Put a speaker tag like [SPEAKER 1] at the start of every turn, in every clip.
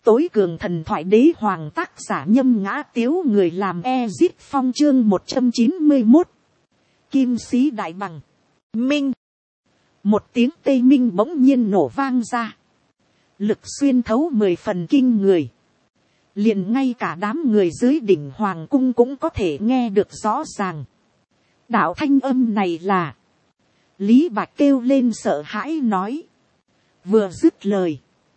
[SPEAKER 1] tối cường thần thoại đế hoàng, tác giả Nhâm Ngã Tiếu, người làm Ezit Phong, chương 191. Kim sĩ đại bằng. Minh. Một tiếng tê minh bỗng nhiên nổ vang ra. Lực xuyên thấu 10 phần kinh người. Liền ngay cả đám người dưới đỉnh hoàng cung cũng có thể nghe được rõ ràng. Đạo thanh âm này là. Lý Bạch kêu lên sợ hãi nói. Vừa dứt lời.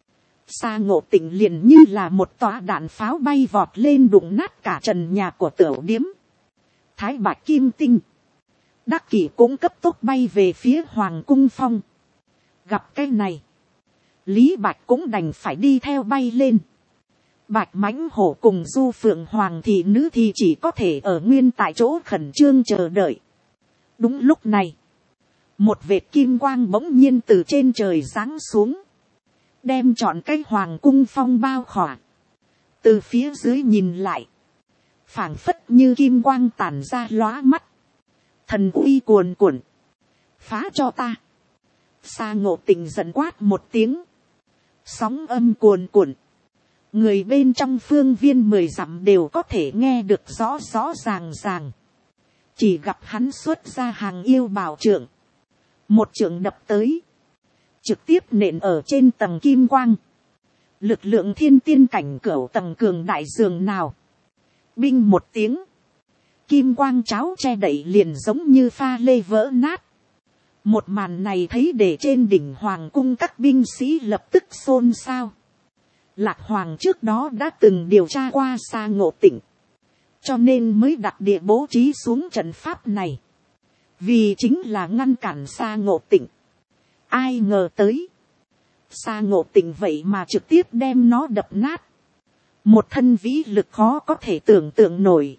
[SPEAKER 1] Sa Ngộ Tịnh liền như là một tòa đạn pháo bay vọt lên, đụng nát cả trần nhà của tửu điếm. Thái Bạch Kim Tinh. Đắc Kỷ cũng cấp tốc bay về phía hoàng cung phong. Gặp cái này. Lý Bạch cũng đành phải đi theo bay lên. Bạch Mãnh Hổ cùng Du Phượng Hoàng thị nữ thì chỉ có thể ở nguyên tại chỗ khẩn trương chờ đợi. Đúng lúc này. Một vệt kim quang bỗng nhiên từ trên trời giáng xuống. Đem trọn cái hoàng cung phong bao khỏa. Từ phía dưới nhìn lại. Phảng phất như kim quang tản ra lóa mắt. Thần uy cuồn cuộn. Phá cho ta. Sa Ngộ Tịnh giận quát một tiếng. Sóng âm cuồn cuộn. Người bên trong phương viên 10 dặm đều có thể nghe được rõ rõ ràng ràng. Chỉ gặp hắn xuất ra hàng yêu bảo trượng. Một trượng đập tới. Trực tiếp nện ở trên tầng kim quang. Lực lượng thiên tiên cảnh cửu tầng cường đại dường nào. Binh một tiếng. Kim quang cháo che đậy liền giống như pha lê vỡ nát. Một màn này thấy để trên đỉnh hoàng cung các binh sĩ lập tức xôn xao. Lạc Hoàng trước đó đã từng điều tra qua Sa Ngộ Tịnh. Cho nên mới đặc địa bố trí xuống trận pháp này. Vì chính là ngăn cản Sa Ngộ Tịnh. Ai ngờ tới. Sa Ngộ Tịnh vậy mà trực tiếp đem nó đập nát. Một thân vĩ lực khó có thể tưởng tượng nổi.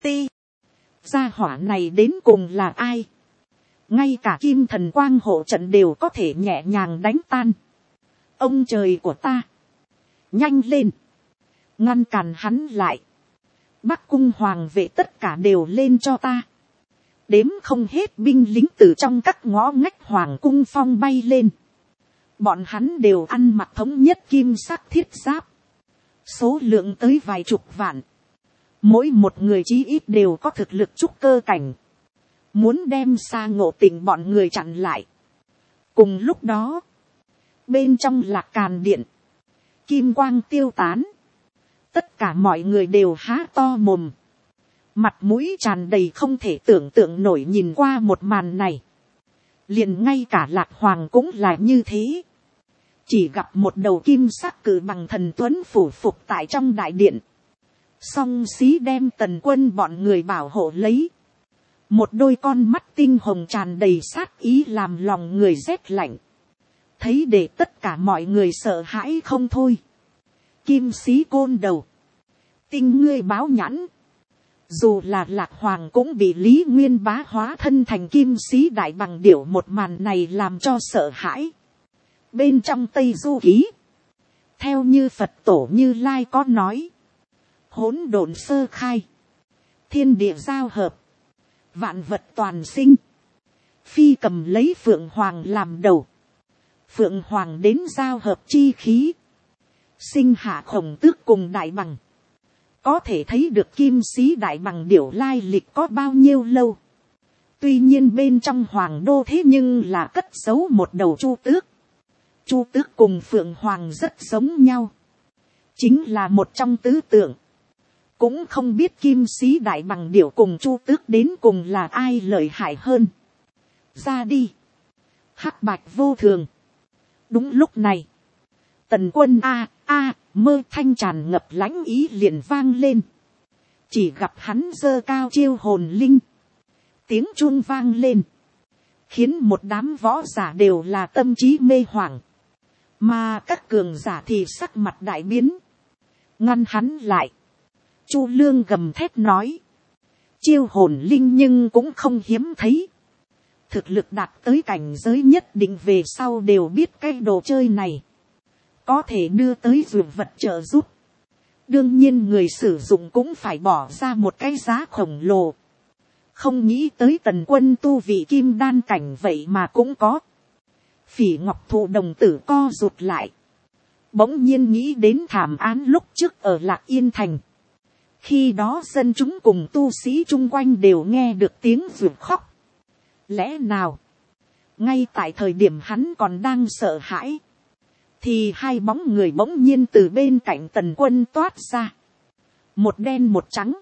[SPEAKER 1] Gia hỏa này đến cùng là ai? Ngay cả kim thần quang hộ trận đều có thể nhẹ nhàng đánh tan. Ông trời của ta. Nhanh lên. Ngăn cản hắn lại. Bắc cung hoàng vệ tất cả đều lên cho ta. Đếm không hết binh lính từ trong các ngõ ngách hoàng cung phong bay lên. Bọn hắn đều ăn mặc thống nhất kim sắc thiết giáp. Số lượng tới vài chục vạn. Mỗi một người chí ít đều có thực lực trúc cơ cảnh. Muốn đem Sa Ngộ Tịnh bọn người chặn lại. Cùng lúc đó. Bên trong Lạc Càn Điện. Kim quang tiêu tán. Tất cả mọi người đều há to mồm. Mặt mũi tràn đầy không thể tưởng tượng nổi nhìn qua một màn này. Liền ngay cả Lạc Hoàng cũng là như thế. Chỉ gặp một đầu kim sắc cử bằng thần tuấn phủ phục tại trong đại điện. Song xí đem Tần Quân bọn người bảo hộ lấy. Một đôi con mắt tinh hồng tràn đầy sát ý làm lòng người rét lạnh. Thấy để tất cả mọi người sợ hãi không thôi. Kim sĩ côn đầu. Tinh ngươi báo nhãn. Dù là Lạc Hoàng cũng bị Lý Nguyên Bá hóa thân thành kim sĩ đại bằng điểu, một màn này làm cho sợ hãi. Bên trong Tây Du Ký. Theo như Phật Tổ Như Lai có nói. Hỗn độn sơ khai. Thiên địa giao hợp. Vạn vật toàn sinh. Phi cầm lấy Phượng Hoàng làm đầu. Phượng Hoàng đến giao hợp chi khí. Sinh hạ Khổng Tước cùng đại bằng. Có thể thấy được kim sĩ đại bằng điểu lai lịch có bao nhiêu lâu. Tuy nhiên bên trong hoàng đô thế nhưng là cất giấu một đầu Chu Tước. Chu Tước cùng Phượng Hoàng rất giống nhau. Chính là một trong tứ tượng. Cũng không biết kim sĩ đại bằng điểu cùng Chu Tước đến cùng là ai lợi hại hơn. Ra đi. Hắc bạch vô thường. Đúng lúc này. Tần Quân mơ thanh tràn ngập lãnh ý liền vang lên. Chỉ gặp hắn giơ cao chiêu hồn linh. Tiếng chuông vang lên. Khiến một đám võ giả đều là tâm trí mê hoảng. Mà các cường giả thì sắc mặt đại biến. Ngăn hắn lại. Chu Lương gầm thét nói. Chiêu hồn linh nhưng cũng không hiếm thấy. Thực lực đạt tới cảnh giới nhất định về sau đều biết cái đồ chơi này. Có thể đưa tới dược vật trợ giúp. Đương nhiên người sử dụng cũng phải bỏ ra một cái giá khổng lồ. Không nghĩ tới Tần Quân tu vị kim đan cảnh vậy mà cũng có. Phỉ Ngọc Thụ đồng tử co rụt lại. bỗng nhiên nghĩ đến thảm án lúc trước ở Lạc Yên Thành. Khi đó dân chúng cùng tu sĩ chung quanh đều nghe được tiếng ruột khóc. Lẽ nào, ngay tại thời điểm hắn còn đang sợ hãi, thì hai bóng người bỗng nhiên từ bên cạnh Tần Quân toát ra. Một đen một trắng.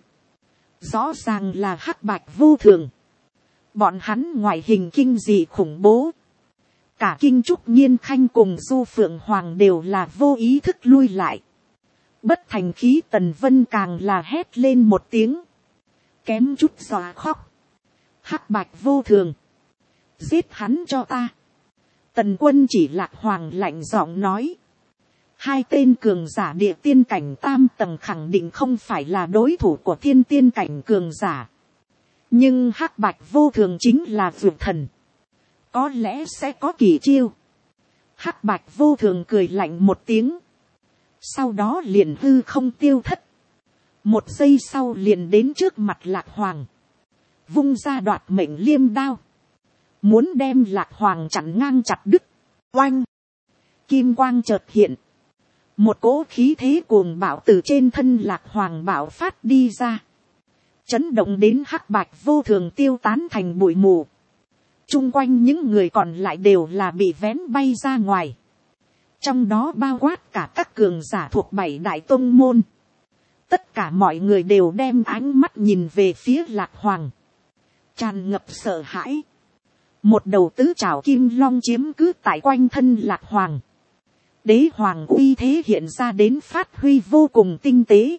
[SPEAKER 1] Rõ ràng là hắc bạch vô thường. Bọn hắn ngoại hình kinh dị khủng bố. Cả Kinh Trúc Nhiên Khanh cùng Du Phượng Hoàng đều là vô ý thức lui lại. Bất thành khí Tần Vân càng là hét lên một tiếng. Kém chút dọa khóc. Hắc bạch vô thường. Giết hắn cho ta. Tần Quân chỉ Lạc Hoàng lạnh giọng nói. Hai tên cường giả địa tiên cảnh tam tầng khẳng định không phải là đối thủ của thiên tiên cảnh cường giả. Nhưng hắc bạch vô thường chính là vượt thần. Có lẽ sẽ có kỳ chiêu. Hắc bạch vô thường cười lạnh một tiếng. Sau đó liền hư không tiêu thất. Một giây sau liền đến trước mặt Lạc Hoàng. Vung ra đoạt mệnh liêm đao. Muốn đem Lạc Hoàng chặn ngang chặt đứt. Oanh. Kim quang chợt hiện. Một cỗ khí thế cuồng bạo từ trên thân Lạc Hoàng bạo phát đi ra. Chấn động đến hắc bạch vô thường tiêu tán thành bụi mù. Trung quanh những người còn lại đều là bị vén bay ra ngoài. Trong đó bao quát cả các cường giả thuộc 7 đại tông môn. Tất cả mọi người đều đem ánh mắt nhìn về phía Lạc Hoàng. Tràn ngập sợ hãi. Một đầu tứ trảo kim long chiếm cứ tại quanh thân Lạc Hoàng. Đế hoàng uy thế hiện ra đến phát huy vô cùng tinh tế.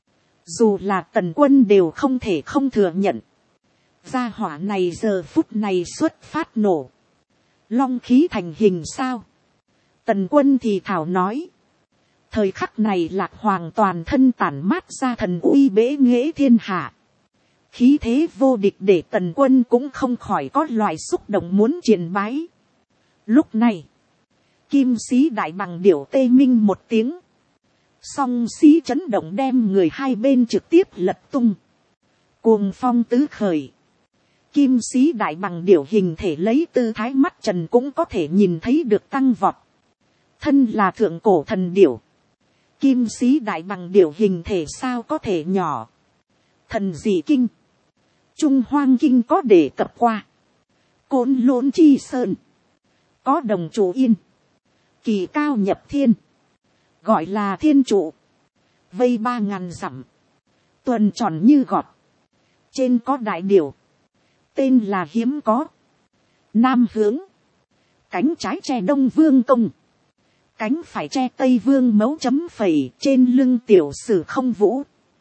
[SPEAKER 1] Dù là Tần Quân đều không thể không thừa nhận. Gia hỏa này giờ phút này xuất phát nổ. Long khí thành hình sao? Tần Quân thì thảo nói. Thời khắc này Lạc Hoàng toàn thân tản mát ra thần uy bế nghệ thiên hạ. Khí thế vô địch để Tần Quân cũng không khỏi có loại xúc động muốn triền bái. Lúc này, kim sĩ đại bằng điểu tê minh một tiếng. Song sĩ chấn động đem người hai bên trực tiếp lật tung. Cuồng phong tứ khởi. Kim sĩ đại bằng điểu hình thể lấy tư thái mắt trần cũng có thể nhìn thấy được tăng vọt. Thân là thượng cổ thần điểu. Kim sĩ đại bằng điểu hình thể sao có thể nhỏ. Thần dị kinh. Trung Hoang Kinh có đề cập qua. Côn Lôn Chi Sơn. Có đồng chủ yên. Kỳ cao nhập thiên. Gọi là thiên trụ. Vây 3000 dặm. Tuần tròn như gọt. Trên có đại điểu. Tên là hiếm có. Nam hướng. Cánh trái che Đông Vương Công. Cánh phải che Tây Vương Mấu chấm phẩy. Trên lưng tiểu sử không vũ.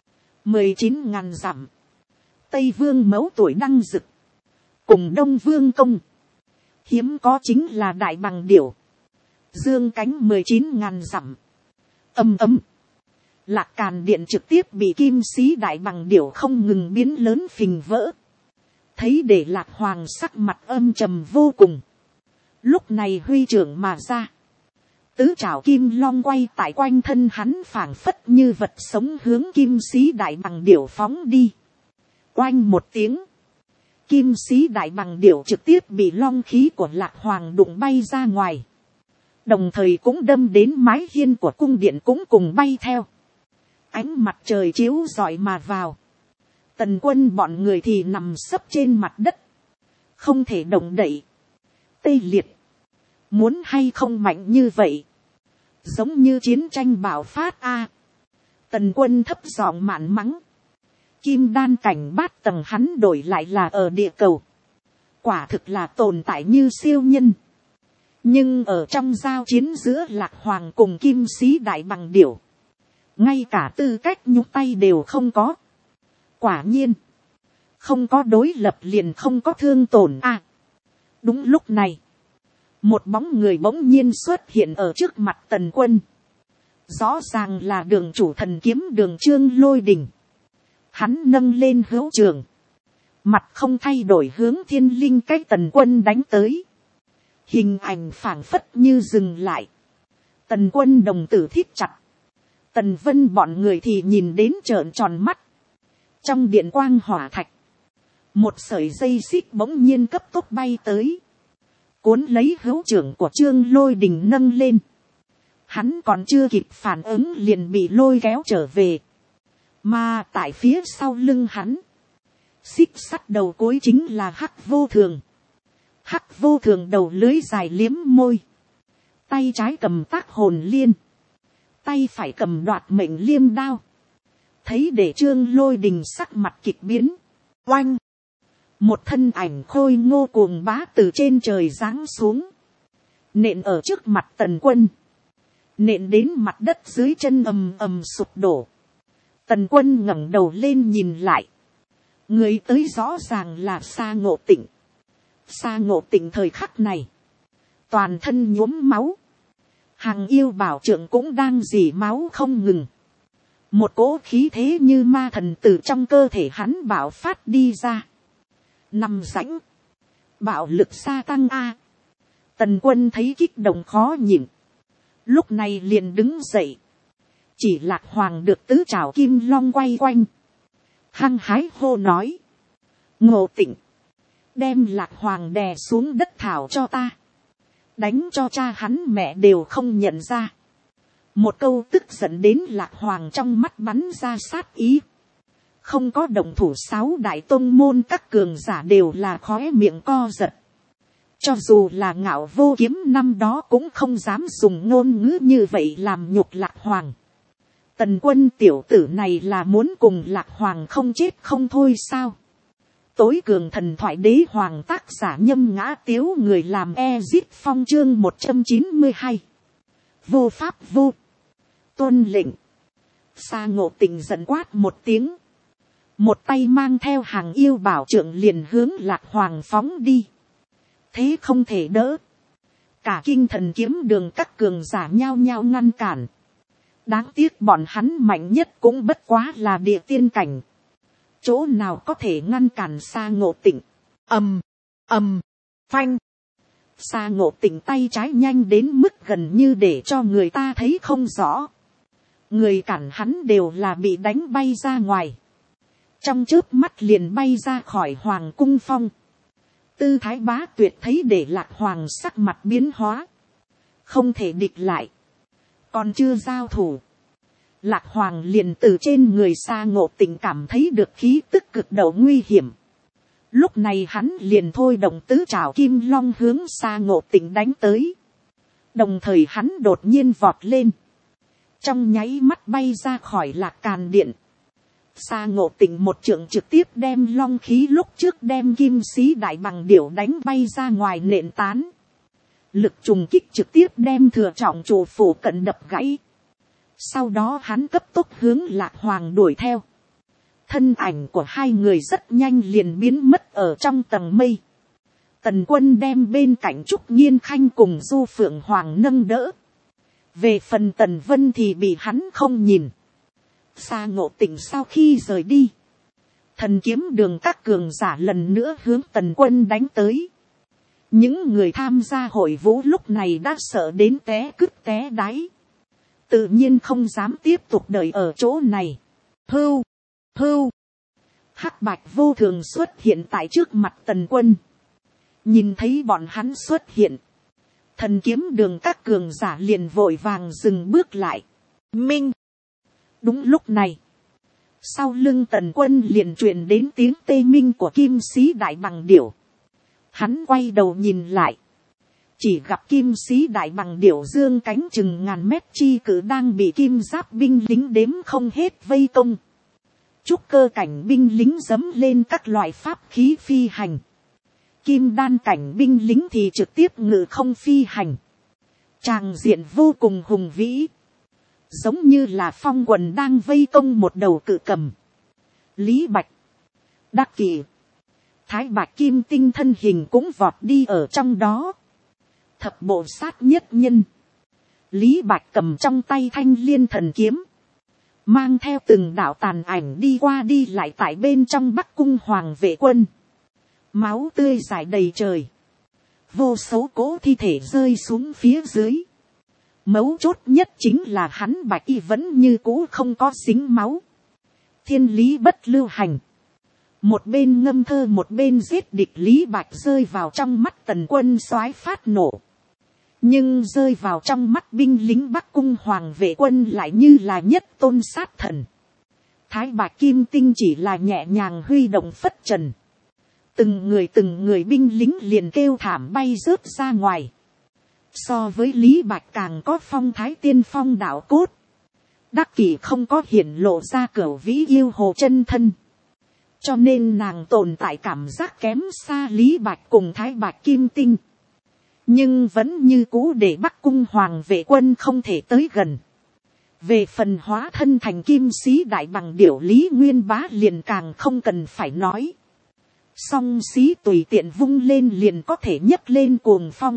[SPEAKER 1] 19.000 dặm. Tây Vương Mấu tuổi đăng rực. Cùng Đông Vương Công. Hiếm có chính là đại bằng điểu. Dương cánh 19.000 dặm. Âm ấm. Lạc Càn Điện trực tiếp bị kim sĩ đại bằng điểu không ngừng biến lớn phình vỡ. Thấy để Lạc Hoàng sắc mặt âm trầm vô cùng. Lúc này huy trưởng mà ra. Tứ trảo kim long quay tại quanh thân hắn phảng phất như vật sống hướng kim sĩ đại bằng điểu phóng đi. Oanh một tiếng. Kim sĩ đại bằng điểu trực tiếp bị long khí của Lạc Hoàng đụng bay ra ngoài. Đồng thời cũng đâm đến mái hiên của cung điện cũng cùng bay theo. Ánh mặt trời chiếu rọi mà vào. Tần Quân bọn người thì nằm sấp trên mặt đất. Không thể động đậy. Tê liệt. Muốn hay không mạnh như vậy. Giống như chiến tranh bạo phát a. Tần Quân thấp giọng mạn mắng. Kim đan cảnh bát tầng hắn đổi lại là ở địa cầu. Quả thực là tồn tại như siêu nhân. Nhưng ở trong giao chiến giữa Lạc Hoàng cùng kim sĩ đại bằng điểu. Ngay cả tư cách nhúc tay đều không có. Quả nhiên. Không có đối lập liền không có thương tổn a. Đúng lúc này. Một bóng người bỗng nhiên xuất hiện ở trước mặt Tần Quân. Rõ ràng là đường chủ thần kiếm Đường Trương Lôi Đình. Hắn nâng lên hữu trường. Mặt không thay đổi hướng thiên linh cái Tần Quân đánh tới. Hình ảnh phảng phất như dừng lại. Tần Quân đồng tử thít chặt. Tần Vân bọn người thì nhìn đến trợn tròn mắt. Trong điện quang hỏa thạch. Một sợi dây xích bỗng nhiên cấp tốc bay tới. Cuốn lấy hữu trưởng của Trương Lôi Đình nâng lên. Hắn còn chưa kịp phản ứng liền bị lôi kéo trở về. Mà tại phía sau lưng hắn, xích sắt đầu cuối chính là Hắc Vô Thường. Hắc Vô Thường đầu lưới dài liếm môi, tay trái cầm tác hồn liên, tay phải cầm đoạt mệnh liêm đao. Thấy để Trương Lôi Đình sắc mặt kịch biến, oanh, một thân ảnh khôi ngô cuồng bá từ trên trời giáng xuống, nện ở trước mặt Tần Quân, nện đến mặt đất dưới chân ầm ầm sụp đổ. Tần Quân ngẩng đầu lên nhìn lại, người tới rõ ràng là Sa Ngộ Tịnh. Sa Ngộ Tịnh thời khắc này, toàn thân nhuốm máu, Hằng Yêu Bảo Trượng cũng đang rỉ máu không ngừng. Một cỗ khí thế như ma thần từ trong cơ thể hắn bạo phát đi ra. Nằm rãnh, bạo lực sa tăng a. Tần Quân thấy kích động khó nhịn, lúc này liền đứng dậy. Chỉ Lạc Hoàng được tứ trảo kim long quay quanh, hăng hái hô nói: Ngộ Tịnh, đem Lạc Hoàng đè xuống đất thảo cho ta, đánh cho cha hắn mẹ đều không nhận ra. Một câu tức giận đến Lạc Hoàng trong mắt bắn ra sát ý. Không có động thủ 6 đại tông môn các cường giả đều là khóe miệng co giật. Cho dù là Ngạo Vô Kiếm năm đó cũng không dám dùng ngôn ngữ như vậy làm nhục Lạc Hoàng. Tần Quân tiểu tử này là muốn cùng Lạc Hoàng không chết không thôi sao? Tối cường thần thoại đế hoàng tác giả Nhâm Ngã Tiếu, người làm Ezit Phong chương 192. Vô pháp vô. Tuân lệnh. Sa Ngộ Tịnh giận quát một tiếng, một tay mang theo Hằng Yêu Bảo Trượng liền hướng Lạc Hoàng phóng đi. Thế không thể đỡ. Cả Kinh Thần Kiếm Đường các cường giả nhao nhao ngăn cản. Đáng tiếc bọn hắn mạnh nhất cũng bất quá là địa tiên cảnh. Chỗ nào có thể ngăn cản Sa Ngộ Tịnh. Phanh. Sa Ngộ Tịnh tay trái nhanh đến mức gần như để cho người ta thấy không rõ. Người cản hắn đều là bị đánh bay ra ngoài. Trong chớp mắt liền bay ra khỏi Hoàng cung phong. Tư thái bá tuyệt thấy để Lạc Hoàng sắc mặt biến hóa. Không thể địch lại. Còn chưa giao thủ, Lạc Hoàng liền từ trên người Sa Ngộ Tịnh cảm thấy được khí tức cực độ nguy hiểm. Lúc này hắn liền thôi động tứ trảo kim long hướng Sa Ngộ Tịnh đánh tới. Đồng thời hắn đột nhiên vọt lên, trong nháy mắt bay ra khỏi Lạc Càn Điện. Sa Ngộ Tịnh một trượng trực tiếp đem long khí lúc trước đem Kim Sĩ Đại Bằng Điểu đánh bay ra ngoài nện tán. Lực trùng kích trực tiếp đem Thừa Trọng Trụ phủ cận đập gãy. Sau đó hắn cấp tốc hướng Lạc Hoàng đuổi theo. Thân ảnh của hai người rất nhanh liền biến mất ở trong tầng mây. Tần Quân đem bên cạnh Trúc Nhiên Khanh cùng Du Phượng Hoàng nâng đỡ. Về phần Tần Vân thì bị hắn không nhìn. Sa Ngộ Tịnh sau khi rời đi, Thần Kiếm Đường các cường giả lần nữa hướng Tần Quân đánh tới. Những người tham gia hội vũ lúc này đã sợ đến té cứt té đáy, tự nhiên không dám tiếp tục đợi ở chỗ này. Hưu, Hắc Bạch Vô Thường xuất hiện tại trước mặt Tần Quân. Nhìn thấy bọn hắn xuất hiện, Thần Kiếm Đường các cường giả liền vội vàng dừng bước lại. Minh. Đúng lúc này, sau lưng Tần Quân liền truyền đến tiếng tê minh của Kim Sĩ Đại Bằng Điểu. Hắn quay đầu nhìn lại, chỉ gặp Kim Sĩ Đại Bằng Điểu dương cánh chừng ngàn mét chi cử đang bị kim giáp binh lính đếm không hết vây công. Trúc cơ cảnh binh lính giẫm lên các loại pháp khí phi hành. Kim đan cảnh binh lính thì trực tiếp ngự không phi hành. Tràng diện vô cùng hùng vĩ, giống như là phong quần đang vây công một đầu cự cầm. Lý Bạch, Đắc Kỷ, Thái Bạch Kim Tinh thân hình cũng vọt đi ở trong đó. Thập bộ sát nhất nhân. Lý Bạch cầm trong tay Thanh Liên thần kiếm, mang theo từng đạo tàn ảnh đi qua đi lại tại bên trong Bắc cung Hoàng vệ quân. Máu tươi rải đầy trời, vô số cỗ thi thể rơi xuống phía dưới. Mấu chốt nhất chính là hắn Bạch Y vẫn như cũ không có dính máu. Thiên lý bất lưu hành. Một bên ngâm thơ một bên giết địch. Lý Bạch rơi vào trong mắt Tần Quân soái phát nổ. nhưng rơi vào trong mắt binh lính Bắc cung hoàng vệ quân lại như là nhất tôn sát thần. Thái Bạch Kim Tinh chỉ là nhẹ nhàng huy động phất trần, từng người binh lính liền kêu thảm bay rớt ra ngoài. So với Lý Bạch càng có phong thái tiên phong đạo cốt, Đắc Kỷ không có hiển lộ ra cửu vĩ yêu hồ chân thân, cho nên nàng tồn tại cảm giác kém xa Lý Bạch cùng Thái Bạch Kim Tinh, nhưng vẫn như cũ để Bắc cung hoàng vệ quân không thể tới gần. Về phần hóa thân thành kim sĩ đại bằng điểu Lý Nguyên Bá liền càng không cần phải nói, song sĩ tùy tiện vung lên liền có thể nhấc lên cuồng phong.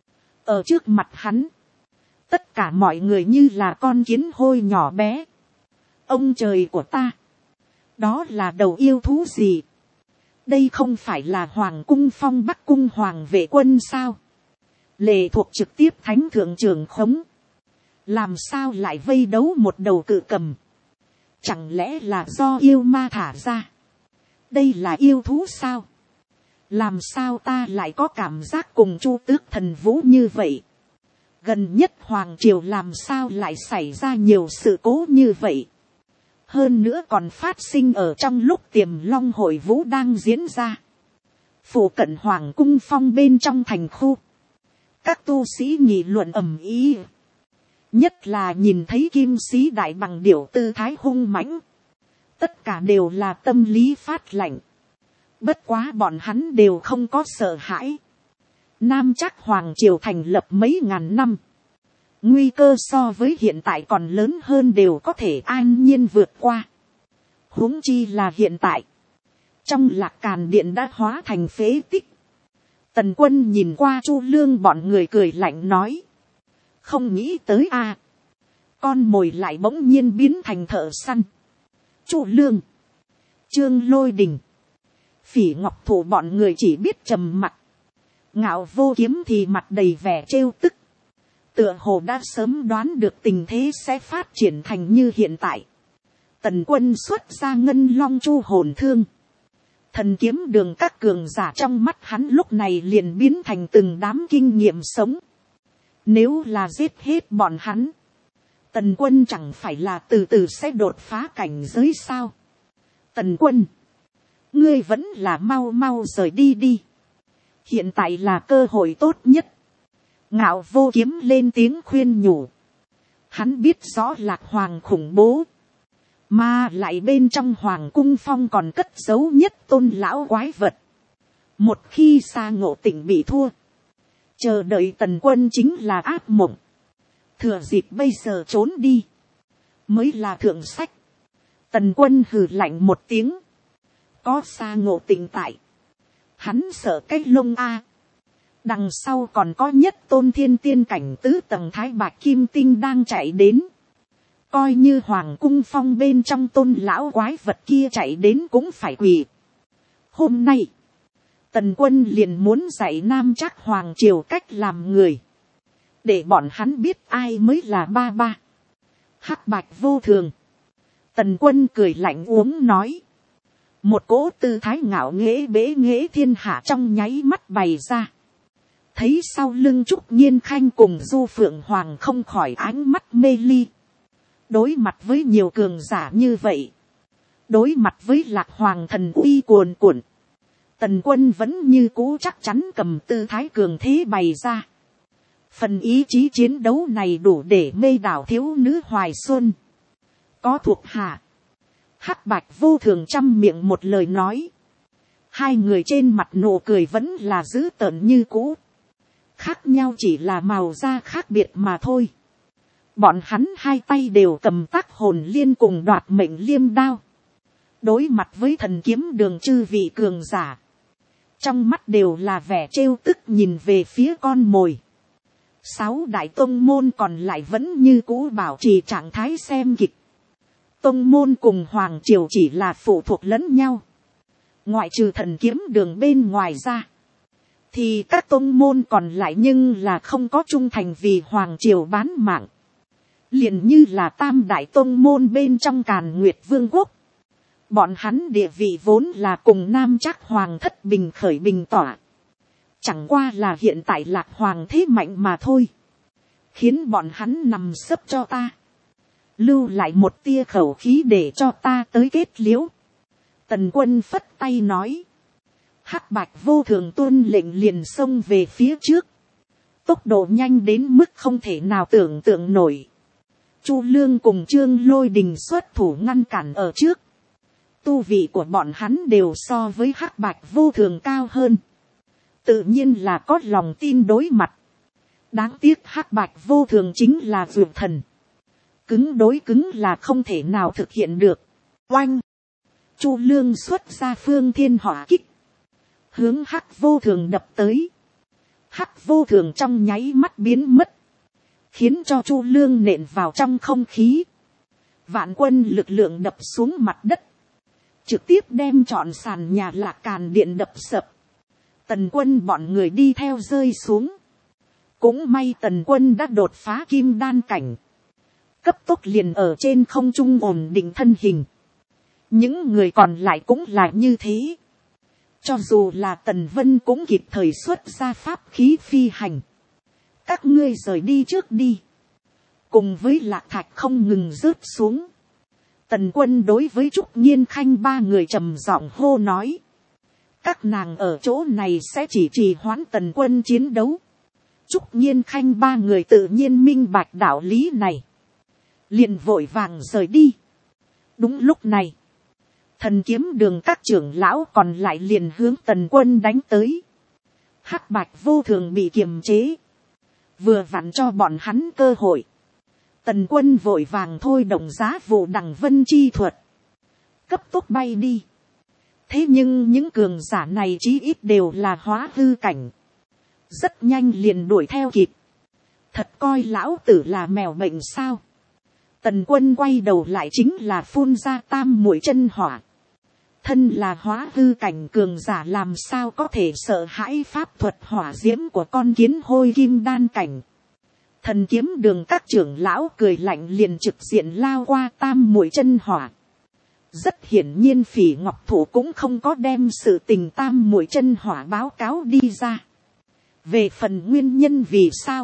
[SPEAKER 1] Ở trước mặt hắn, tất cả mọi người như là con kiến hôi nhỏ bé. Ông trời của ta, đó là đầu yêu thú gì? Đây không phải là hoàng cung phong Bắc cung hoàng vệ quân sao? Lệ thuộc trực tiếp thánh thượng trưởng khống, làm sao lại vây đấu một đầu cự cầm? Chẳng lẽ là do yêu ma thả ra? Đây là yêu thú sao? Làm sao ta lại có cảm giác cùng Chu Tước Thần Vũ như vậy? Gần nhất hoàng triều làm sao lại xảy ra nhiều sự cố như vậy? Hơn nữa còn phát sinh ở trong lúc Tiềm Long hội vũ đang diễn ra. Phủ cận hoàng cung phong bên trong thành khu, các tu sĩ nghị luận ầm ĩ. Nhất là nhìn thấy kim sĩ đại bằng điểu tư thái hung mãnh, tất cả đều là tâm lý phát lạnh. Bất quá bọn hắn đều không có sợ hãi. Nam Trác hoàng triều thành lập mấy ngàn năm, nguy cơ so với hiện tại còn lớn hơn đều có thể an nhiên vượt qua. Huống chi là hiện tại, trong Lạc Càn điện đã hóa thành phế tích. Tần Quân nhìn qua Chu Lương bọn người cười lạnh nói, không nghĩ tới a, con mồi lại bỗng nhiên biến thành thợ săn. Chu Lương, Trương Lôi Đình, Phỉ Ngọc Thủ bọn người chỉ biết trầm mặt. Ngạo Vô Kiếm thì mặt đầy vẻ trêu tức, tựa hồ đã sớm đoán được tình thế sẽ phát triển thành như hiện tại. Tần Quân xuất ra Ngân Long Chu hồn thương, thần kiếm đường các cường giả trong mắt hắn lúc này liền biến thành từng đám kinh nghiệm sống. Nếu là giết hết bọn hắn, Tần Quân chẳng phải là từ từ sẽ đột phá cảnh giới sao? Tần Quân, ngươi vẫn là mau mau rời đi đi. Hiện tại là cơ hội tốt nhất. Ngạo Vô Kiếm lên tiếng khuyên nhủ. Hắn biết rõ Lạc Hoàng khủng bố, mà lại bên trong hoàng cung phong còn cất giấu nhất tôn lão quái vật. Một khi Sa Ngộ Tịnh bị thua, chờ đợi Tần Quân chính là ác mộng. Thừa dịp bây giờ trốn đi mới là thượng sách. Tần Quân hừ lạnh một tiếng, có Sa Ngộ Tịnh tại, hắn sợ cái lông a. Đằng sau còn có nhất tôn thiên tiên cảnh tứ tầng Thái Bạch Kim Tinh đang chạy đến. Coi như hoàng cung phong bên trong tôn lão quái vật kia chạy đến cũng phải quỳ. Hôm nay, Tần Quân liền muốn dạy Nam Trác hoàng triều cách làm người, để bọn hắn biết ai mới là ba ba. Hắc bạch vô thường. Tần Quân cười lạnh uống nói. Một cỗ tư thái ngạo nghễ bế nghễ thiên hạ trong nháy mắt bày ra. Thấy sau lưng Trúc Nhiên Khanh cùng Du Phượng Hoàng không khỏi ánh mắt mê ly. Đối mặt với nhiều cường giả như vậy, đối mặt với Lạc Hoàng thần uy cuồn cuộn, Tần Quân vẫn như cũ chắc chắn cầm tư thái cường thế bày ra. Phần ý chí chiến đấu này đủ để mê đảo thiếu nữ Hoài Xuân. Có thuộc hạ, Hắc Bạch vô thường trăm miệng một lời nói. Hai người trên mặt nụ cười vẫn là dữ tợn như cũ. Khác nhau chỉ là màu da khác biệt mà thôi. Bọn hắn hai tay đều cầm tác hồn liên cùng đoạt mệnh liêm đao. Đối mặt với thần kiếm đường chư vị cường giả, trong mắt đều là vẻ trêu tức nhìn về phía con mồi. 6 đại tông môn còn lại vẫn như cũ bảo trì trạng thái xem kịch. Tông môn cùng hoàng triều chỉ là phụ thuộc lẫn nhau. Ngoại trừ thần kiếm đường bên ngoài ra, thì các tông môn còn lại nhưng là không có trung thành vì hoàng triều bán mạng. Liền như là tam đại tông môn bên trong Càn Nguyệt Vương quốc. Bọn hắn địa vị vốn là cùng Nam Trác hoàng thất bình khởi bình tỏa. Chẳng qua là hiện tại Lạc Hoàng thế mạnh mà thôi. Khiến bọn hắn nằm sấp cho ta. Lưu lại một tia khẩu khí để cho ta tới kết liễu. Tần Quân phất tay nói. Hắc Bạch vô thường tuân lệnh liền xông về phía trước. Tốc độ nhanh đến mức không thể nào tưởng tượng nổi. Chu Lương cùng Trương Lôi Đình xuất thủ ngăn cản ở trước. Tu vị của bọn hắn đều so với Hắc Bạch vô thường cao hơn. Tự nhiên là có lòng tin đối mặt. Đáng tiếc Hắc Bạch vô thường chính là vượt thần. Cứng đối cứng là không thể nào thực hiện được. Oanh! Chu Lương xuất ra phương thiên hỏa kích. Hướng Hắc vô thường đập tới. Hắc vô thường trong nháy mắt biến mất. Khiến cho Chu Lương nện vào trong không khí. Vạn quân lực lượng đập xuống mặt đất. Trực tiếp đem trọn sàn nhà Lạc Càn điện đập sập. Tần Quân bọn người đi theo rơi xuống. Cũng may Tần Quân đã đột phá kim đan cảnh. Cấp tốc liền ở trên không trung ổn định thân hình. Những người còn lại cũng là như thế. Cho dù là Tần Vân cũng kịp thời xuất ra pháp khí phi hành. Các ngươi rời đi trước đi. Cùng với Lạc Thạch không ngừng rớt xuống. Tần Quân đối với Trúc Nhiên Khanh ba người trầm giọng hô nói. Các nàng ở chỗ này sẽ chỉ trì hoãn Tần Quân chiến đấu. Trúc Nhiên Khanh ba người tự nhiên minh bạch đạo lý này. Liền vội vàng rời đi. Đúng lúc này. Thần kiếm đường các trưởng lão còn lại liền hướng Tần Quân đánh tới. Hắc Bạch vô thường bị kiềm chế. Vừa vặn cho bọn hắn cơ hội. Tần Quân vội vàng thôi động giá vụ đằng vân chi thuật. Cấp tốc bay đi. Thế nhưng những cường giả này chí ít đều là hóa hư cảnh. Rất nhanh liền đuổi theo kịp. Thật coi lão tử là mèo bệnh sao. Tần Quân quay đầu lại chính là phun ra tam muội chân hỏa. Thân là hóa hư cảnh cường giả làm sao có thể sợ hãi pháp thuật hỏa diễm của con kiến hôi kim đan cảnh. Thần kiếm đường các trưởng lão cười lạnh liền trực diện lao qua tam muội chân hỏa. Rất hiển nhiên Phỉ Ngọc Thủ cũng không có đem sự tình tam muội chân hỏa báo cáo đi ra. Về phần nguyên nhân vì sao,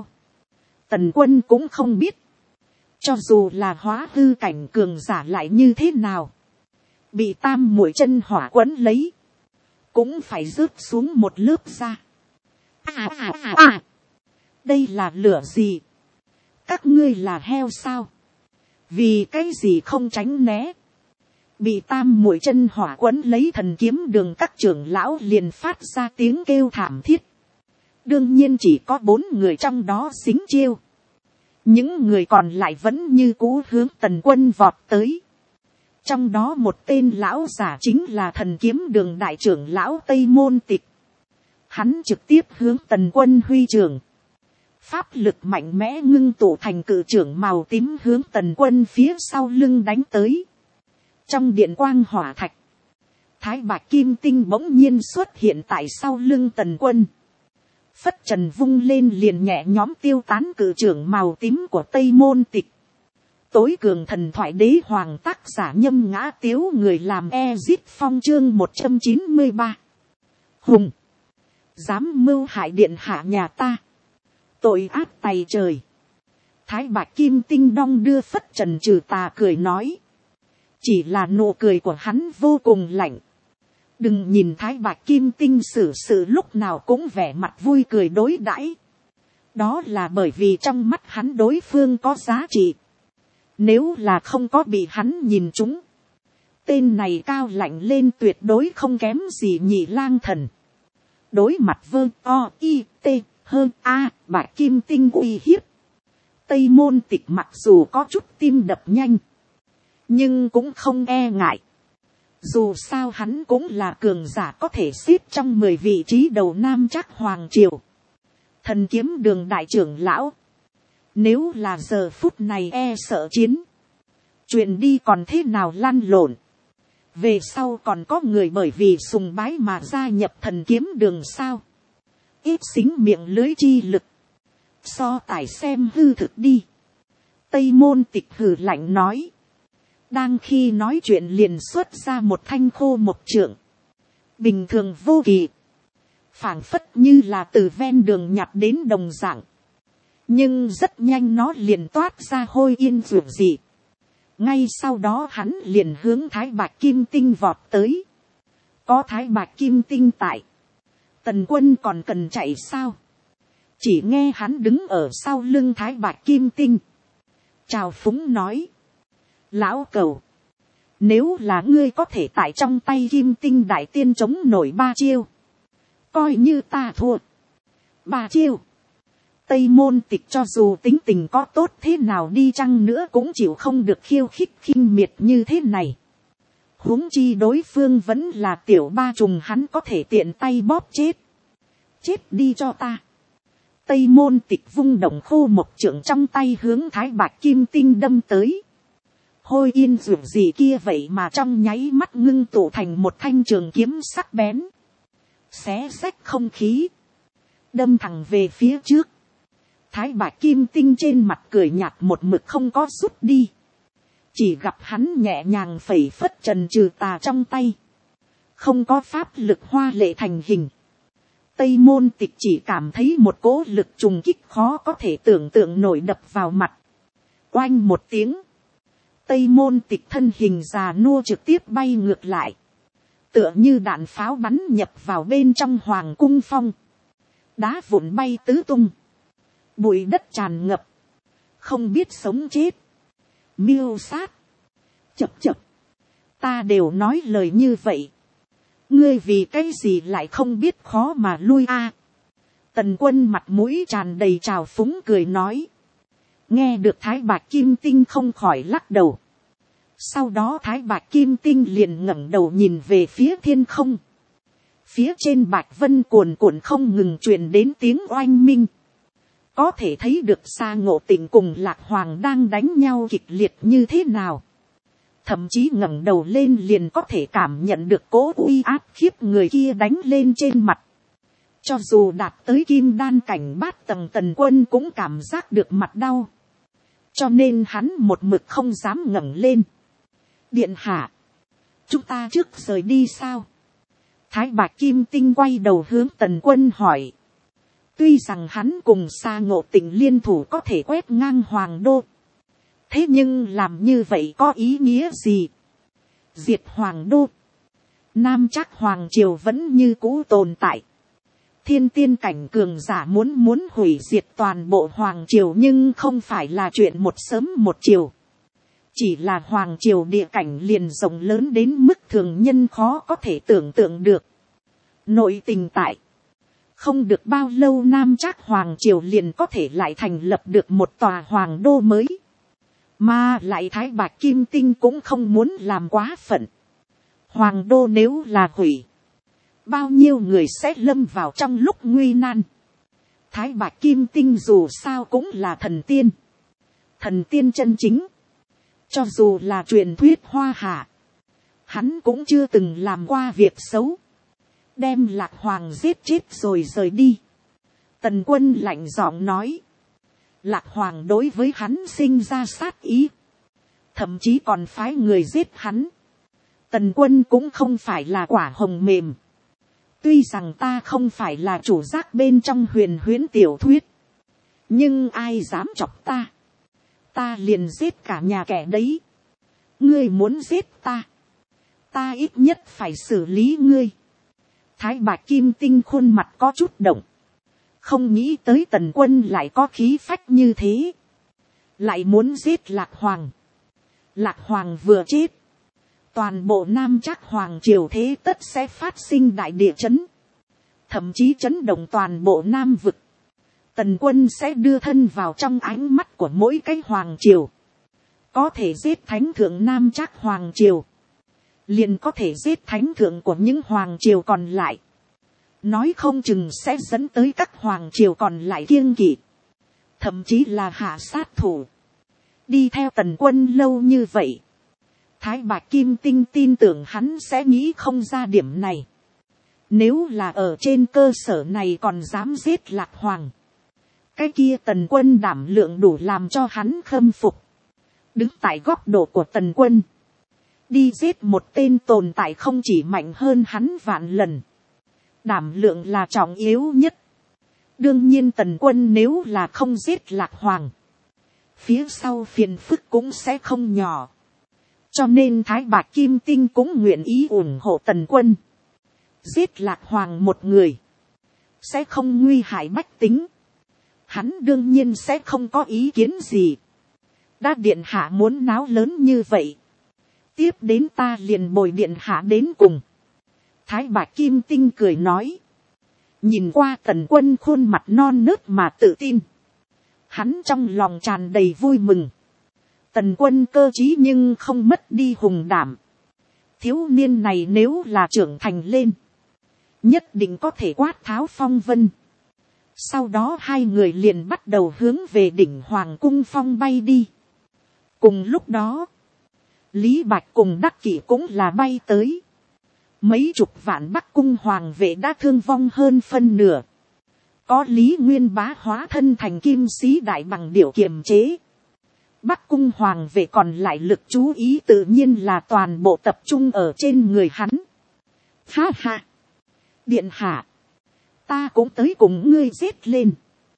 [SPEAKER 1] Tần Quân cũng không biết. Cho dù là hóa hư cảnh cường giả lại như thế nào, bị tam muội chân hỏa quấn lấy, cũng phải rớt xuống một lớp da. Đây là lửa gì? Các ngươi là heo sao? Vì cái gì không tránh né? Bị tam muội chân hỏa quấn lấy thần kiếm đường các trưởng lão liền phát ra tiếng kêu thảm thiết. Đương nhiên chỉ có 4 người trong đó dính chiêu. Những người còn lại vẫn như cũ hướng Tần Quân vọt tới. Trong đó một tên lão giả chính là thần kiếm đường đại trưởng lão Tây Môn Tịch. Hắn trực tiếp hướng Tần Quân huy trưởng. Pháp lực mạnh mẽ ngưng tụ thành cự trưởng màu tím hướng Tần Quân phía sau lưng đánh tới. Trong điện quang hỏa thạch, Thái Bạch Kim Tinh bỗng nhiên xuất hiện tại sau lưng Tần Quân. Phất trần vung lên liền nhẹ nhóm tiêu tán cự trưởng màu tím của Tây Môn Tịch. Tối cường thần thoại đế hoàng tác giả Nhâm Ngã Tiếu người làm Ezit Phong chương 193. Hùng! Dám mưu hại điện hạ nhà ta. Tội ác tày trời. Thái Bạch Kim Tinh đong đưa phất trần trừ tà cười nói. Chỉ là nụ cười của hắn vô cùng lạnh. Đừng nhìn Thái Bạch Kim Tinh xử sự lúc nào cũng vẻ mặt vui cười đối đãi. Đó là bởi vì trong mắt hắn đối phương có giá trị. Nếu là không có bị hắn nhìn trúng, tên này cao lạnh lên tuyệt đối không kém gì Nhị Lang Thần. Đối mặt vơ o i t hơn a Bạch Kim Tinh uy hiếp, Tây Môn Tịch mặc dù có chút tim đập nhanh, nhưng cũng không e ngại. Dù sao hắn cũng là cường giả có thể xếp trong 10 vị trí đầu Nam Trác Hoàng Triều. Thần kiếm đường đại trưởng lão. Nếu là giờ phút này e sợ chiến, chuyện đi còn thế nào lăn lộn. Về sau còn có người bởi vì sùng bái mà gia nhập thần kiếm đường sao. Ít xính miệng lưới chi lực. So tài xem hư thực đi. Tây Môn Tịch hừ lạnh nói. Đang khi nói chuyện liền xuất ra một thanh khô một trượng. Bình thường vô kỳ. phảng phất như là từ ven đường nhặt đến đồng dạng, nhưng rất nhanh nó liền toát ra hôi yên ruột dị. Ngay sau đó hắn liền hướng thái bạch kim tinh vọt tới. Có thái bạch kim tinh tại, tần quân còn cần chạy sao? Chỉ nghe hắn đứng ở sau lưng thái bạch kim tinh, chào phúng nói: lão cẩu, nếu là ngươi có thể tại trong tay kim tinh đại tiên chống nổi 3 chiêu, coi như ta thua. 3 chiêu, Tây Môn Tịch cho dù tính tình có tốt thế nào đi chăng nữa cũng chịu không được khiêu khích khinh miệt như thế này. Huống chi đối phương vẫn là tiểu ba trùng, hắn có thể tiện tay bóp chết. Chết đi cho ta. Tây Môn Tịch vung động khô một trượng trong tay hướng thái bạch kim tinh đâm tới. Hôi yên ruột gì kia vậy mà trong nháy mắt ngưng tụ thành một thanh trường kiếm sắc bén, xé xách không khí, đâm thẳng về phía trước. Thái bạch kim tinh trên mặt cười nhạt một mực không có rút đi, chỉ gặp hắn nhẹ nhàng phẩy phất trần trừ tà trong tay, không có pháp lực hoa lệ thành hình. Tây Môn Tịch chỉ cảm thấy một cỗ lực trùng kích khó có thể tưởng tượng nổi đập vào mặt. Oanh một tiếng, Tây Môn Tịch thân hình già nua trực tiếp bay ngược lại, tựa như đạn pháo bắn nhập vào bên trong hoàng cung phong. Đá vụn bay tứ tung, bụi đất tràn ngập, không biết sống chết. Miêu sát, chập chập, ta đều nói lời như vậy, ngươi vì cái gì lại không biết khó mà lui a? Tần Quân mặt mũi tràn đầy trào phúng cười nói. Nghe được thái bạch kim tinh không khỏi lắc đầu. Sau đó thái bạch kim tinh liền ngẩng đầu nhìn về phía thiên không. Phía trên bạch vân cuồn cuộn không ngừng truyền đến tiếng oanh minh. Có thể thấy được Sa Ngộ Tịnh cùng Lạc Hoàng đang đánh nhau kịch liệt như thế nào. Thậm chí ngẩng đầu lên liền có thể cảm nhận được cỗ uy áp khiếp người kia đánh lên trên mặt. Cho dù đạt tới kim đan cảnh bát tầng, Tần Quân cũng cảm giác được mặt đau. Cho nên hắn một mực không dám ngẩng lên. Điện hạ, chúng ta trước rời đi sao? Thái bạch kim tinh quay đầu hướng Tần Quân hỏi. Tuy rằng hắn cùng Sa Ngộ Tịnh liên thủ có thể quét ngang hoàng đô, thế nhưng làm như vậy có ý nghĩa gì? Diệt hoàng đô, Nam Trác hoàng triều vẫn như cũ tồn tại. Thiên tiên cảnh cường giả muốn hủy diệt toàn bộ hoàng triều nhưng không phải là chuyện một sớm một chiều. Chỉ là hoàng triều địa cảnh liền rộng lớn đến mức thường nhân khó có thể tưởng tượng được. Nội tình tại, không được bao lâu Nam Trác hoàng triều liền có thể lại thành lập được một tòa hoàng đô mới. Mà lại thái bạch kim tinh cũng không muốn làm quá phận. Hoàng đô nếu là hủy, bao nhiêu người sẽ lâm vào trong lúc nguy nan. Thái bạch kim tinh dù sao cũng là thần tiên. Thần tiên chân chính. Cho dù là truyền thuyết hoa hạ, hắn cũng chưa từng làm qua việc xấu. Đem Lạc Hoàng giết chết rồi rời đi. Tần Quân lạnh giọng nói. Lạc Hoàng đối với hắn sinh ra sát ý, thậm chí còn phái người giết hắn. Tần Quân cũng không phải là quả hồng mềm. Tuy rằng ta không phải là chủ giác bên trong huyền huyễn tiểu thuyết, nhưng ai dám chọc ta, ta liền giết cả nhà kẻ đấy. Ngươi muốn giết ta, ta ít nhất phải xử lý ngươi. Thái bạch kim tinh khuôn mặt có chút động. Không nghĩ tới Tần Quân lại có khí phách như thế. Lại muốn giết Lạc Hoàng. Lạc Hoàng vừa chết, toàn bộ Nam Trác hoàng triều thế tất sẽ phát sinh đại địa chấn. Thậm chí chấn động toàn bộ Nam vực. Tần Quân sẽ đưa thân vào trong ánh mắt của mỗi cái hoàng triều. Có thể giết thánh thượng Nam Trác hoàng triều, liền có thể giết thánh thượng của những hoàng triều còn lại. Nói không chừng sẽ dẫn tới các hoàng triều còn lại kiêng kỵ, thậm chí là hạ sát thủ. Đi theo Tần Quân lâu như vậy, thái bạch kim tinh tin tưởng hắn sẽ nghĩ không ra điểm này. Nếu là ở trên cơ sở này còn dám giết Lạc Hoàng, cái kia Tần Quân đảm lượng đủ làm cho hắn khâm phục. Đứng tại góc độ của Tần Quân, đi giết một tên tồn tại không chỉ mạnh hơn hắn vạn lần, Đảm lượng là trọng yếu nhất. Đương nhiên Tần quân nếu là không giết Lạc Hoàng, phía sau phiền phức cũng sẽ không nhỏ. Cho nên Thái Bạch Kim Tinh cũng nguyện ý ủng hộ Tần quân. Giết Lạc Hoàng một người, sẽ không nguy hại bách tính. Hắn đương nhiên sẽ không có ý kiến gì. Đã điện hạ muốn náo lớn như vậy, tiếp đến ta liền bồi điện hạ đến cùng. Thái Bạch Kim Tinh cười nói. Nhìn qua Tần quân khuôn mặt non nớt mà tự tin, hắn trong lòng tràn đầy vui mừng. Tần quân cơ trí nhưng không mất đi hùng đảm. Thiếu niên này nếu là trưởng thành lên, nhất định có thể quát tháo phong vân. Sau đó hai người liền bắt đầu hướng về đỉnh Hoàng cung phong bay đi. Cùng lúc đó, Lý Bạch cùng Đắc Kỷ cũng là bay tới. Mấy chục vạn Bắc cung hoàng vệ đã thương vong hơn phân nửa. Có Lý Nguyên Bá hóa thân thành kim sĩ đại bằng điểu kiềm chế. Bắc cung hoàng vệ còn lại lực chú ý tự nhiên là toàn bộ tập trung ở trên người hắn. Ha ha! Điện hạ! Ta cũng tới cùng ngươi giết lên.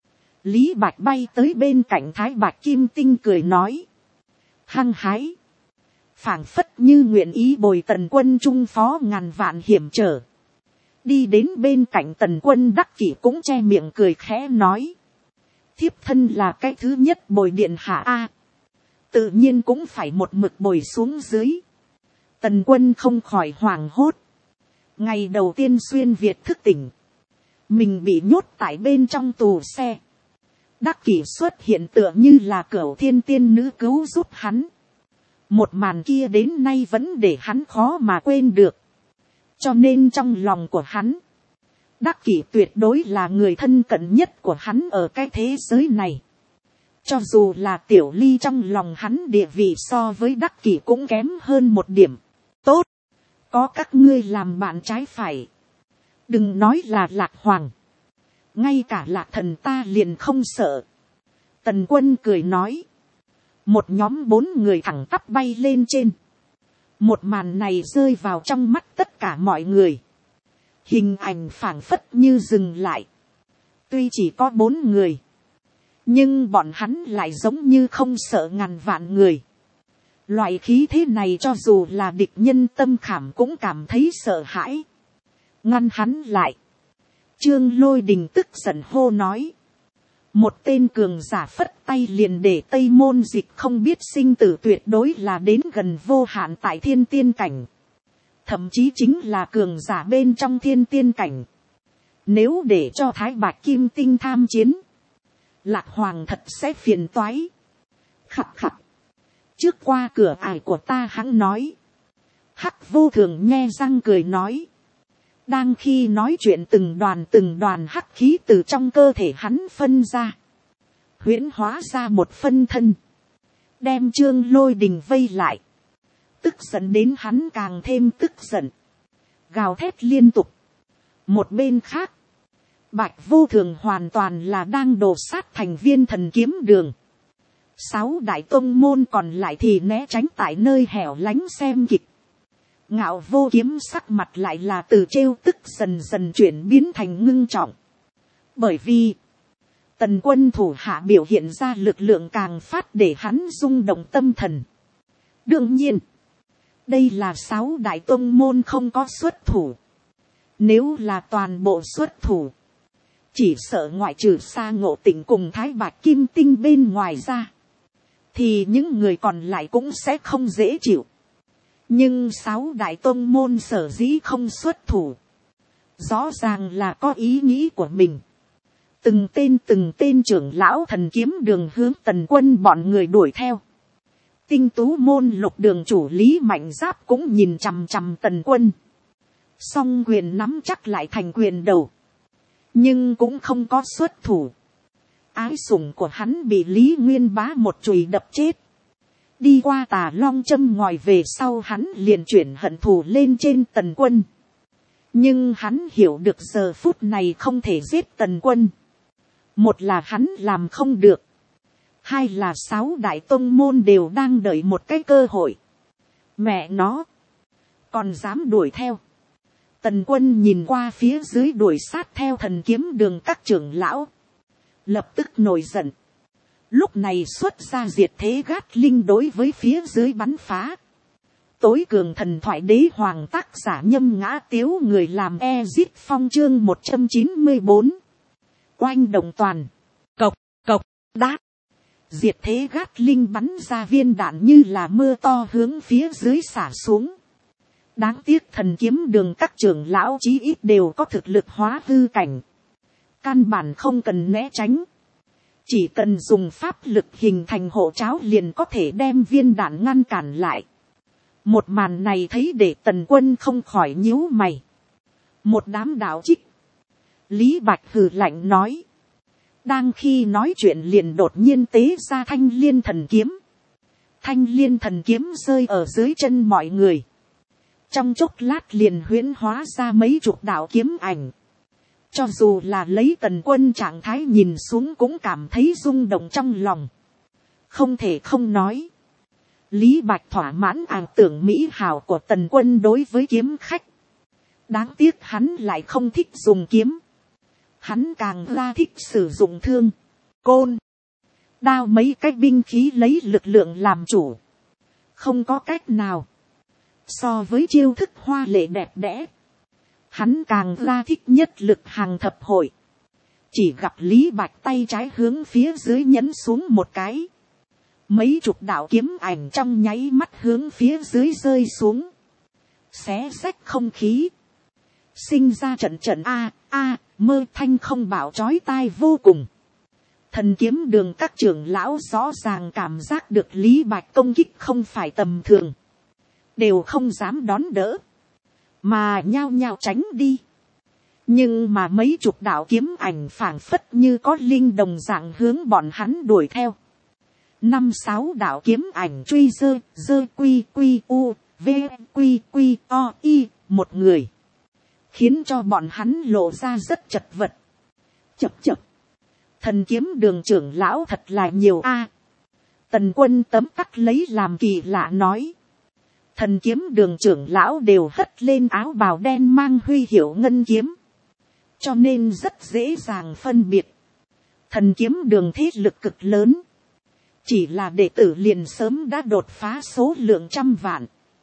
[SPEAKER 1] Lý Bạch bay tới bên cạnh Thái Bạch Kim Tinh cười nói. Hăng hái! Phảng phất như nguyện ý bồi Tần quân trung phó ngàn vạn hiểm trở. Đi đến bên cạnh Tần quân Đắc Kỷ cũng che miệng cười khẽ nói. Thiếp thân là cái thứ nhất bồi điện hạ a, tự nhiên cũng phải một mực bồi xuống dưới. Tần quân không khỏi hoảng hốt. Ngày đầu tiên xuyên Việt thức tỉnh, mình bị nhốt tại bên trong tù xe. Đắc Kỷ xuất hiện tựa như là cửu thiên tiên nữ cứu giúp hắn. Một màn kia đến nay vẫn để hắn khó mà quên được. Cho nên trong lòng của hắn, Đắc Kỷ tuyệt đối là người thân cận nhất của hắn ở cái thế giới này. Cho dù là Tiểu Ly trong lòng hắn địa vị so với Đắc Kỷ cũng kém hơn một điểm. Tốt, có các ngươi làm bạn trái phải. Đừng nói là Lạc Hoàng, ngay cả Lạc Thần ta liền không sợ. Tần quân cười nói. Một nhóm 4 người thẳng tắp bay lên trên. Một màn này rơi vào trong mắt tất cả mọi người. Hình ảnh phảng phất như dừng lại. Tuy chỉ có 4 người, nhưng bọn hắn lại giống như không sợ ngàn vạn người. Loại khí thế này cho dù là địch nhân tâm khảm cũng cảm thấy sợ hãi. Ngăn hắn lại. Trương Lôi Đình tức giận hô nói. Một tên cường giả phất tay liền để Tây Môn Dịch không biết sinh tử, tuyệt đối là đến gần vô hạn tại thiên tiên cảnh. Thậm chí chính là cường giả bên trong thiên tiên cảnh. Nếu để cho Thái Bạch Kim Tinh tham chiến, Lạc Hoàng thật sẽ phiền toái. Khập khập. Trước qua cửa ải của ta hắn nói. Hắc Vô Thường nhe răng cười nói. Đang khi nói chuyện từng đoàn hắc khí từ trong cơ thể hắn phân ra. Huyễn hóa ra một phân thân. Đem Trương Lôi Đình vây lại. Tức giận đến hắn càng thêm tức giận. Gào thét liên tục. Một bên khác, Bạch Vô Thường hoàn toàn là đang đổ sát thành viên thần kiếm đường. 6 đại tông môn còn lại thì né tránh tại nơi hẻo lánh xem kịch. Ngạo Vô Kiếm sắc mặt lại là từ trêu tức dần dần chuyển biến thành ngưng trọng. Bởi vì Tần quân thủ hạ biểu hiện ra lực lượng càng phát để hắn rung động tâm thần. Đương nhiên, đây là 6 đại tông môn không có xuất thủ. Nếu là toàn bộ xuất thủ, chỉ sợ ngoại trừ Sa Ngộ Tịnh cùng Thái Bạch Kim Tinh bên ngoài ra, thì những người còn lại cũng sẽ không dễ chịu. Nhưng 6 đại tông môn sở dĩ không xuất thủ, rõ ràng là có ý nghĩ của mình. Từng tên trưởng lão thần kiếm đường hướng Tần quân bọn người đuổi theo. Tinh tú môn lục đường chủ Lý Mạnh Giáp cũng nhìn chằm chằm Tần quân. Song quyền nắm chắc lại thành quyền đầu, nhưng cũng không có xuất thủ. Ái sủng của hắn bị Lý Nguyên Bá một chùy đập chết. Đi qua Tà Long châm ngòi về sau, hắn liền chuyển hận thù lên trên Tần quân. Nhưng hắn hiểu được giờ phút này không thể giết Tần quân. Một là hắn làm không được. Hai là 6 đại tông môn đều đang đợi một cái cơ hội. Mẹ nó, còn dám đuổi theo. Tần Quân nhìn qua phía dưới đuổi sát theo thần kiếm đường các trưởng lão, lập tức nổi giận. Lúc này xuất ra diệt thế gát linh đối với phía dưới bắn phá. Tối cường thần thoại đế hoàng tác giả Nhâm Ngã Tiếu, người làm Ezit Phong chương 194. Oanh đồng toàn. Cộc, cộc, đát. Diệt thế gát linh bắn ra viên đạn như là mưa to hướng phía dưới xả xuống. Đáng tiếc thần kiếm đường các trưởng lão chí ít đều có thực lực hóa hư cảnh. Căn bản không cần né tránh. Chỉ cần dùng pháp lực hình thành hộ cháo liền có thể đem viên đạn ngăn cản lại. Một màn này thấy để Tần Quân không khỏi nhíu mày. Một đám đạo trích. Lý Bạch hừ lạnh nói. Đang khi nói chuyện liền đột nhiên tế ra thanh liên thần kiếm. Thanh liên thần kiếm rơi ở dưới chân mọi người. Trong chốc lát liền huyễn hóa ra mấy chục đạo kiếm ảnh. Cho dù là lấy Tần Quân trạng thái nhìn xuống cũng cảm thấy rung động trong lòng. Không thể không nói. Lý Bạch thỏa mãn ảo tưởng mỹ hảo của Tần Quân đối với kiếm khách. Đáng tiếc hắn lại không thích dùng kiếm. Hắn càng ra thích sử dụng thương, côn, đao mấy cái binh khí lấy lực lượng làm chủ. Không có cách nào. So với chiêu thức hoa lệ đẹp đẽ, hắn càng ra thích nhất lực hàng thập hội. Chỉ gặp Lý Bạch tay trái hướng phía dưới nhấn xuống một cái. Mấy chục đạo kiếm ảnh trong nháy mắt hướng phía dưới rơi xuống. Xé xách không khí. Sinh ra trận trận mơ thanh không bảo chói tai vô cùng. Thần kiếm đường các trưởng lão rõ ràng cảm giác được Lý Bạch công kích không phải tầm thường. Đều không dám đón đỡ. Mà nhao nhao tránh đi. Nhưng mà mấy chục đạo kiếm ảnh phảng phất như có linh đồng dạng hướng bọn hắn đuổi theo. 5-6 đạo kiếm ảnh truy dơ quy u v quy o y một người. Khiến cho bọn hắn lộ ra rất chật vật. Chập. Thần kiếm đường trưởng lão thật là nhiều Tần Quân tấm tắc lấy làm kỳ lạ nói. Thần kiếm đường trưởng lão đều hất lên áo bào đen mang huy hiệu ngân kiếm. Cho nên rất dễ dàng phân biệt. Thần kiếm đường thế lực cực lớn. Chỉ là đệ tử liền sớm đã đột phá số lượng 100 vạn.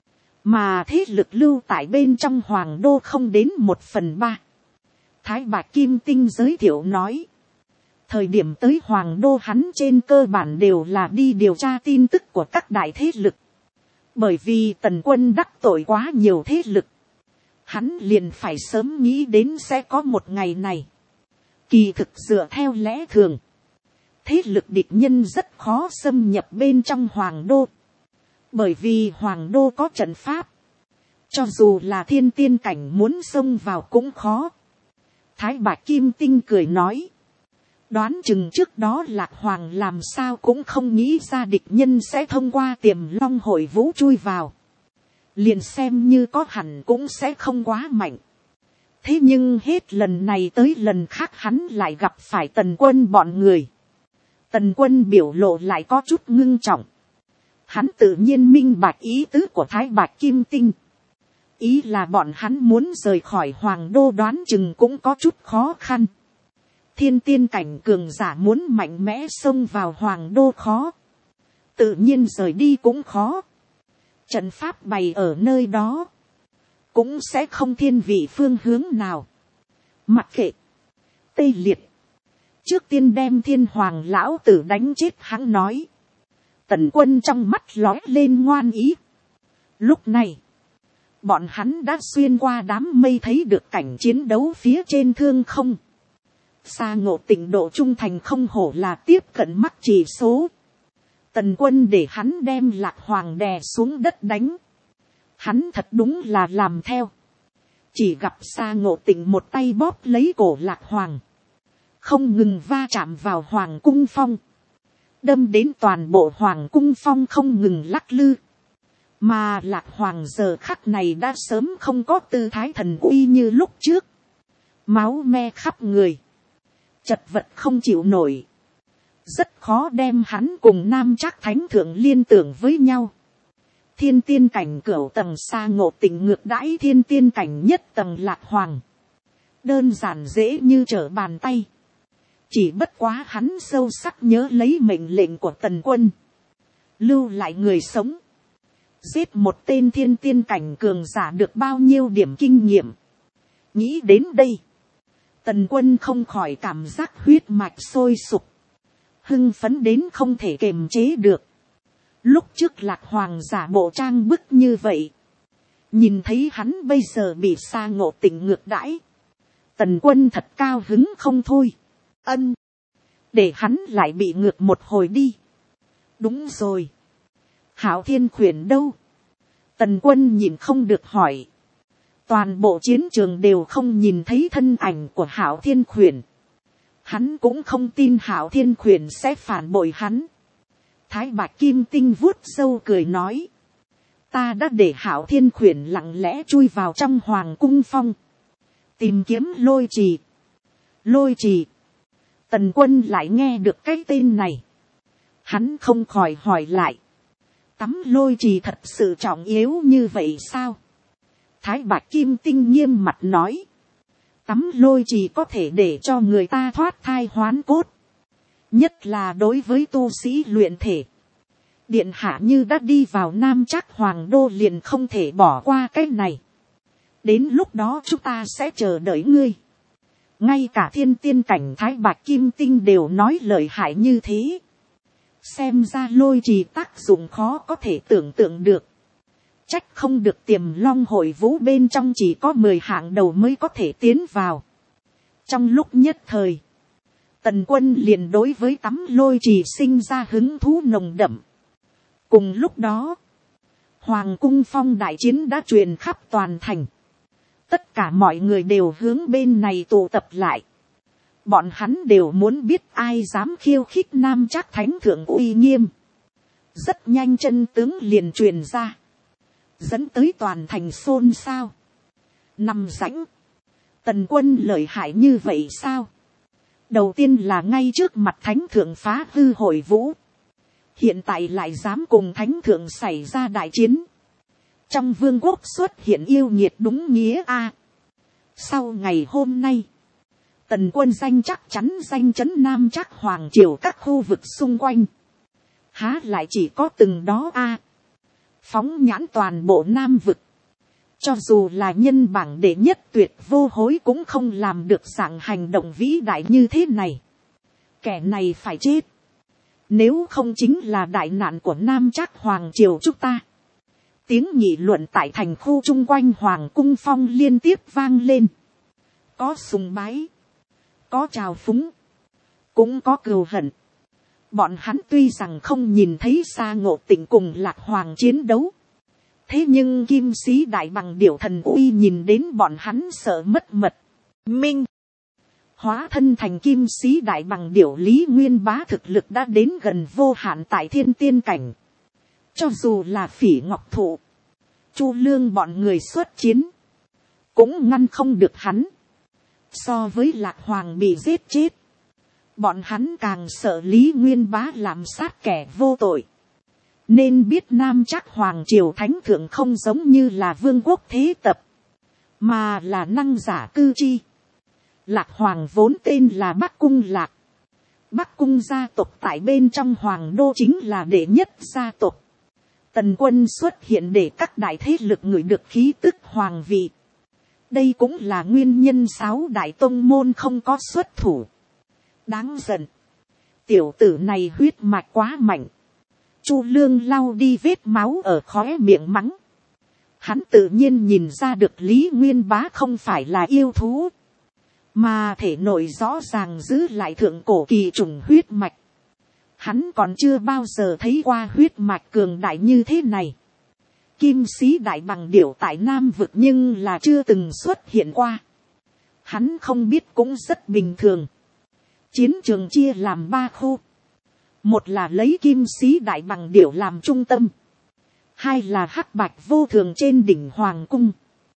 [SPEAKER 1] Mà thế lực lưu tại bên trong hoàng đô không đến 1/3. Thái Bạch Kim Tinh giới thiệu nói. Thời điểm tới hoàng đô hắn trên cơ bản đều là đi điều tra tin tức của các đại thế lực. Bởi vì Tần Quân đắc tội quá nhiều thế lực. Hắn liền phải sớm nghĩ đến sẽ có một ngày này. Kỳ thực dựa theo lẽ thường. Thế lực địch nhân rất khó xâm nhập bên trong hoàng đô. Bởi vì hoàng đô có trận pháp. Cho dù là thiên tiên cảnh muốn xông vào cũng khó. Thái Bạch Kim Tinh cười nói. Đoán chừng trước đó Lạc Hoàng làm sao cũng không nghĩ ra địch nhân sẽ thông qua Tiềm Long Hội Vũ chui vào. Liền xem như có hẳn cũng sẽ không quá mạnh. Thế nhưng hết lần này tới lần khác hắn lại gặp phải Tần Quân bọn người. Tần Quân biểu lộ lại có chút ngưng trọng. Hắn tự nhiên minh bạch ý tứ của Thái Bạch Kim Tinh. Ý là bọn hắn muốn rời khỏi hoàng đô đoán chừng cũng có chút khó khăn. Thiên tiên cảnh cường giả muốn mạnh mẽ xông vào hoàng đô khó. Tự nhiên rời đi cũng khó. Trận pháp bày ở nơi đó. Cũng sẽ không thiên vị phương hướng nào. Mặc kệ. Tê liệt. Trước tiên đem Thiên Hoàng lão tử đánh chết hắn nói. Tần Quân trong mắt lóe lên ngoan ý. Lúc này. Bọn hắn đã xuyên qua đám mây thấy được cảnh chiến đấu phía trên thương không. Sa Ngộ Tịnh độ trung thành không hổ là tiếp cận mắc chỉ số. Tần Quân để hắn đem Lạc Hoàng đè xuống đất đánh. Hắn thật đúng là làm theo. Chỉ gặp Sa Ngộ Tịnh một tay bóp lấy cổ Lạc Hoàng. Không ngừng va chạm vào Hoàng cung phong. Đâm đến toàn bộ Hoàng cung phong không ngừng lắc lư. Mà Lạc Hoàng giờ khắc này đã sớm không có tư thái thần uy như lúc trước. Máu me khắp người. Chật vật không chịu nổi. Rất khó đem hắn cùng Nam Trác Thánh Thượng liên tưởng với nhau. thiên tiên cảnh cửu tầng Sa Ngộ Tịnh ngược đãi thiên tiên cảnh nhất tầng Lạc Hoàng. Đơn giản dễ như trở bàn tay. Chỉ bất quá hắn sâu sắc nhớ lấy mệnh lệnh của Tần Quân. Lưu lại người sống. Giết một tên thiên tiên cảnh cường giả được bao nhiêu điểm kinh nghiệm. Nghĩ đến đây. Tần Quân không khỏi cảm giác huyết mạch sôi sục. Hưng phấn đến không thể kềm chế được. Lúc trước Lạc Hoàng giả bộ trang bức như vậy. Nhìn thấy hắn bây giờ bị Sa Ngộ Tịnh ngược đãi. Tần Quân thật cao hứng không thôi. Ân. Để hắn lại bị ngược một hồi đi. Đúng rồi. Hạo Thiên Khuyển đâu? Tần Quân nhìn không được hỏi. Toàn bộ chiến trường đều không nhìn thấy thân ảnh của Hạo Thiên Khuyển. Hắn cũng không tin Hạo Thiên Khuyển sẽ phản bội hắn. Thái Bạch Kim Tinh vuốt râu cười nói. Ta đã để Hạo Thiên Khuyển lặng lẽ chui vào trong Hoàng Cung Phong. Tìm kiếm Lôi Trì. Lôi Trì. Tần Quân lại nghe được cái tên này. Hắn không khỏi hỏi lại. Tắm Lôi Trì thật sự trọng yếu như vậy sao? Thái Bạch Kim Tinh nghiêm mặt nói. Tắm Lôi Trì có thể để cho người ta thoát thai hoán cốt. Nhất là đối với tu sĩ luyện thể. Điện hạ như đã đi vào Nam Trác Hoàng Đô liền không thể bỏ qua cái này. Đến lúc đó chúng ta sẽ chờ đợi ngươi. Ngay cả thiên tiên cảnh Thái Bạch Kim Tinh đều nói lợi hại như thế. Xem ra Lôi Trì tác dụng khó có thể tưởng tượng được. Trách không được Tiềm Long Hội Vũ bên trong chỉ có 10 hạng đầu mới có thể tiến vào. Trong lúc nhất thời, Tần Quân liền đối với tắm Lôi Trì sinh ra hứng thú nồng đậm. Cùng lúc đó, Hoàng Cung Phong đại chiến đã truyền khắp toàn thành. Tất cả mọi người đều hướng bên này tụ tập lại. Bọn hắn đều muốn biết ai dám khiêu khích Nam Trác Thánh Thượng uy nghiêm. Rất nhanh chân tướng liền truyền ra. Dẫn tới toàn thành xôn xao. Nằm rãnh. Tần Quân lợi hại như vậy sao? Đầu tiên là ngay trước mặt Thánh Thượng phá hư hội vũ. Hiện tại lại dám cùng Thánh Thượng xảy ra đại chiến. Trong vương quốc xuất hiện yêu nghiệt đúng nghĩa a. Sau ngày hôm nay, Tần Quân danh chắc chắn danh chấn Nam Trác Hoàng triều các khu vực xung quanh. Há lại chỉ có từng đó a. Phóng nhãn toàn bộ Nam vực. Cho dù là nhân bảng đệ nhất tuyệt vô hối cũng không làm được dạng hành động vĩ đại như thế này. Kẻ này phải chết. Nếu không chính là đại nạn của Nam Trác Hoàng triều chúng ta. Tiếng nghị luận tại thành khu chung quanh Hoàng Cung Phong liên tiếp vang lên. Có sùng bái. Có trào phúng. Cũng có cừu hận. Bọn hắn tuy rằng không nhìn thấy Sa Ngộ Tịnh cùng Lạc Hoàng chiến đấu. Thế nhưng Kim Sĩ Đại Bằng Điểu Thần uy nhìn đến bọn hắn sợ mất mật. Minh. Hóa thân thành Kim Sĩ Đại Bằng Điểu Lý Nguyên Bá thực lực đã đến gần vô hạn tại thiên tiên cảnh. Cho dù là Phỉ Ngọc Thụ. Chu Lương bọn người xuất chiến. Cũng ngăn không được hắn. So với Lạc Hoàng bị giết chết. Bọn hắn càng sợ Lý Nguyên Bá làm sát kẻ vô tội. Nên biết Nam Trác Hoàng triều Thánh Thượng không giống như là vương quốc thế tập. Mà là năng giả cư chi. Lạc Hoàng vốn tên là Bắc Cung Lạc. Bắc Cung gia tộc tại bên trong Hoàng đô chính là đệ nhất gia tộc. Tần Quân xuất hiện để các đại thế lực ngửi được khí tức hoàng vị. Đây cũng là nguyên nhân 6 đại tông môn không có xuất thủ. Đáng giận. Tiểu tử này huyết mạch quá mạnh. Chu Lương lau đi vết máu ở khóe miệng mắng. Hắn tự nhiên nhìn ra được Lý Nguyên Bá không phải là yêu thú. Mà thể nội rõ ràng giữ lại thượng cổ kỳ trùng huyết mạch. Hắn còn chưa bao giờ thấy qua huyết mạch cường đại như thế này. Kim Sĩ Đại Bằng Điểu tại Nam vực nhưng là chưa từng xuất hiện qua. Hắn không biết cũng rất bình thường. Chiến trường chia làm 3 khu. Một là lấy Kim Sĩ Đại Bằng Điểu làm trung tâm. 2 là hắc bạch vô thường trên đỉnh Hoàng Cung.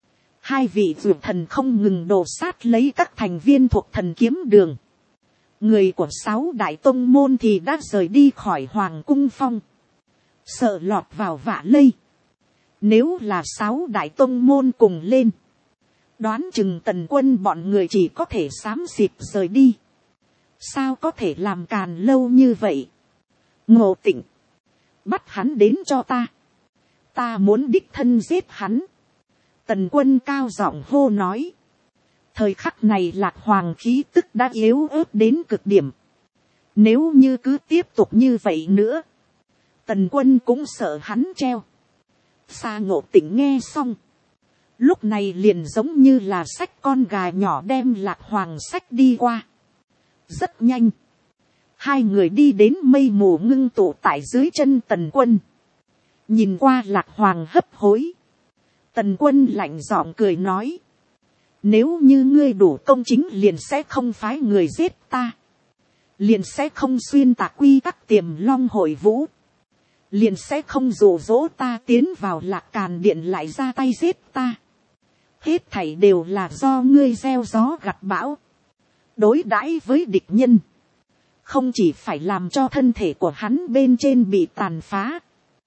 [SPEAKER 1] 2 vị dược thần không ngừng đổ sát lấy các thành viên thuộc Thần Kiếm Đường. Người của 6 đại tông môn thì đã rời đi khỏi Hoàng Cung Phong. Sợ lọt vào vạ lây. Nếu là 6 đại tông môn cùng lên, đoán chừng Tần Quân bọn người chỉ có thể xám xịt rời đi. Sao có thể làm càn lâu như vậy? Ngộ Tịnh, bắt hắn đến cho ta. Ta muốn đích thân giết hắn. Tần Quân cao giọng hô nói. Thời khắc này Lạc Hoàng khí tức đã yếu ớt đến cực điểm. Nếu như cứ tiếp tục như vậy nữa, Tần Quân cũng sợ hắn treo. Sa Ngộ Tịnh nghe xong, lúc này liền giống như là xách con gà nhỏ đem Lạc Hoàng xách đi qua. Rất nhanh, hai người đi đến mây mù ngưng tụ tại dưới chân Tần Quân. Nhìn qua Lạc Hoàng hấp hối, Tần Quân lạnh giọng cười nói. Nếu như ngươi đủ công chính liền sẽ không phái người giết ta. Liền sẽ không xuyên tạc quy tắc Tiềm Long hội vũ. Liền sẽ không dụ dỗ ta tiến vào Lạc Càn điện lại ra tay giết ta. Hết thảy đều là do ngươi gieo gió gặt bão. Đối đãi với địch nhân, không chỉ phải làm cho thân thể của hắn bên trên bị tàn phá,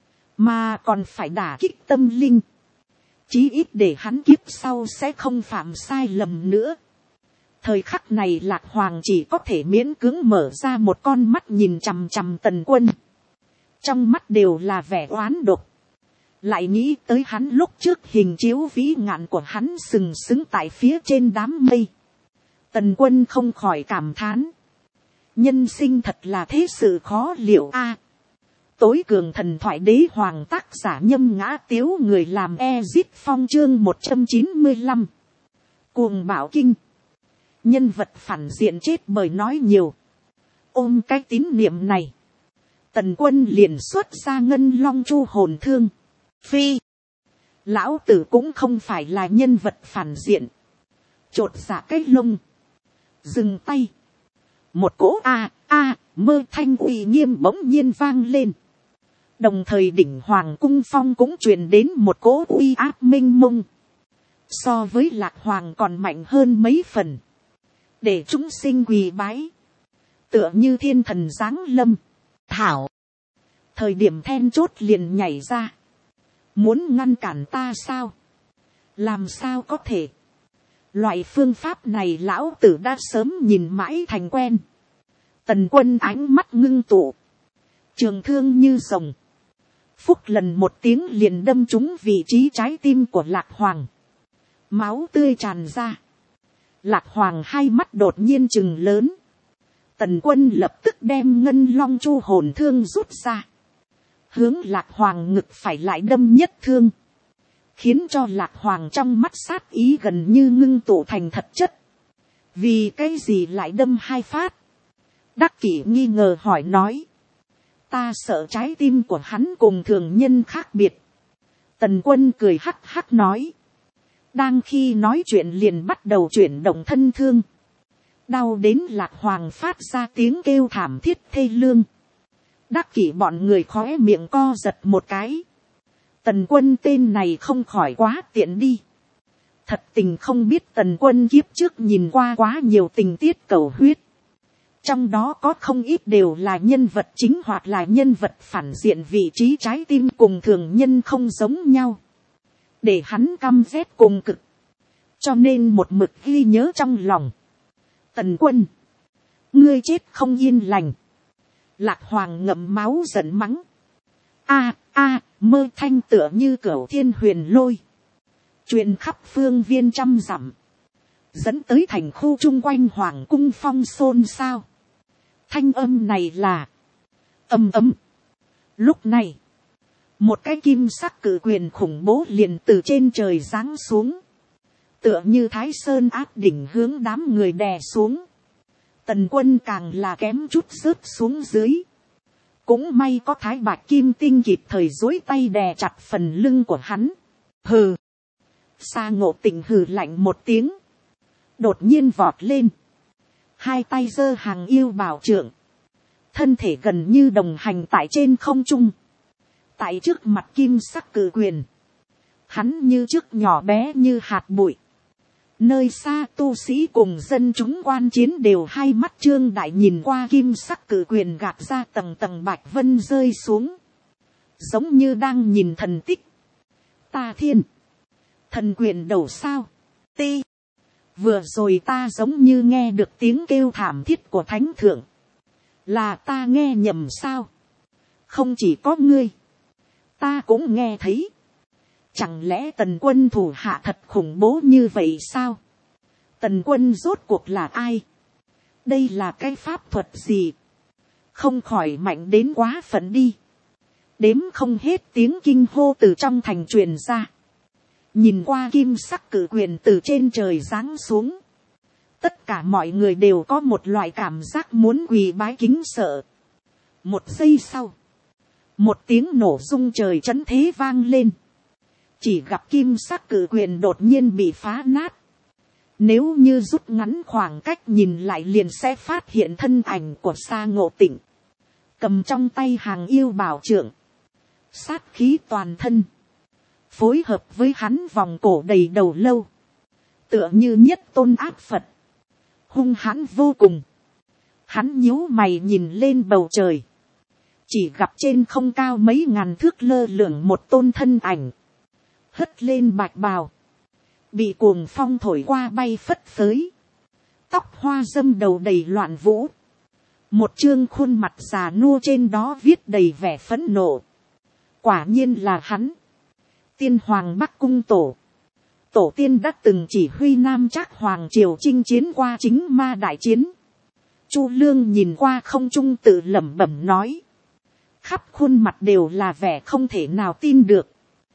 [SPEAKER 1] mà còn phải đả kích tâm linh. Chí ít để hắn kiếp sau sẽ không phạm sai lầm nữa. Thời khắc này Lạc Hoàng chỉ có thể miễn cưỡng mở ra một con mắt nhìn chằm chằm Tần Quân. Trong mắt đều là vẻ oán độc. Lại nghĩ tới hắn lúc trước hình chiếu vĩ ngạn của hắn sừng sững tại phía trên đám mây. Tần Quân không khỏi cảm thán. Nhân sinh thật là thế sự khó liệu a. Tối cường thần thoại đế hoàng tác giả Nhâm Ngã Tiếu, người làm Ezit Phong chương 195. Cuồng Bảo Kinh. Nhân vật phản diện chết bởi nói nhiều. Ôm cái tín niệm này, Tần Quân liền xuất ra Ngân Long Chu hồn thương. Phi, lão tử cũng không phải là nhân vật phản diện. Chột dạ cái lông, dừng tay. Một cỗ mơ thanh uy nghiêm bỗng nhiên vang lên. Đồng thời đỉnh Hoàng cung phong cũng truyền đến một cỗ uy áp mênh mông. So với Lạc Hoàng còn mạnh hơn mấy phần. Để chúng sinh quỳ bái. Tựa như thiên thần giáng lâm. Thảo. Thời điểm then chốt liền nhảy ra. Muốn ngăn cản ta sao? Làm sao có thể? Loại phương pháp này lão tử đã sớm nhìn mãi thành quen. Tần Quân ánh mắt ngưng tụ. Trường thương như rồng. Phúc lần một tiếng liền đâm trúng vị trí trái tim của Lạc Hoàng. Máu tươi tràn ra. Lạc Hoàng hai mắt đột nhiên trừng lớn. Tần Quân lập tức đem Ngân Long Chu hồn thương rút ra. Hướng Lạc Hoàng ngực phải lại đâm nhất thương. Khiến cho Lạc Hoàng trong mắt sát ý gần như ngưng tụ thành thật chất. Vì cái gì lại đâm hai phát? Đắc Kỷ nghi ngờ hỏi nói. Ta sợ trái tim của hắn cùng thường nhân khác biệt. Tần Quân cười hắc hắc nói. Đang khi nói chuyện liền bắt đầu chuyển động thân thương. Đau đến Lạc Hoàng phát ra tiếng kêu thảm thiết thê lương. Đắc Kỷ bọn người khóe miệng co giật một cái. Tần Quân tên này không khỏi quá tiện đi. Thật tình không biết Tần Quân kiếp trước nhìn qua quá nhiều tình tiết cầu huyết. Trong đó có không ít đều là nhân vật chính hoặc là nhân vật phản diện, vị trí trái tim cùng thường nhân không giống nhau. Để hắn căm ghét cùng cực. Cho nên một mực ghi nhớ trong lòng. Tần Quân, ngươi chết không yên lành. Lạc Hoàng ngậm máu giận mắng. Mơ thanh tựa như cửu thiên huyền lôi. Truyền khắp phương viên trăm dặm. Dẫn tới thành khu chung quanh Hoàng cung phong xôn xao. Thanh âm này là ầm ầm. Lúc này, một cái kim sắc cử quyền khủng bố liền từ trên trời giáng xuống. Tựa như Thái Sơn áp đỉnh hướng đám người đè xuống. Tần Quân càng là kém chút rớt xuống dưới. Cũng may có Thái Bạch Kim Tinh kịp thời duỗi tay đè chặt phần lưng của hắn. Hừ. Sa Ngộ Tịnh hừ lạnh một tiếng. Đột nhiên vọt lên. Hai tay giơ hàng yêu bảo trượng. Thân thể gần như đồng hành tại trên không trung. Tại trước mặt kim sắc cử quyền. Hắn như trước nhỏ bé như hạt bụi. Nơi xa tu sĩ cùng dân chúng quan chiến đều hai mắt trương đại nhìn qua kim sắc cử quyền gạt ra tầng tầng bạch vân rơi xuống. Giống như đang nhìn thần tích. Ta thiên. Thần quyền đầu sao. Ti. Vừa rồi ta giống như nghe được tiếng kêu thảm thiết của thánh thượng. Là ta nghe nhầm sao? Không chỉ có ngươi. Ta cũng nghe thấy. Chẳng lẽ tần quân thủ hạ thật khủng bố như vậy sao? Tần quân rốt cuộc là ai? Đây là cái pháp thuật gì? Không khỏi mạnh đến quá phận đi. Đếm không hết tiếng kinh hô từ trong thành truyền ra. Nhìn qua kim sắc cử quyền từ trên trời giáng xuống. Tất cả mọi người đều có một loại cảm giác muốn quỳ bái kính sợ. Một giây sau. Một tiếng nổ rung trời chấn thế vang lên. Chỉ gặp kim sắc cử quyền đột nhiên bị phá nát. Nếu như rút ngắn khoảng cách nhìn lại liền sẽ phát hiện thân ảnh của Sa Ngộ Tịnh. Cầm trong tay hàng yêu bảo trượng. Sát khí toàn thân. Phối hợp với hắn vòng cổ đầy đầu lâu. Tựa như nhất tôn ác Phật. Hung hãn vô cùng. Hắn nhíu mày nhìn lên bầu trời. Chỉ gặp trên không cao mấy ngàn thước lơ lửng một tôn thân ảnh. Hất lên bạch bào. Bị cuồng phong thổi qua bay phất phới. Tóc hoa râm đầu đầy loạn vũ. Một trương khuôn mặt già nua trên đó viết đầy vẻ phẫn nộ. Quả nhiên là hắn. Tiên hoàng Bắc Cung Tổ. Tổ tiên đã từng chỉ huy Nam Trác Hoàng triều chinh chiến qua chính ma đại chiến. Chu Lương nhìn qua không trung tự lẩm bẩm nói. Khắp khuôn mặt đều là vẻ không thể nào tin được.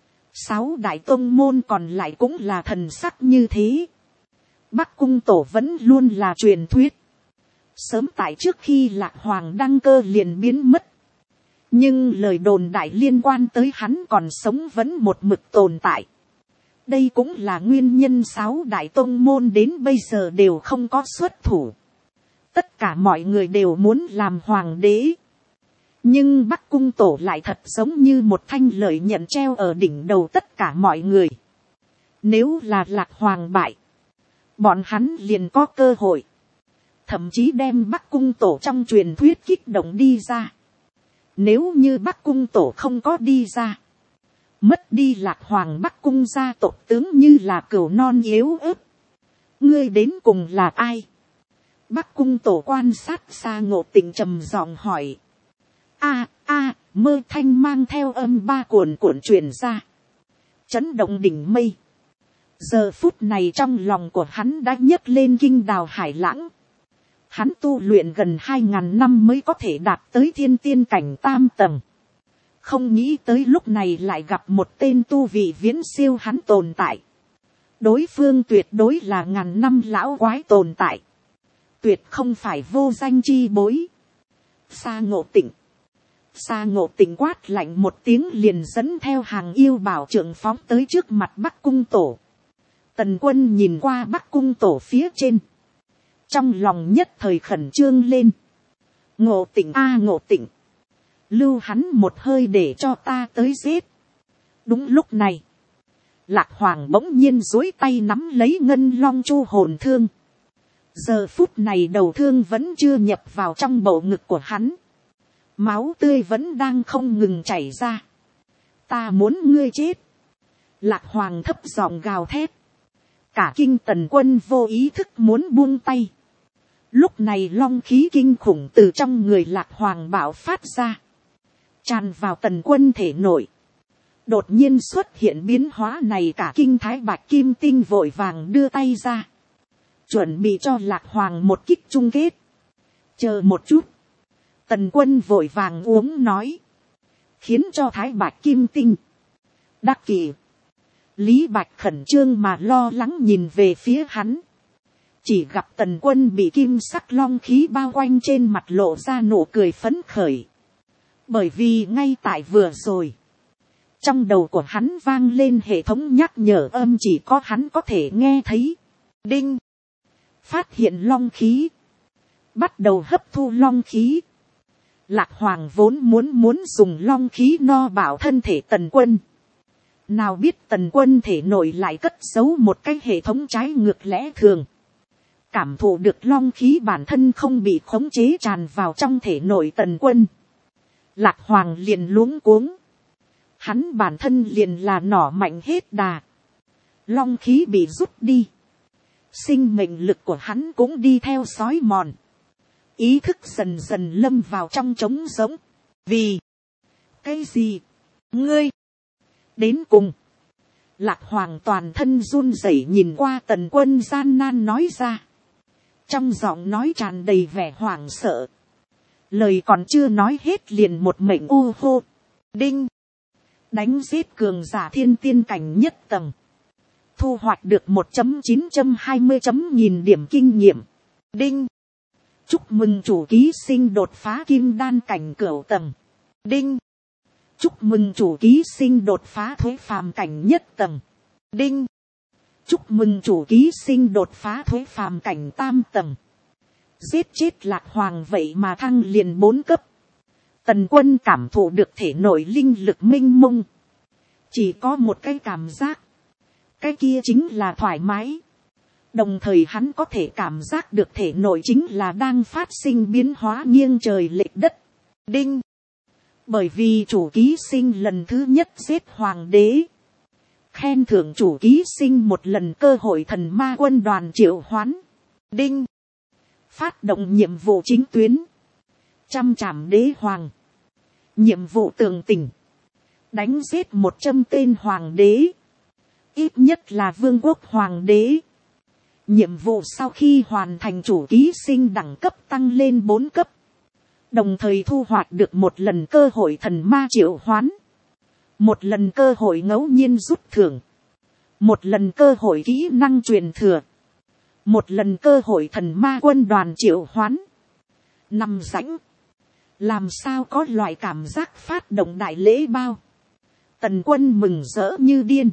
[SPEAKER 1] 6 đại tông môn còn lại cũng là thần sắc như thế. Bắc Cung Tổ vẫn luôn là truyền thuyết. Sớm tại trước khi Lạc Hoàng đăng cơ liền biến mất. Nhưng lời đồn đại liên quan tới hắn còn sống vẫn một mực tồn tại. Đây cũng là nguyên nhân 6 đại tông môn đến bây giờ đều không có xuất thủ. Tất cả mọi người đều muốn làm hoàng đế. Nhưng Bắc Cung Tổ lại thật giống như một thanh lợi nhận treo ở đỉnh đầu tất cả mọi người. Nếu là Lạc Hoàng bại, bọn hắn liền có cơ hội. Thậm chí đem Bắc Cung Tổ trong truyền thuyết kích động đi ra. Nếu như Bắc Cung Tổ không có đi ra, mất đi Lạc Hoàng Bắc Cung gia tộc tướng như là cừu non yếu ớt. Ngươi đến cùng là ai? Bắc Cung Tổ quan sát Sa Ngộ Tịnh trầm giọng hỏi. Mơ thanh mang theo âm ba cuồn cuộn truyền ra. Chấn động đỉnh mây. Giờ phút này trong lòng của hắn đã nhấc lên kinh đào hải lãng. Hắn tu luyện gần 2.000 năm mới có thể đạt tới thiên tiên cảnh tam tầng. Không nghĩ tới lúc này lại gặp một tên tu vị viễn siêu hắn tồn tại. Đối phương tuyệt đối là ngàn năm lão quái tồn tại. Tuyệt không phải vô danh chi bối. Sa Ngộ Tịnh. Sa Ngộ Tịnh quát lạnh một tiếng liền dẫn theo hàng yêu bảo trượng phóng tới trước mặt Bắc Cung Tổ. Tần Quân nhìn qua Bắc Cung Tổ phía trên. Trong lòng nhất thời khẩn trương lên. Ngộ Tịnh Ngộ Tịnh. Lưu hắn một hơi để cho ta tới giết. Đúng lúc này. Lạc Hoàng bỗng nhiên duỗi tay nắm lấy ngân long chu hồn thương. Giờ phút này đầu thương vẫn chưa nhập vào trong bầu ngực của hắn. Máu tươi vẫn đang không ngừng chảy ra. Ta muốn ngươi chết. Lạc Hoàng thấp giọng gào thét. Cả kinh Tần Quân vô ý thức muốn buông tay. Lúc này long khí kinh khủng từ trong người Lạc Hoàng bạo phát ra. Tràn vào Tần Quân thể nội. Đột nhiên xuất hiện biến hóa này cả kinh Thái Bạch Kim Tinh vội vàng đưa tay ra. Chuẩn bị cho Lạc Hoàng một kích chung kết. Chờ một chút. Tần Quân vội vàng uống nói. Khiến cho Thái Bạch Kim Tinh. Đắc kỷ. Lý Bạch khẩn trương mà lo lắng nhìn về phía hắn. Chỉ gặp Tần Quân bị kim sắc long khí bao quanh trên mặt lộ ra nụ cười phấn khởi. Bởi vì ngay tại vừa rồi. Trong đầu của hắn vang lên hệ thống nhắc nhở âm chỉ có hắn có thể nghe thấy. Đinh. Phát hiện long khí. Bắt đầu hấp thu long khí. Lạc Hoàng vốn muốn dùng long khí no bảo thân thể Tần Quân. Nào biết Tần Quân thể nội lại cất giấu một cái hệ thống trái ngược lẽ thường. Cảm thụ được long khí bản thân không bị khống chế tràn vào trong thể nội Tần Quân. Lạc Hoàng liền luống cuống. Hắn bản thân liền là nỏ mạnh hết đà. Long khí bị rút đi. Sinh mệnh lực của hắn cũng đi theo xói mòn. Ý thức dần dần lâm vào trong trống rỗng. Vì cái gì? Ngươi. Đến cùng. Lạc Hoàng toàn thân run rẩy nhìn qua Tần Quân gian nan nói ra. Trong giọng nói tràn đầy vẻ hoảng sợ. Lời còn chưa nói hết liền một mệnh u hô. Đinh. Đánh giết cường giả thiên tiên cảnh nhất tầng. Thu hoạch được 1.920.000 điểm kinh nghiệm. Đinh. Chúc mừng chủ ký sinh đột phá kim đan cảnh cửu tầng. Đinh. Chúc mừng chủ ký sinh đột phá thuế phàm cảnh nhất tầng. Đinh. Chúc mừng chủ ký sinh đột phá thuế phàm cảnh tam tầng. Giết chết Lạc Hoàng vậy mà thăng liền 4 cấp. Tần Quân cảm thụ được thể nội linh lực mênh mông. Chỉ có một cái cảm giác. Cái kia chính là thoải mái. Đồng thời hắn có thể cảm giác được thể nội chính là đang phát sinh biến hóa nghiêng trời lệch đất. Đinh. Bởi vì chủ ký sinh lần thứ nhất giết hoàng đế. Khen thưởng chủ ký sinh một lần cơ hội thần ma quân đoàn triệu hoán. Đinh. Phát động nhiệm vụ chính tuyến. Trăm trảm đế hoàng. Nhiệm vụ tường tỉnh. Đánh giết 100 tên hoàng đế. Ít nhất là vương quốc hoàng đế. Nhiệm vụ sau khi hoàn thành chủ ký sinh đẳng cấp tăng lên 4 cấp. Đồng thời thu hoạch được một lần cơ hội thần ma triệu hoán. Một lần cơ hội ngẫu nhiên rút thưởng. Một lần cơ hội kỹ năng truyền thừa. Một lần cơ hội thần ma quân đoàn triệu hoán. Nằm rãnh. Làm sao có loại cảm giác phát động đại lễ bao. Tần Quân mừng rỡ như điên.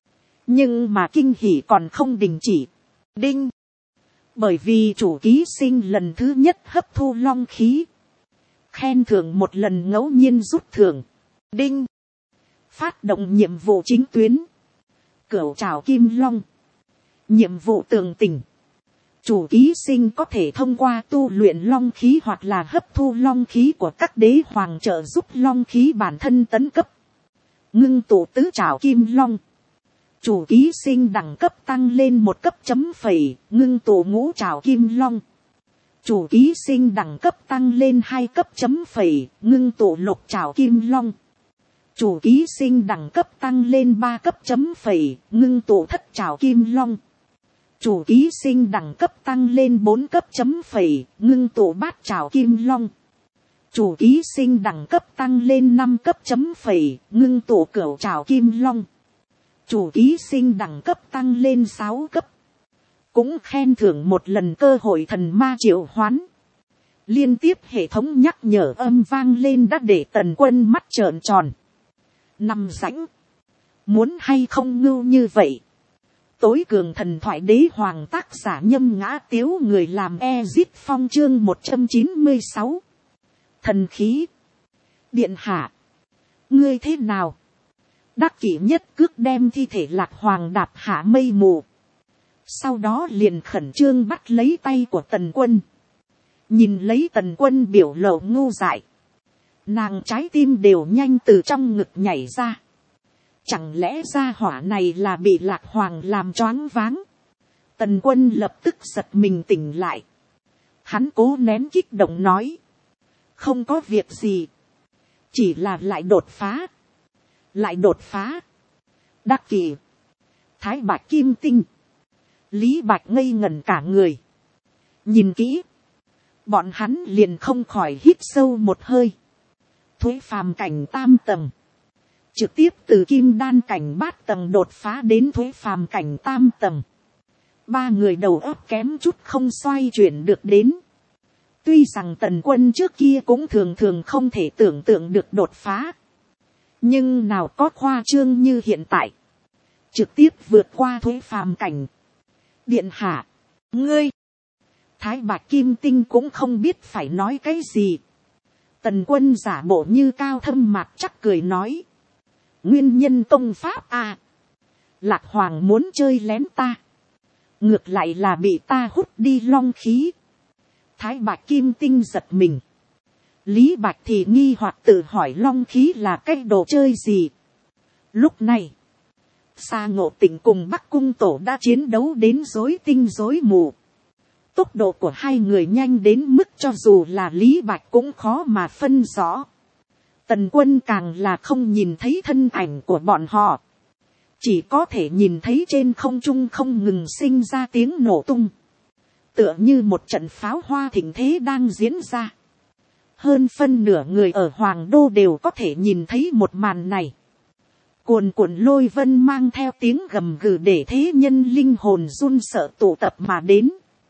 [SPEAKER 1] Nhưng mà kinh hỉ còn không đình chỉ. Đinh. Bởi vì chủ ký sinh lần thứ nhất hấp thu long khí. Khen thưởng một lần ngẫu nhiên rút thưởng. Đinh. Phát động nhiệm vụ chính tuyến. Cửu trảo kim long. Nhiệm vụ tường tỉnh. Chủ ký sinh có thể thông qua tu luyện long khí hoặc là hấp thu long khí của các đế hoàng trợ giúp long khí bản thân tấn cấp. Ngưng tụ tứ trảo kim long. Chủ ký sinh đẳng cấp tăng lên 1 cấp chấm phẩy, ngưng tụ ngũ trảo kim long. Chủ ký sinh đẳng cấp tăng lên 2 cấp chấm phẩy, ngưng tụ lục trảo kim long. Chủ ký sinh đẳng cấp tăng lên 3 cấp chấm phẩy, ngưng tụ thất trảo kim long. Chủ ký sinh đẳng cấp tăng lên 4 cấp chấm phẩy, ngưng tụ bát trảo kim long. Chủ ký sinh đẳng cấp tăng lên 5 cấp chấm phẩy, ngưng tụ cửu trảo kim long. Chủ ký sinh đẳng cấp tăng lên 6 cấp. Cũng khen thưởng một lần cơ hội thần ma triệu hoán. Liên tiếp hệ thống nhắc nhở âm vang lên đã để Tần Quân mắt trợn tròn. Nằm rãnh. Muốn hay không ngưu như vậy. Tối cường thần thoại đế hoàng tác giả Nhâm Ngã Tiếu, người làm Ezit Phong chương 196. Thần khí. Điện hạ. Ngươi thế nào? Đắc kỷ nhất cước đem thi thể Lạc Hoàng đạp hạ mây mù. Sau đó liền khẩn trương bắt lấy tay của Tần Quân. Nhìn lấy Tần Quân biểu lộ ngu dại. Nàng trái tim đều nhanh từ trong ngực nhảy ra. Chẳng lẽ gia hỏa này là bị Lạc Hoàng làm choáng váng? Tần Quân lập tức giật mình tỉnh lại. Hắn cố nén kích động nói. Không có việc gì. Chỉ là lại đột phá. Lại đột phá. Đắc Kỷ. Thái Bạch Kim Tinh. Lý Bạch ngây ngẩn cả người. Nhìn kỹ. Bọn hắn liền không khỏi hít sâu một hơi. Thuế phàm cảnh tam tầng. Trực tiếp từ kim đan cảnh bát tầng đột phá đến thuế phàm cảnh tam tầng. Ba người đầu óc kém chút không xoay chuyển được đến. Tuy rằng Tần Quân trước kia cũng thường thường không thể tưởng tượng được đột phá. Nhưng nào có khoa trương như hiện tại. Trực tiếp vượt qua thuế phàm cảnh. Điện hạ. Ngươi. Thái Bạch Kim Tinh cũng không biết phải nói cái gì. Tần Quân giả bộ như cao thâm mạc chắc cười nói. Nguyên nhân công pháp à. Lạc Hoàng muốn chơi lén ta. Ngược lại là bị ta hút đi long khí. Thái Bạch Kim Tinh giật mình. Lý Bạch thì nghi hoặc tự hỏi long khí là cái đồ chơi gì. Lúc này, Sa Ngộ Tịnh cùng Bắc Cung Tổ đã chiến đấu đến rối tinh rối mù. Tốc độ của hai người nhanh đến mức cho dù là Lý Bạch cũng khó mà phân rõ. Tần Quân càng là không nhìn thấy thân ảnh của bọn họ. Chỉ có thể nhìn thấy trên không trung không ngừng sinh ra tiếng nổ tung. Tựa như một trận pháo hoa thịnh thế đang diễn ra. Hơn phân nửa người ở Hoàng Đô đều có thể nhìn thấy một màn này. Cuồn cuộn lôi vân mang theo tiếng gầm gừ để thế nhân linh hồn run sợ tụ tập mà đến.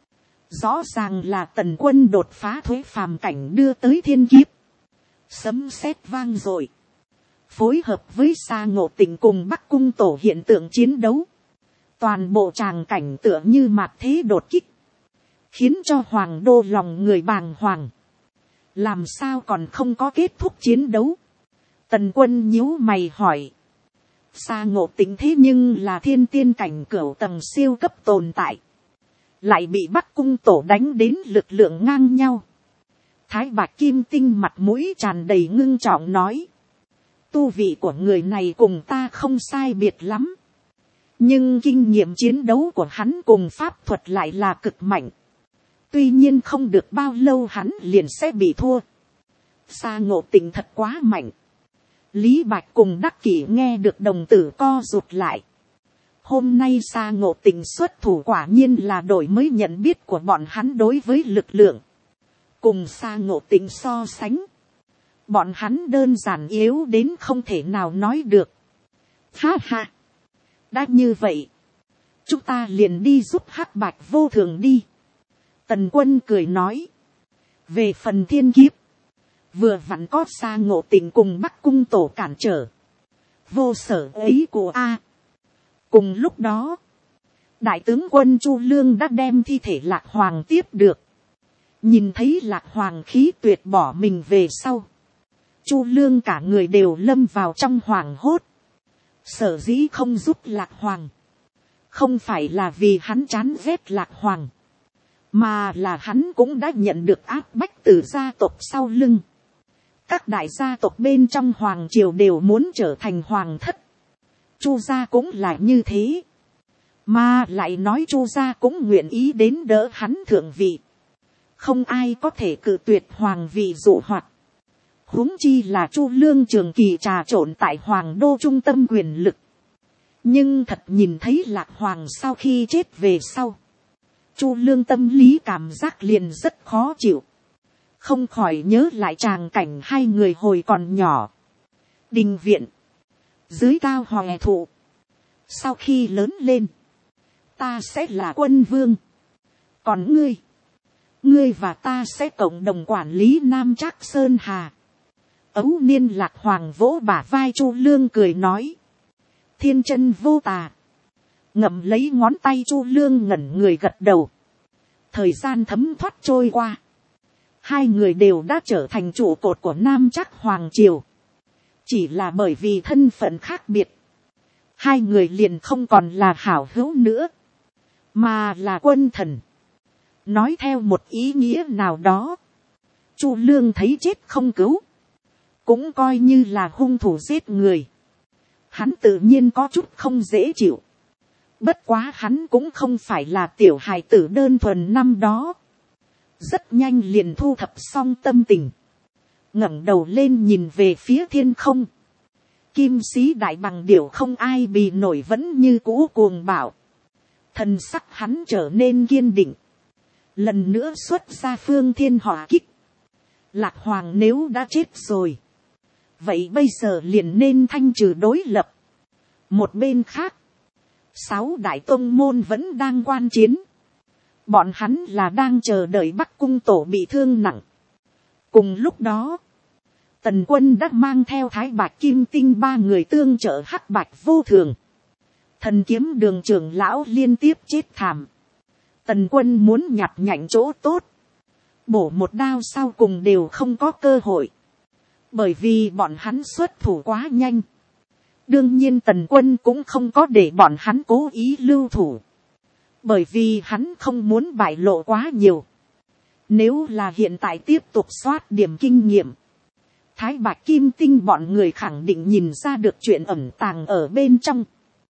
[SPEAKER 1] Rõ ràng là Tần Quân đột phá thuế phàm cảnh đưa tới thiên kiếp. Sấm sét vang dội. Phối hợp với Sa Ngộ Tịnh cùng Bắc Cung Tổ hiện tượng chiến đấu. Toàn bộ tràng cảnh tựa như mạt thế đột kích. Khiến cho Hoàng Đô lòng người bàng hoàng. Làm sao còn không có kết thúc chiến đấu? Tần Quân nhíu mày hỏi. Sa Ngộ Tịnh thế nhưng là thiên tiên cảnh cửu tầng siêu cấp tồn tại. Lại bị Bắc Cung Tổ đánh đến lực lượng ngang nhau. Thái Bạch Kim Tinh mặt mũi tràn đầy ngưng trọng nói. Tu vị của người này cùng ta không sai biệt lắm. Nhưng kinh nghiệm chiến đấu của hắn cùng pháp thuật lại là cực mạnh. Tuy nhiên không được bao lâu hắn liền sẽ bị thua. Sa Ngộ Tịnh thật quá mạnh. Lý Bạch cùng Đắc Kỷ nghe được đồng tử co rụt lại. Hôm nay Sa Ngộ Tịnh xuất thủ quả nhiên là đổi mới nhận biết của bọn hắn đối với lực lượng. Cùng Sa Ngộ Tịnh so sánh. Bọn hắn đơn giản yếu đến không thể nào nói được. Ha ha. Đã như vậy. Chúng ta liền đi giúp Hắc Bạch Vô Thường đi. Tần Quân cười nói. Về phần thiên kiếp. Vừa vặn có Sa Ngộ Tịnh cùng Bắc Cung Tổ cản trở. Vô sở ấy của A. Cùng lúc đó. Đại tướng quân Chu Lương đã đem thi thể Lạc Hoàng tiếp được. Nhìn thấy Lạc Hoàng khí tuyệt bỏ mình về sau. Chu Lương cả người đều lâm vào trong hoảng hốt. Sở dĩ không giúp Lạc Hoàng. Không phải là vì hắn chán ghét Lạc Hoàng. Mà là hắn cũng đã nhận được áp bách từ gia tộc sau lưng. Các đại gia tộc bên trong hoàng triều đều muốn trở thành hoàng thất. Chu gia cũng là như thế. Mà lại nói Chu gia cũng nguyện ý đến đỡ hắn thượng vị. Không ai có thể cự tuyệt hoàng vị dụ hoặc. Huống chi là Chu Lương trường kỳ trà trộn tại Hoàng Đô trung tâm quyền lực. Nhưng thật nhìn thấy Lạc Hoàng sau khi chết về sau. Chu Lương tâm lý cảm giác liền rất khó chịu. Không khỏi nhớ lại tràng cảnh hai người hồi còn nhỏ. Đình viện. Dưới cao hòe thụ. Sau khi lớn lên. Ta sẽ là quân vương. Còn ngươi. Ngươi và ta sẽ cộng đồng quản lý Nam Trác Sơn Hà. Ấu niên Lạc Hoàng vỗ bả vai Chu Lương cười nói. Thiên chân vô tà. Ngậm lấy ngón tay Chu Lương ngẩn người gật đầu. Thời gian thấm thoát trôi qua. Hai người đều đã trở thành trụ cột của Nam Trác Hoàng Triều. Chỉ là bởi vì thân phận khác biệt. Hai người liền không còn là hảo hữu nữa. Mà là quân thần. Nói theo một ý nghĩa nào đó. Chu Lương thấy chết không cứu. Cũng coi như là hung thủ giết người. Hắn tự nhiên có chút không dễ chịu. Bất quá hắn cũng không phải là tiểu hài tử đơn thuần năm đó. Rất nhanh liền thu thập xong tâm tình. Ngẩng đầu lên nhìn về phía thiên không. Kim sĩ đại bằng điểu không ai bì nổi vẫn như cũ cuồng bạo. Thần sắc hắn trở nên kiên định. Lần nữa xuất ra phương thiên hỏa kích. Lạc Hoàng nếu đã chết rồi. Vậy bây giờ liền nên thanh trừ đối lập. Một bên khác. 6 đại tông môn vẫn đang quan chiến. Bọn hắn là đang chờ đợi Bắc Cung Tổ bị thương nặng. Cùng lúc đó. Tần Quân đã mang theo Thái Bạch Kim Tinh 3 người tương trợ Hắc Bạch Vô Thường. Thần Kiếm Đường trưởng lão liên tiếp chết thảm. Tần Quân muốn nhặt nhạnh chỗ tốt. Bổ một đao sau cùng đều không có cơ hội. Bởi vì bọn hắn xuất thủ quá nhanh. Đương nhiên Tần Quân cũng không có để bọn hắn cố ý lưu thủ. Bởi vì hắn không muốn bại lộ quá nhiều. Nếu là hiện tại tiếp tục soát điểm kinh nghiệm. thái bạch kim tinh bọn người khẳng định nhìn ra được chuyện ẩn tàng ở bên trong,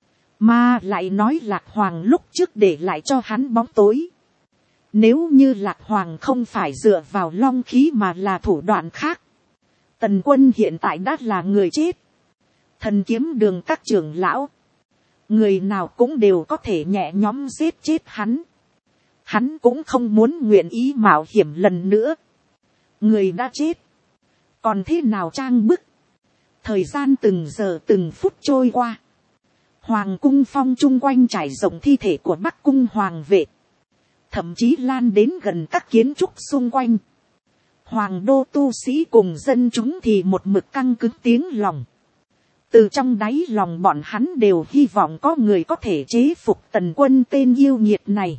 [SPEAKER 1] mà lại nói lạc hoàng lúc trước để lại cho hắn bóng tối. Nếu như lạc hoàng không phải dựa vào long khí mà là thủ đoạn khác, tần quân hiện tại đã là người chết. Thần kiếm đường các trưởng lão, người nào cũng đều có thể nhẹ nhõm giết chết hắn. Hắn cũng không muốn nguyện ý mạo hiểm lần nữa. Người đã chết, còn thế nào trang bức. Thời gian từng giờ từng phút trôi qua, hoàng cung phong chung quanh trải rộng thi thể của bắc cung hoàng vệ, thậm chí lan đến gần các kiến trúc xung quanh. Hoàng đô tu sĩ cùng dân chúng thì một mực căng cứng tiếng lòng. Từ trong đáy lòng bọn hắn đều hy vọng có người có thể chế phục tần quân tên yêu nghiệt này.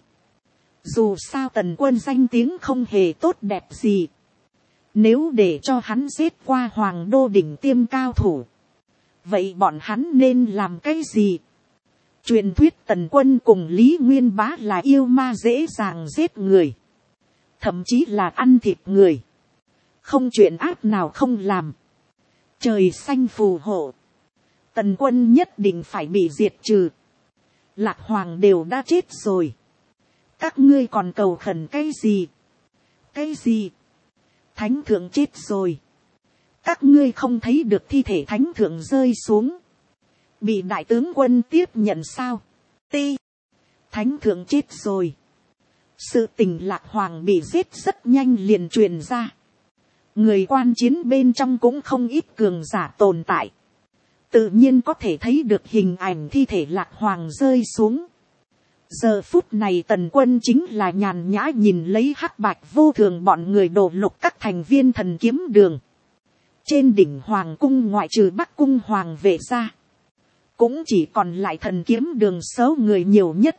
[SPEAKER 1] Dù sao tần quân danh tiếng không hề tốt đẹp gì. Nếu để cho hắn giết qua hoàng đô đỉnh tiêm cao thủ, vậy bọn hắn nên làm cái gì? Truyền thuyết tần quân cùng Lý Nguyên Bá là yêu ma dễ dàng giết người, thậm chí là ăn thịt người, không chuyện ác nào không làm. Trời xanh phù hộ, tần quân nhất định phải bị diệt trừ. Lạc hoàng đều đã chết rồi, các ngươi còn cầu khẩn cái gì? Cái gì? Thánh thượng chết rồi, các ngươi không thấy được thi thể thánh thượng rơi xuống, bị đại tướng quân tiếp nhận sao? Ti, thánh thượng chết rồi. Sự tình lạc hoàng bị giết rất nhanh liền truyền ra. Người quan chiến bên trong cũng không ít cường giả tồn tại, tự nhiên có thể thấy được hình ảnh thi thể lạc hoàng rơi xuống. Giờ phút này tần quân chính là nhàn nhã nhìn lấy hắc bạch vô thường bọn người đổ lục các thành viên thần kiếm đường. Trên đỉnh hoàng cung ngoại trừ bắc cung hoàng vệ ra, cũng chỉ còn lại thần kiếm đường số người nhiều nhất.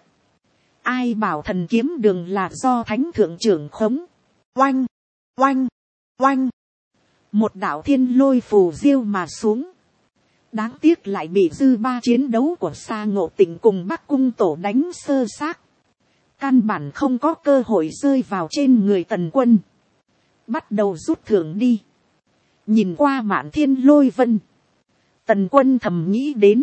[SPEAKER 1] Ai bảo thần kiếm đường là do thánh thượng trưởng khống. Oanh, oanh, oanh. Một đạo thiên lôi phù diêu mà xuống. Đáng tiếc lại bị dư ba chiến đấu của Sa Ngộ Tịnh cùng Bắc Cung Tổ đánh sơ xác. Căn bản không có cơ hội rơi vào trên người tần quân. Bắt đầu rút thưởng đi. Nhìn qua mạn thiên lôi vân, tần quân thầm nghĩ đến.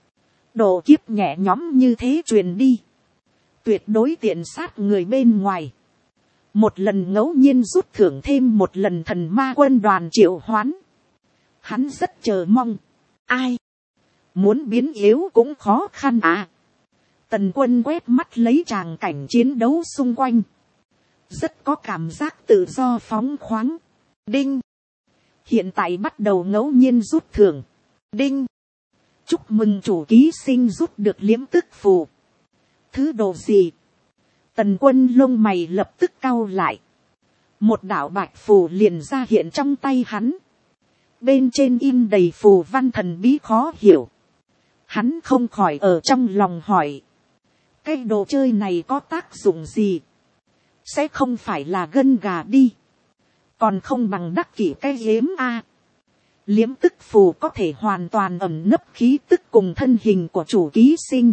[SPEAKER 1] Độ kiếp nhẹ nhõm như thế truyền đi, tuyệt đối tiện sát người bên ngoài. Một lần ngẫu nhiên rút thưởng thêm một lần thần ma quân đoàn triệu hoán. Hắn rất chờ mong. Ai? Muốn biến yếu cũng khó khăn à. Tần quân quét mắt lấy tràng cảnh chiến đấu xung quanh. Rất có cảm giác tự do phóng khoáng. Đinh. Hiện tại bắt đầu ngẫu nhiên rút thưởng. Đinh. Chúc mừng chủ ký sinh rút được liếm tức phù. Thứ đồ gì? Tần quân lông mày lập tức cau lại. Một đạo bạch phù liền ra hiện trong tay hắn. Bên trên in đầy phù văn thần bí khó hiểu. Hắn không khỏi ở trong lòng hỏi. Cái đồ chơi này có tác dụng gì? Sẽ không phải là gân gà đi. Còn không bằng đắc kỷ cái yếm a. Liếm tức phù có thể hoàn toàn ẩn nấp khí tức cùng thân hình của chủ ký sinh.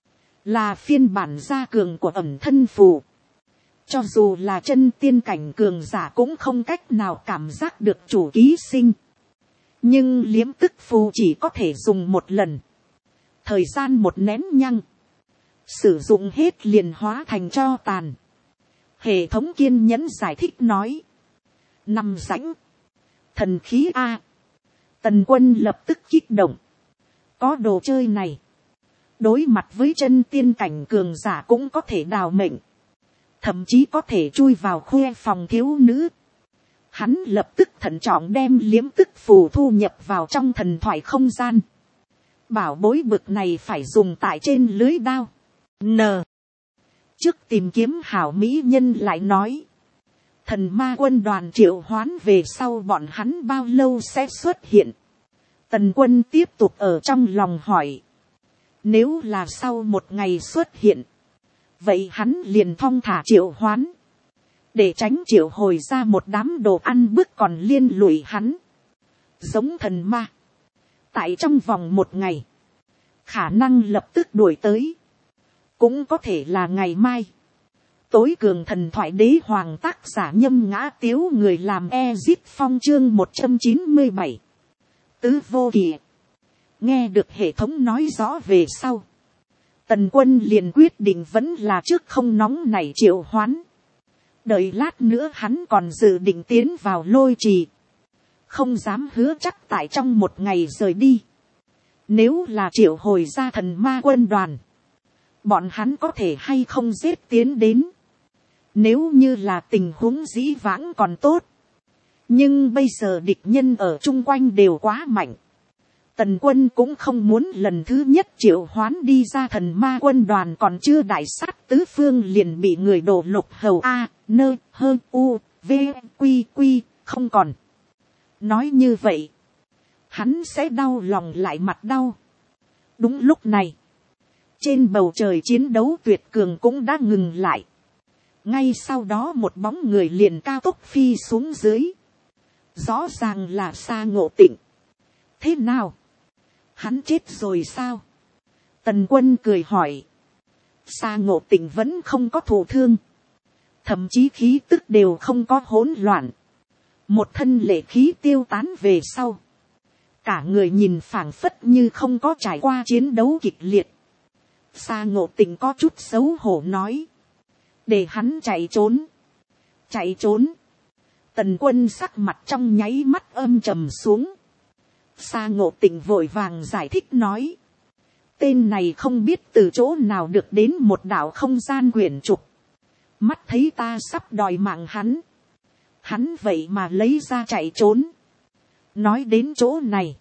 [SPEAKER 1] Là phiên bản gia cường của ẩn thân phù. Cho dù là chân tiên cảnh cường giả cũng không cách nào cảm giác được chủ ký sinh. Nhưng liếm tức phù chỉ có thể dùng một lần. Thời gian một nén nhăng. Sử dụng hết liền hóa thành tro tàn. Hệ thống kiên nhẫn giải thích nói. Nằm rãnh. Thần khí A. Tần quân lập tức kích động. Có đồ chơi này. Đối mặt với chân tiên cảnh cường giả cũng có thể đào mệnh. Thậm chí có thể chui vào khuê phòng thiếu nữ. Hắn lập tức thận trọng đem liếm tức phù thu nhập vào trong thần thoại không gian. Bảo bối bực này phải dùng tại trên lưới đao. N. Trước tìm kiếm hảo mỹ nhân lại nói. Thần ma quân đoàn triệu hoán về sau bọn hắn bao lâu sẽ xuất hiện? Tần quân tiếp tục ở trong lòng hỏi. Nếu là sau một ngày xuất hiện, vậy hắn liền thong thả triệu hoán. Để tránh triệu hồi ra một đám đồ ăn bức còn liên lụy hắn. Giống thần ma. Tại trong vòng một ngày, khả năng lập tức đuổi tới. Cũng có thể là ngày mai. tối cường thần thoại đế hoàng tác giả Nhâm Ngã Tiếu, người làm Ezip Phong chương 197. Tứ vô kỵ. Nghe được hệ thống nói rõ về sau, Tần Quân liền quyết định vẫn là trước không nóng nảy triệu hoán. Đợi lát nữa hắn còn dự định tiến vào Lôi Trì, không dám hứa chắc tại trong một ngày rời đi. Nếu là triệu hồi ra thần ma quân đoàn, bọn hắn có thể hay không giết tiến đến. Nếu như là tình huống dĩ vãng còn tốt, nhưng bây giờ địch nhân ở chung quanh đều quá mạnh. Tần Quân cũng không muốn lần thứ nhất triệu hoán đi ra thần ma quân đoàn còn chưa đại sát tứ phương liền bị người đổ lục hầu a nơ hơ u v quy quy không còn. Nói như vậy, hắn sẽ đau lòng lại mặt đau. Đúng lúc này, trên bầu trời chiến đấu tuyệt cường cũng đã ngừng lại. Ngay sau đó một bóng người liền cao tốc phi xuống dưới. Rõ ràng là Sa Ngộ Tịnh. Thế nào? Hắn chết rồi sao? Tần Quân cười hỏi. Sa Ngộ Tịnh vẫn không có thụ thương, thậm chí khí tức đều không có hỗn loạn. Một thân lệ khí tiêu tán về sau, cả người nhìn phảng phất như không có trải qua chiến đấu kịch liệt. Sa Ngộ Tịnh có chút xấu hổ nói. Để hắn chạy trốn. Chạy trốn. Tần Quân sắc mặt trong nháy mắt âm trầm xuống. Sa Ngộ Tịnh vội vàng giải thích nói. Tên này không biết từ chỗ nào được đến một đạo không gian quyển trục. Mắt thấy ta sắp đòi mạng hắn, hắn vậy mà lấy ra chạy trốn. Nói đến chỗ này,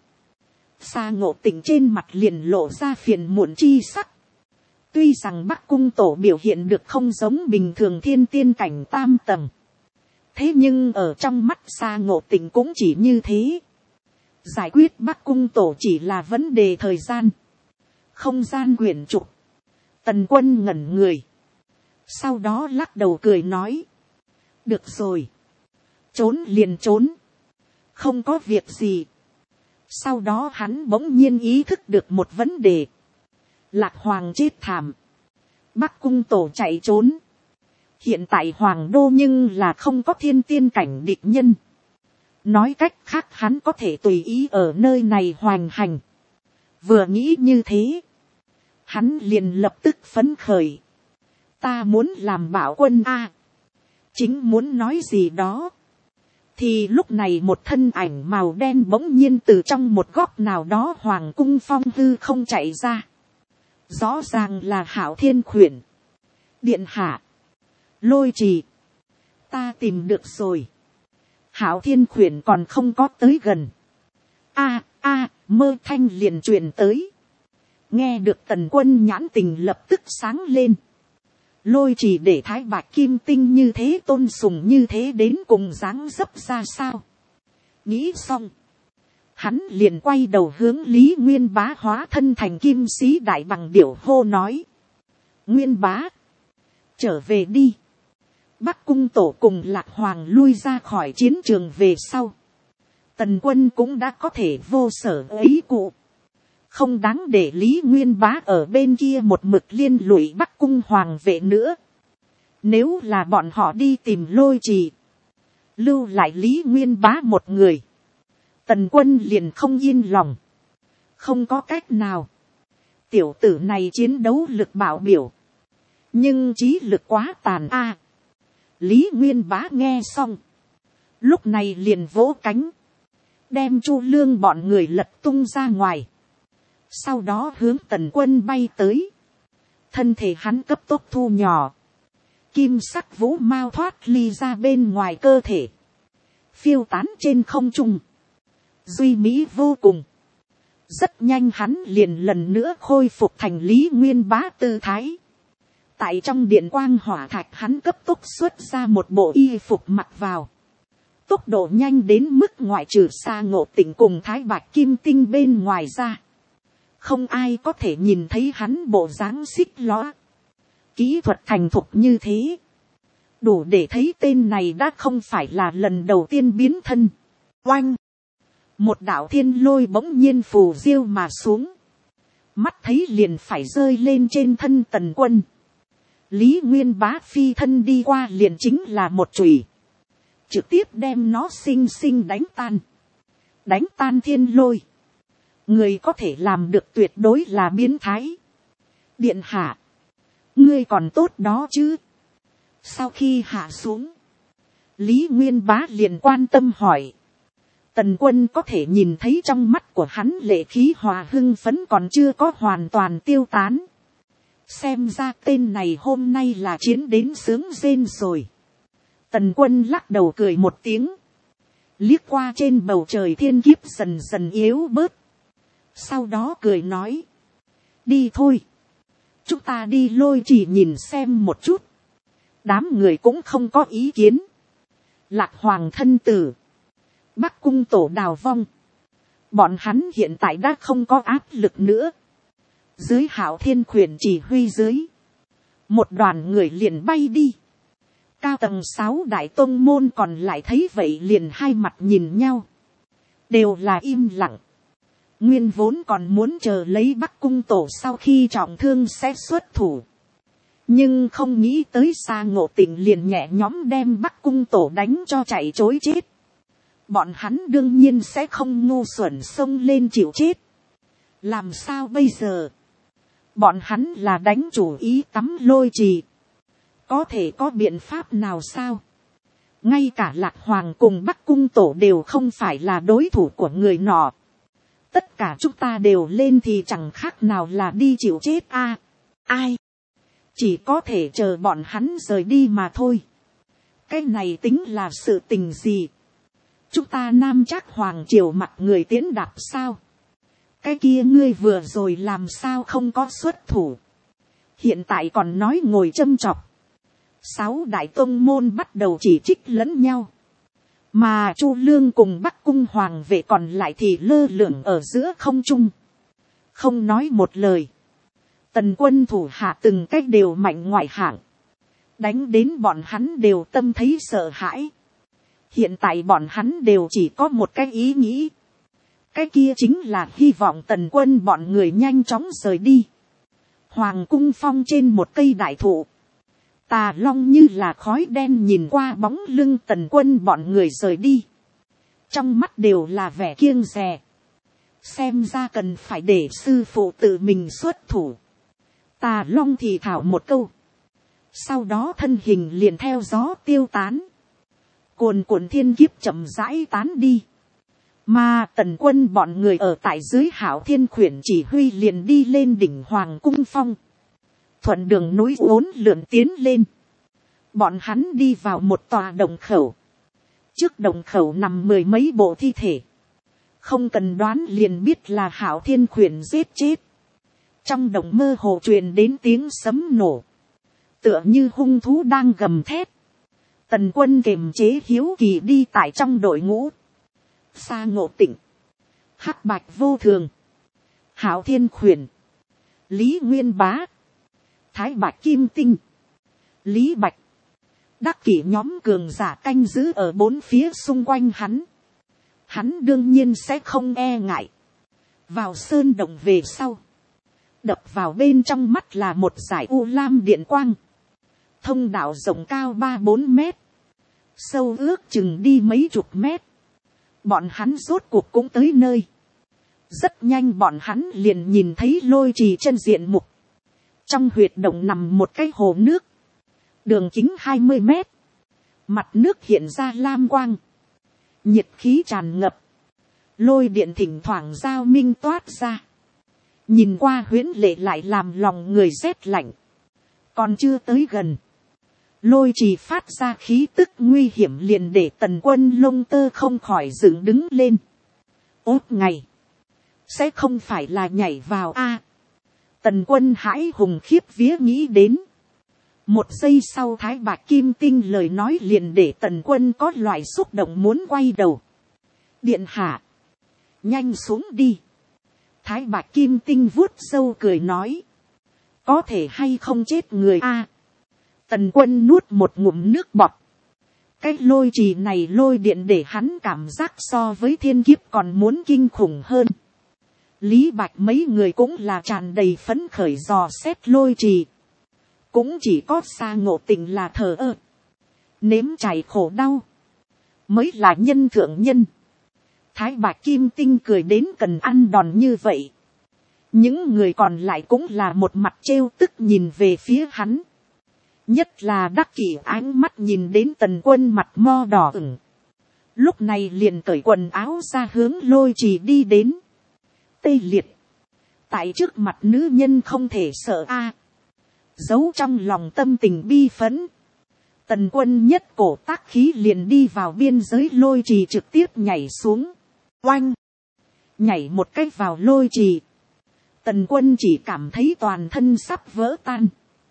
[SPEAKER 1] Sa Ngộ Tịnh trên mặt liền lộ ra phiền muộn chi sắc. Tuy rằng Bắc Cung Tổ biểu hiện được không giống bình thường thiên tiên cảnh tam tầng, thế nhưng ở trong mắt Sa Ngộ Tịnh cũng chỉ như thế. Giải quyết Bắc Cung Tổ chỉ là vấn đề thời gian. Không gian quyển trục. Tần Quân ngẩn người, sau đó lắc đầu cười nói. Được rồi, trốn liền trốn, không có việc gì. Sau đó hắn bỗng nhiên ý thức được một vấn đề. Lạc Hoàng chết thảm, Bắc Cung Tổ chạy trốn. Hiện tại Hoàng Đô nhưng là không có thiên tiên cảnh địch nhân. Nói cách khác hắn có thể tùy ý ở nơi này hoành hành. Vừa nghĩ như thế, hắn liền lập tức phấn khởi. Ta muốn làm bảo quân a. Chính muốn nói gì đó, thì lúc này một thân ảnh màu đen bỗng nhiên từ trong một góc nào đó hoàng cung phong hư không chạy ra. Rõ ràng là Hạo Thiên Khuyển. Điện hạ, Lôi Trì, ta tìm được rồi. Hạo Thiên Khuyển còn không có tới gần. Mơ thanh liền truyền tới. Nghe được Tần Quân nhãn tình lập tức sáng lên. Lôi Trì để Thái Bạch Kim Tinh như thế tôn sùng như thế đến cùng dáng dấp ra sao? Nghĩ xong, hắn liền quay đầu hướng Lý Nguyên Bá hóa thân thành kim sĩ đại bằng điểu hô nói. Nguyên Bá, trở về đi. Bắc Cung Tổ cùng Lạc Hoàng lui ra khỏi chiến trường về sau, Tần Quân cũng đã có thể vô sở ấy cụ. Không đáng để Lý Nguyên Bá ở bên kia một mực liên lụy Bắc Cung Hoàng vệ nữa. Nếu là bọn họ đi tìm Lôi Trì, lưu lại Lý Nguyên Bá một người, Tần Quân liền không yên lòng. Không có cách nào. Tiểu tử này chiến đấu lực bảo biểu, nhưng trí lực quá tàn a. Lý Nguyên Bá nghe xong, lúc này liền vỗ cánh, đem Chu Lương bọn người lật tung ra ngoài. Sau đó hướng Tần Quân bay tới. Thân thể hắn cấp tốc thu nhỏ. Kim sắc vũ mao thoát ly ra bên ngoài cơ thể, phiêu tán trên không trung, duy mỹ vô cùng. Rất nhanh hắn liền lần nữa khôi phục thành Lý Nguyên Bá tư thái. Tại trong điện quang hỏa thạch hắn cấp tốc xuất ra một bộ y phục mặc vào. Tốc độ nhanh đến mức ngoại trừ Sa Ngộ Tịnh cùng Thái Bạch Kim Tinh bên ngoài ra, không ai có thể nhìn thấy hắn bộ dáng xích lõa. Kỹ thuật thành thục như thế, đủ để thấy tên này đã không phải là lần đầu tiên biến thân. Oanh! Một đạo thiên lôi bỗng nhiên phù diêu mà xuống. Mắt thấy liền phải rơi lên trên thân Tần Quân. Lý Nguyên Bá phi thân đi qua liền chính là một chùy, trực tiếp đem nó xinh xinh đánh tan thiên lôi. Người có thể làm được tuyệt đối là biến thái. Điện hạ, ngươi còn tốt đó chứ? Sau khi hạ xuống, Lý Nguyên Bá liền quan tâm hỏi. Tần Quân có thể nhìn thấy trong mắt của hắn lệ khí hòa hưng phấn còn chưa có hoàn toàn tiêu tán. Xem ra tên này hôm nay là chiến đến sướng rên rồi. Tần Quân lắc đầu cười một tiếng, liếc qua trên bầu trời thiên kiếp dần dần yếu bớt. Sau đó cười nói, đi thôi, chúng ta đi Lôi Trì nhìn xem một chút. Đám người cũng không có ý kiến. Lạc Hoàng thân tử, Bắc Cung tổ đào vong, bọn hắn hiện tại đã không có áp lực nữa. Dưới Hạo Thiên Khuyển chỉ huy dưới, một đoàn người liền bay đi. Cao tầng 6 đại tông môn còn lại thấy vậy liền hai mặt nhìn nhau, đều là im lặng. Nguyên vốn còn muốn chờ lấy Bắc Cung tổ sau khi trọng thương sẽ xuất thủ, nhưng không nghĩ tới Sa Ngộ Tịnh liền nhẹ nhõm đem Bắc Cung tổ đánh cho chạy chối chết. Bọn hắn đương nhiên sẽ không ngu xuẩn xông lên chịu chết. Làm sao bây giờ? Bọn hắn là đánh chủ ý tắm Lôi Trì, có thể có biện pháp nào sao? Ngay cả Lạc Hoàng cùng Bắc Cung tổ đều không phải là đối thủ của người nọ. Tất cả chúng ta đều lên thì chẳng khác nào là đi chịu chết a. Ai? Chỉ có thể chờ bọn hắn rời đi mà thôi. Cái này tính là sự tình gì? Chúng ta Nam Trác Hoàng triều mặt người tiến đạp sao? Cái kia ngươi vừa rồi làm sao không có xuất thủ? Hiện tại còn nói ngồi châm chọc. 6 đại tông môn bắt đầu chỉ trích lẫn nhau. Mà Chu Lương cùng Bắc Cung Hoàng vệ còn lại thì lơ lửng ở giữa không trung, không nói một lời. Tần Quân thủ hạ từng cách đều mạnh ngoại hạng, đánh đến bọn hắn đều tâm thấy sợ hãi. Hiện tại bọn hắn đều chỉ có một cái ý nghĩ, cái kia chính là hy vọng Tần Quân bọn người nhanh chóng rời đi. Hoàng cung phong trên một cây đại thụ, Tà Long như là khói đen nhìn qua bóng lưng Tần Quân bọn người rời đi, trong mắt đều là vẻ kiêng dè. Xem ra cần phải để sư phụ tự mình xuất thủ. Tà Long thì thảo một câu, sau đó thân hình liền theo gió tiêu tán. Cuồn cuộn thiên kiếp chậm rãi tán đi, mà Tần Quân bọn người ở tại dưới Hạo Thiên Khuyển chỉ huy liền đi lên đỉnh Hoàng cung phong, thuận đường núi uốn lượn tiến lên. Bọn hắn đi vào một tòa động khẩu, trước động khẩu nằm 10 mấy bộ thi thể, không cần đoán liền biết là Hạo Thiên Khuyển giết chết. Trong động mơ hồ truyền đến tiếng sấm nổ, tựa như hung thú đang gầm thét. Tần Quân kiềm chế hiếu kỳ đi tại trong đội ngũ. Sa Ngộ Tịnh, Hắc Bạch Vô Thường, Hạo Thiên Khuyển, Lý Nguyên Bá, Thái Bạch Kim Tinh, Lý Bạch, đắc kỷ nhóm cường giả canh giữ ở bốn phía xung quanh hắn. Hắn đương nhiên sẽ không e ngại. Vào sơn động về sau, đập vào bên trong mắt là một dải u lam điện quang. Thông đạo rộng cao 3-4 mét, sâu ước chừng đi mấy chục mét. Bọn hắn rốt cuộc cũng tới nơi. Rất nhanh bọn hắn liền nhìn thấy Lôi Trì chân diện mục. Trong huyệt động nằm một cái hồ nước, đường kính 20 mét, mặt nước hiện ra lam quang, nhiệt khí tràn ngập, lôi điện thỉnh thoảng giao minh toát ra, nhìn qua huyễn lệ lại làm lòng người rét lạnh. Còn chưa tới gần, Lôi Trì phát ra khí tức nguy hiểm liền để Tần Quân lông tơ không khỏi dựng đứng lên. Ốt ngày, sẽ không phải là nhảy vào a? Tần Quân hãi hùng khiếp vía nghĩ đến. Một giây sau Thái Bạch Kim Tinh lời nói liền để Tần Quân có loại xúc động muốn quay đầu. Điện hạ, nhanh xuống đi. Thái Bạch Kim Tinh vuốt râu cười nói, có thể hay không chết người a? Tần Quân nuốt một ngụm nước bọt. Cái Lôi Trì này lôi điện để hắn cảm giác so với thiên kiếp còn muốn kinh khủng hơn. Lý Bạch mấy người cũng là tràn đầy phấn khởi dò xét Lôi Trì. cũng chỉ có Sa Ngộ Tịnh là thờ ơ, nếm trải khổ đau, mới là nhân thượng nhân. Thái Bạch Kim Tinh cười đến cần ăn đòn như vậy. Những người còn lại cũng là một mặt trêu tức nhìn về phía hắn. Nhất là Đắc Kỷ ánh mắt nhìn đến Tần Quân mặt mo đỏ ửng. Lúc này liền cởi quần áo ra hướng Lôi Trì đi đến. Tê liệt. Tại trước mặt nữ nhân không thể sợ a. Giấu trong lòng tâm tình bi phẫn. Tần Quân nhất cổ tác khí liền đi vào biên giới Lôi Trì trực tiếp nhảy xuống. Oanh. Nhảy một cách vào Lôi Trì. Tần Quân chỉ cảm thấy toàn thân sắp vỡ tan.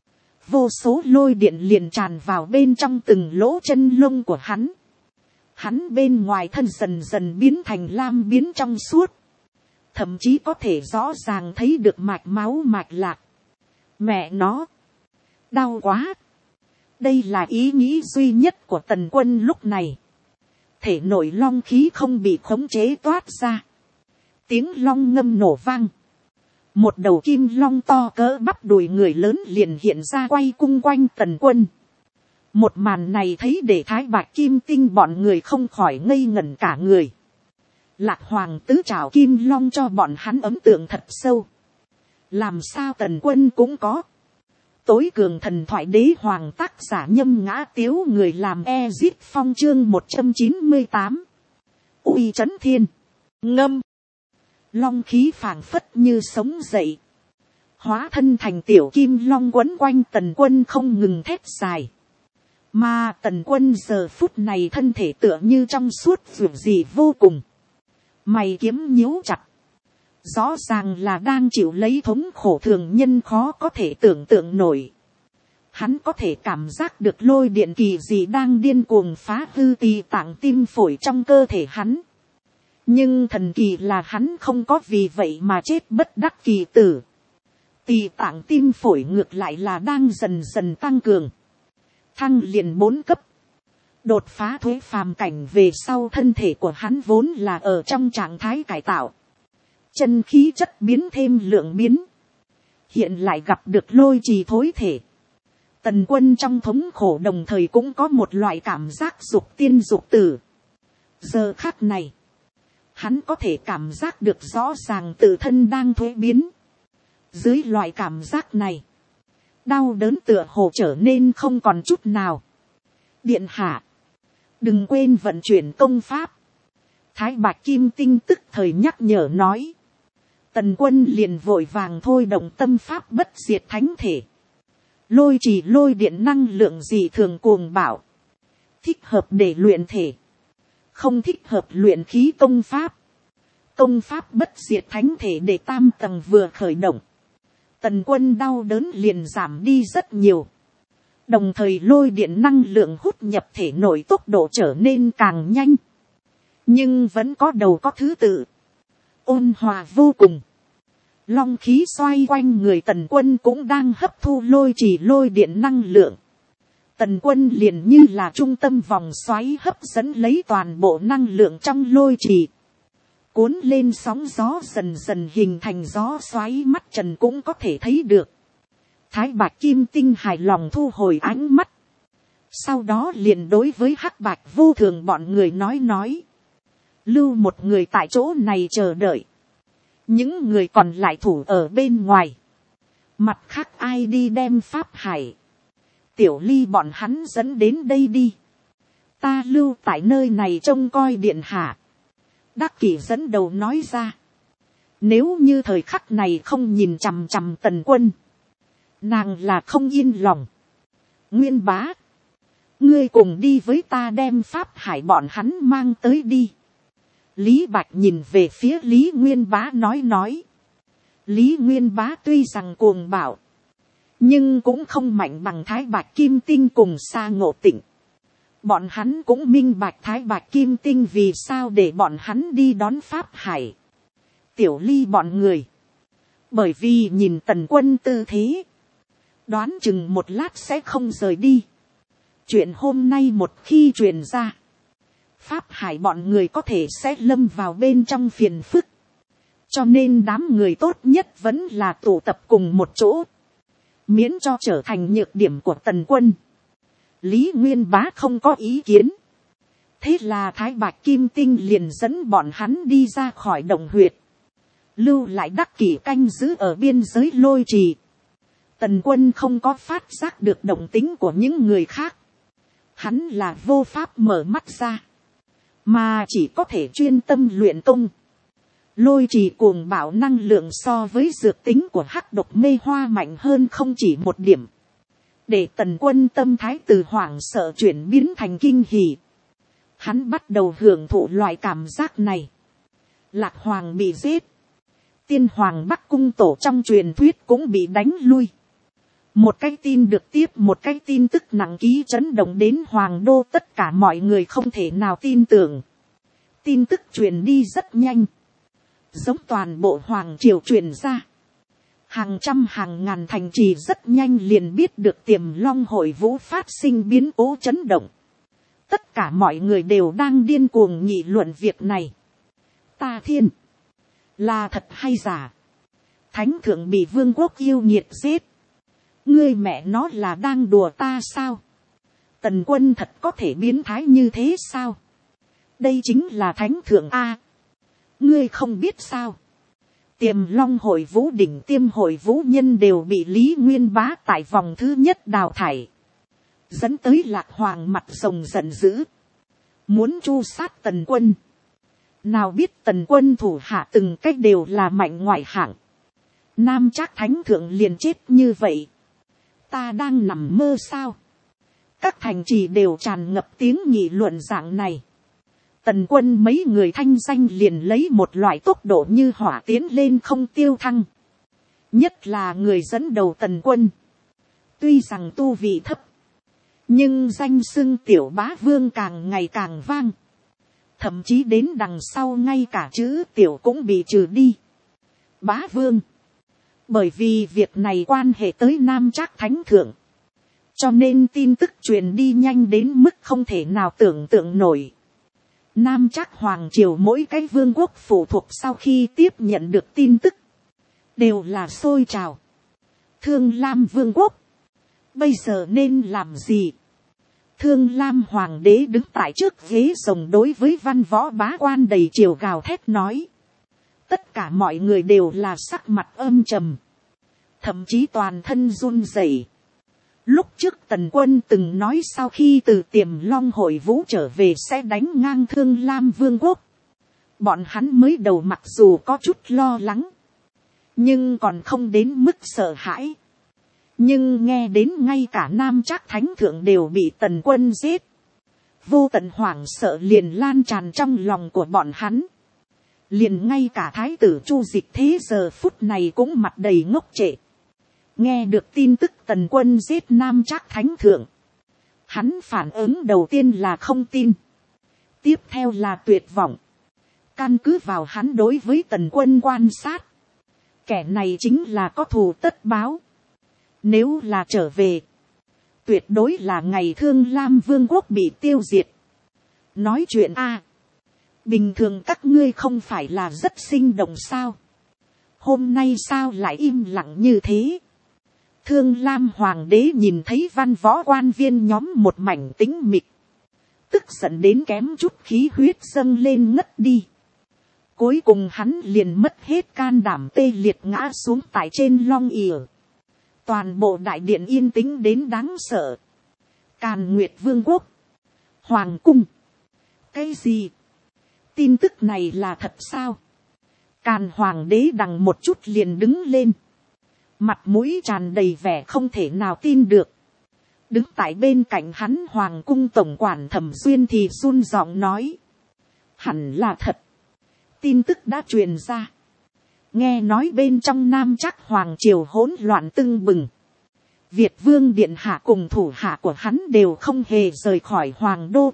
[SPEAKER 1] Vô số lôi điện liền tràn vào bên trong từng lỗ chân lông của hắn. Hắn bên ngoài thân dần dần biến thành lam biến trong suốt. Thậm chí có thể rõ ràng thấy được mạch máu mạch lạc. Mẹ nó. Đau quá. Đây là ý nghĩ duy nhất của Tần Quân lúc này. Thể nội long khí không bị khống chế toát ra. Tiếng long ngâm nổ vang. Một đầu kim long to cỡ bắp đùi người lớn liền hiện ra quay cung quanh Tần Quân. Một màn này thấy để Thái Bạch Kim Tinh bọn người không khỏi ngây ngẩn cả người. Lạc Hoàng tứ trảo kim long cho bọn hắn ấn tượng thật sâu. Làm sao Tần Quân cũng có. Tối cường thần thoại đế hoàng tác giả Nhâm Ngã Tiếu người làm Ezit Phong chương 198. Uy Trấn Thiên. Ngâm. Long khí phảng phất như sống dậy. Hóa thân thành tiểu kim long quấn quanh Tần Quân không ngừng thét dài. Mà Tần Quân giờ phút này thân thể tựa như trong suốt vượt gì vô cùng. Mày kiếm nhíu chặt. Rõ ràng là đang chịu lấy thống khổ thường nhân khó có thể tưởng tượng nổi. Hắn có thể cảm giác được lôi điện kỳ dị đang điên cuồng phá hư tỳ tạng tim phổi trong cơ thể hắn. Nhưng thần kỳ là hắn không có vì vậy mà chết bất đắc kỳ tử. Tỳ tạng tim phổi ngược lại là đang dần dần tăng cường. Thăng liền 4 cấp. Đột phá thuế phàm cảnh về sau thân thể của hắn vốn là ở trong trạng thái cải tạo. Chân khí chất biến thêm lượng biến. Hiện lại gặp được Lôi Trì thối thể. Tần Quân trong thống khổ đồng thời cũng có một loại cảm giác dục tiên dục tử. Giờ khắc này. Hắn có thể cảm giác được rõ ràng tự thân đang thuế biến. Dưới loại cảm giác này. Đau đớn tựa hồ trở nên không còn chút nào. Điện hạ. Đừng quên vận chuyển công pháp. Thái Bạch Kim Tinh tức thời nhắc nhở nói. Tần Quân liền vội vàng thôi động tâm pháp bất diệt thánh thể. Lôi Trì lôi điện năng lượng dị thường cuồng bạo. Thích hợp để luyện thể. Không thích hợp luyện khí công pháp. Công pháp bất diệt thánh thể để tam tầng vừa khởi động. Tần Quân đau đớn liền giảm đi rất nhiều. Đồng thời lôi điện năng lượng hút nhập thể nội tốc độ trở nên càng nhanh. Nhưng vẫn có đầu có thứ tự. Ôn hòa vô cùng. Long khí xoay quanh người Tần Quân cũng đang hấp thu Lôi Trì lôi điện năng lượng. Tần Quân liền như là trung tâm vòng xoáy hấp dẫn lấy toàn bộ năng lượng trong Lôi Trì. Cuốn lên sóng gió dần dần hình thành gió xoáy mắt trần cũng có thể thấy được. Thái Bạch Kim Tinh hài lòng thu hồi ánh mắt. Sau đó liền đối với Hắc Bạch Vô Thường bọn người nói. Lưu một người tại chỗ này chờ đợi. Những người còn lại thủ ở bên ngoài. Mặt khác ai đi đem Pháp Hải. Tiểu Ly bọn hắn dẫn đến đây đi. Ta lưu tại nơi này trông coi điện hạ. Đắc Kỷ dẫn đầu nói ra. Nếu như thời khắc này không nhìn chằm chằm Tần Quân. Nàng là không yên lòng. Nguyên Bá. Ngươi cùng đi với ta đem Pháp Hải bọn hắn mang tới đi. Lý Bạch nhìn về phía Lý Nguyên Bá nói. Lý Nguyên Bá tuy rằng cuồng bạo. Nhưng cũng không mạnh bằng Thái Bạch Kim Tinh cùng Sa Ngộ Tịnh. Bọn hắn cũng minh bạch Thái Bạch Kim Tinh vì sao để bọn hắn đi đón Pháp Hải. Tiểu Ly bọn người. Bởi vì nhìn Tần Quân tư thế. Đoán chừng một lát sẽ không rời đi. Chuyện hôm nay một khi truyền ra. Pháp Hải bọn người có thể sẽ lâm vào bên trong phiền phức. Cho nên đám người tốt nhất vẫn là tụ tập cùng một chỗ. miễn cho trở thành nhược điểm của tần quân. Lý Nguyên Bá không có ý kiến. Thế là Thái Bạch Kim Tinh liền dẫn bọn hắn đi ra khỏi động huyệt, lưu lại Đắc Kỷ canh giữ ở biên giới Lôi Trì. Tần quân không có phát giác được động tính của những người khác. Hắn là vô pháp mở mắt ra, mà chỉ có thể chuyên tâm luyện công. Lôi Trì cuồng bạo năng lượng so với dược tính của hắc độc mê hoa mạnh hơn không chỉ một điểm. Để tần quân tâm thái từ hoảng sợ chuyển biến thành kinh hỉ. Hắn bắt đầu hưởng thụ loại cảm giác này. Lạc Hoàng bị giết. Tiên Hoàng Bắc Cung Tổ trong truyền thuyết cũng bị đánh lui. Một cái tin được tiếp một cái tin tức nặng ký chấn động đến Hoàng đô, tất cả mọi người không thể nào tin tưởng. Tin tức truyền đi rất nhanh, giống toàn bộ Hoàng triều truyền ra. Hàng trăm hàng ngàn thành trì rất nhanh liền biết được Tiềm Long Hội Vũ phát sinh biến cố chấn động. Tất cả mọi người đều đang điên cuồng nghị luận việc này. Ta thiên, là thật hay giả? Thánh thượng bị vương quốc yêu nghiệt giết. Ngươi mẹ nó là đang đùa ta sao? Tần quân thật có thể biến thái như thế sao? Đây chính là thánh thượng A. Ngươi không biết sao? Tiềm Long Hội Vũ đỉnh tiêm hội vũ nhân đều bị Lý Nguyên Bá tại vòng thứ nhất đào thải. Dẫn tới Lạc Hoàng mặt rồng giận dữ, muốn tru sát tần quân. Nào biết tần quân thủ hạ từng cách đều là mạnh ngoại hạng. Nam Trác thánh thượng liền chết như vậy. Ta đang nằm mơ sao? Các thành trì đều tràn ngập tiếng nghị luận dạng này. Tần quân mấy người thanh danh liền lấy một loại tốc độ như hỏa tiến lên không tiêu thăng. Nhất là người dẫn đầu tần quân. Tuy rằng tu vị thấp, nhưng danh xưng tiểu bá vương càng ngày càng vang. Thậm chí đến đằng sau ngay cả chữ tiểu cũng bị trừ đi. Bá vương. Bởi vì việc này quan hệ tới Nam Trác thánh thượng, cho nên tin tức truyền đi nhanh đến mức không thể nào tưởng tượng nổi. Nam Trác hoàng triều mỗi cái vương quốc phụ thuộc sau khi tiếp nhận được tin tức, đều là sôi trào. Thương Lam vương quốc, bây giờ nên làm gì? Thương Lam hoàng đế đứng tại trước ghế rồng đối với văn võ bá quan đầy triều gào thét nói. Tất cả mọi người đều là sắc mặt âm trầm, thậm chí toàn thân run rẩy. Lúc trước tần quân từng nói sau khi từ Tiềm Long Hội Vũ trở về sẽ đánh ngang Thương Lam vương quốc. Bọn hắn mới đầu mặc dù có chút lo lắng, nhưng còn không đến mức sợ hãi. Nhưng nghe đến ngay cả Nam Trác thánh thượng đều bị tần quân giết, vô tận hoảng sợ liền lan tràn trong lòng của bọn hắn. Liền ngay cả thái tử Chu Dịch thế giờ phút này cũng mặt đầy ngốc trệ. Nghe được tin tức tần quân giết Nam Trác thánh thượng, hắn phản ứng đầu tiên là không tin, tiếp theo là tuyệt vọng. Căn cứ vào hắn đối với tần quân quan sát, kẻ này chính là có thù tất báo. Nếu là trở về, tuyệt đối là ngày Thương Lam vương quốc bị tiêu diệt. Nói chuyện a, bình thường các ngươi không phải là rất sinh động sao? Hôm nay sao lại im lặng như thế? Thương Lam hoàng đế nhìn thấy văn võ quan viên nhóm một mảnh tĩnh mịch, tức giận đến kém chút khí huyết dâng lên ngất đi. Cuối cùng hắn liền mất hết can đảm, tê liệt ngã xuống tại trên long ỉa. Toàn bộ đại điện yên tĩnh đến đáng sợ. Càn Nguyệt vương quốc, hoàng cung. Cái gì? Tin tức này là thật sao? Càn hoàng đế đằng một chút liền đứng lên, mặt mũi tràn đầy vẻ không thể nào tin được. Đứng tại bên cạnh hắn hoàng cung tổng quản Thẩm Xuyên thì run giọng nói. Hẳn là thật. Tin tức đã truyền ra. Nghe nói bên trong Nam Trác hoàng triều hỗn loạn tưng bừng. Việt vương điện hạ cùng thủ hạ của hắn đều không hề rời khỏi hoàng đô,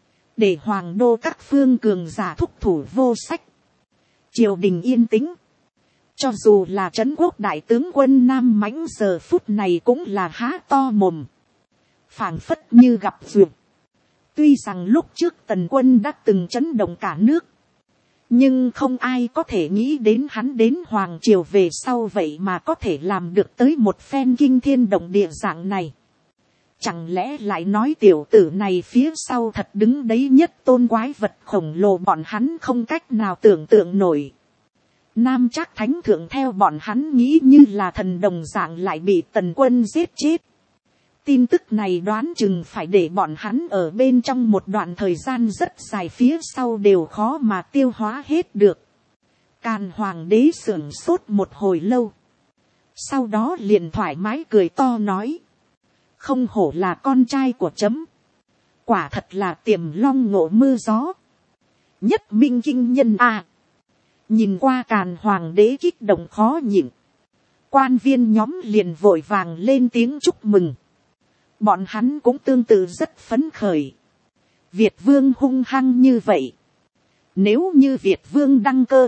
[SPEAKER 1] để hoàng đô các phương cường giả thúc thủ vô sách. Triều đình yên tĩnh. Cho dù là trấn quốc đại tướng quân Nam Mãnh giờ phút này cũng là há to mồm, phảng phất như gặp duyệt. Tuy rằng lúc trước tần quân đã từng chấn động cả nước, Nhưng không ai có thể nghĩ đến hắn đến hoàng triều về sau vậy mà có thể làm được tới một phen kinh thiên động địa dạng này. Chẳng lẽ lại nói tiểu tử này phía sau thật đứng đấy nhất tôn quái vật khổng lồ bọn hắn không cách nào tưởng tượng nổi. Nam Trác Thánh Thượng theo bọn hắn nghĩ như là thần đồng dạng lại bị Tần Quân giết chết. Tin tức này đoán chừng phải để bọn hắn ở bên trong một đoạn thời gian rất dài phía sau đều khó mà tiêu hóa hết được. Càn Hoàng đế sửng sốt một hồi lâu. Sau đó liền thoải mái cười to nói. Không hổ là con trai của chấm. Quả thật là tiềm long ngộ mưa gió. Nhất minh kinh nhân a. Nhìn qua Càn Hoàng đế kích động khó nhịn. Quan viên nhóm liền vội vàng lên tiếng chúc mừng. Bọn hắn cũng tương tự rất phấn khởi. Việt vương hung hăng như vậy. Nếu như Việt vương đăng cơ.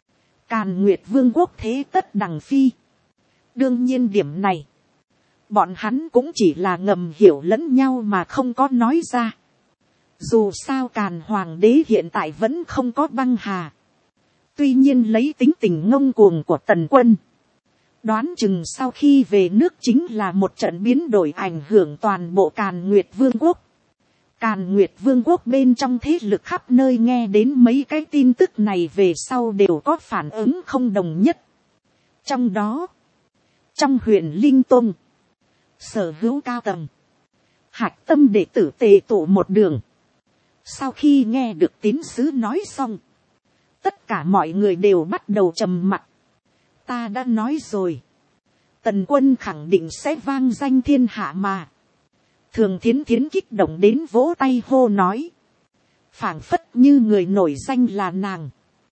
[SPEAKER 1] Càn Nguyệt vương quốc thế tất đằng phi. Đương nhiên điểm này. Bọn hắn cũng chỉ là ngầm hiểu lẫn nhau mà không có nói ra. Dù sao Càn Hoàng đế hiện tại vẫn không có băng hà. Tuy nhiên lấy tính tình ngông cuồng của Tần Quân. Đoán chừng sau khi về nước chính là một trận biến đổi ảnh hưởng toàn bộ Càn Nguyệt vương quốc. Càn Nguyệt vương quốc bên trong thế lực khắp nơi nghe đến mấy cái tin tức này về sau đều có phản ứng không đồng nhất. Trong đó, trong Huyền Linh Tông, sở hữu cao tầng, hạch tâm đệ tử tề tụ một đường. Sau khi nghe được tín sứ nói xong, tất cả mọi người đều bắt đầu trầm mặc. Ta đã nói rồi, Tần Quân khẳng định sẽ vang danh thiên hạ mà. Thường Thiến Thiến kích động đến vỗ tay hô nói, phảng phất như người nổi danh là nàng,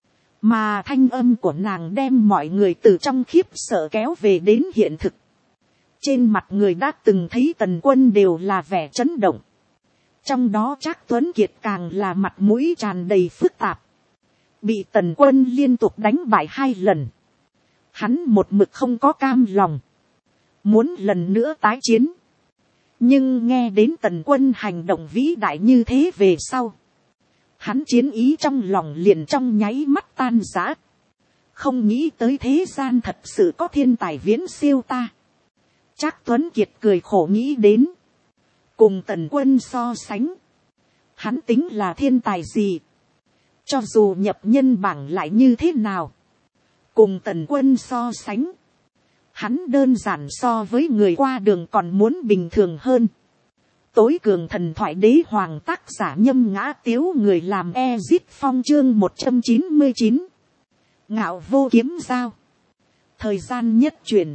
[SPEAKER 1] mà thanh âm của nàng đem mọi người từ trong khiếp sợ kéo về đến hiện thực. Trên mặt người đã từng thấy Tần Quân đều là vẻ chấn động, trong đó Trác Tuấn Kiệt càng là mặt mũi tràn đầy phức tạp. Bị Tần Quân liên tục đánh bại 2 lần. Hắn một mực không có cam lòng. Muốn lần nữa tái chiến. Nhưng nghe đến Tần Quân hành động vĩ đại như thế về sau. Hắn chiến ý trong lòng liền trong nháy mắt tan rã. Không nghĩ tới thế gian thật sự có thiên tài viễn siêu ta. Trác Tuấn Kiệt cười khổ nghĩ đến. Cùng Tần Quân so sánh. Hắn tính là thiên tài gì? Cho dù nhập nhân bảng lại như thế nào. Cùng Tần Quân so sánh. Hắn đơn giản so với người qua đường còn muốn bình thường hơn. Tối cường thần thoại đế hoàng tác giả Nhâm Ngã Tiếu người làm Ezit Phong chương 199. Ngạo vô kiếm giao. Thời gian nhất chuyển.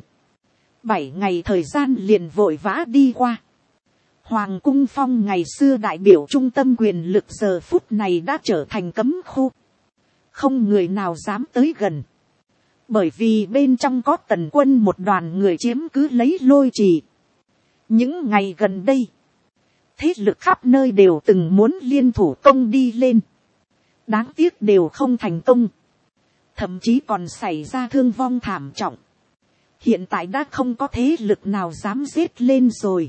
[SPEAKER 1] 7 ngày thời gian liền vội vã đi qua. Hoàng cung phong ngày xưa đại biểu trung tâm quyền lực giờ phút này đã trở thành cấm khu. Không người nào dám tới gần. Bởi vì bên trong có Tần Quân một đoàn người chiếm cứ lấy lôi trì. Những ngày gần đây, thế lực khắp nơi đều từng muốn liên thủ công đi lên. Đáng tiếc đều không thành công. Thậm chí còn xảy ra thương vong thảm trọng. Hiện tại đã không có thế lực nào dám giết lên rồi.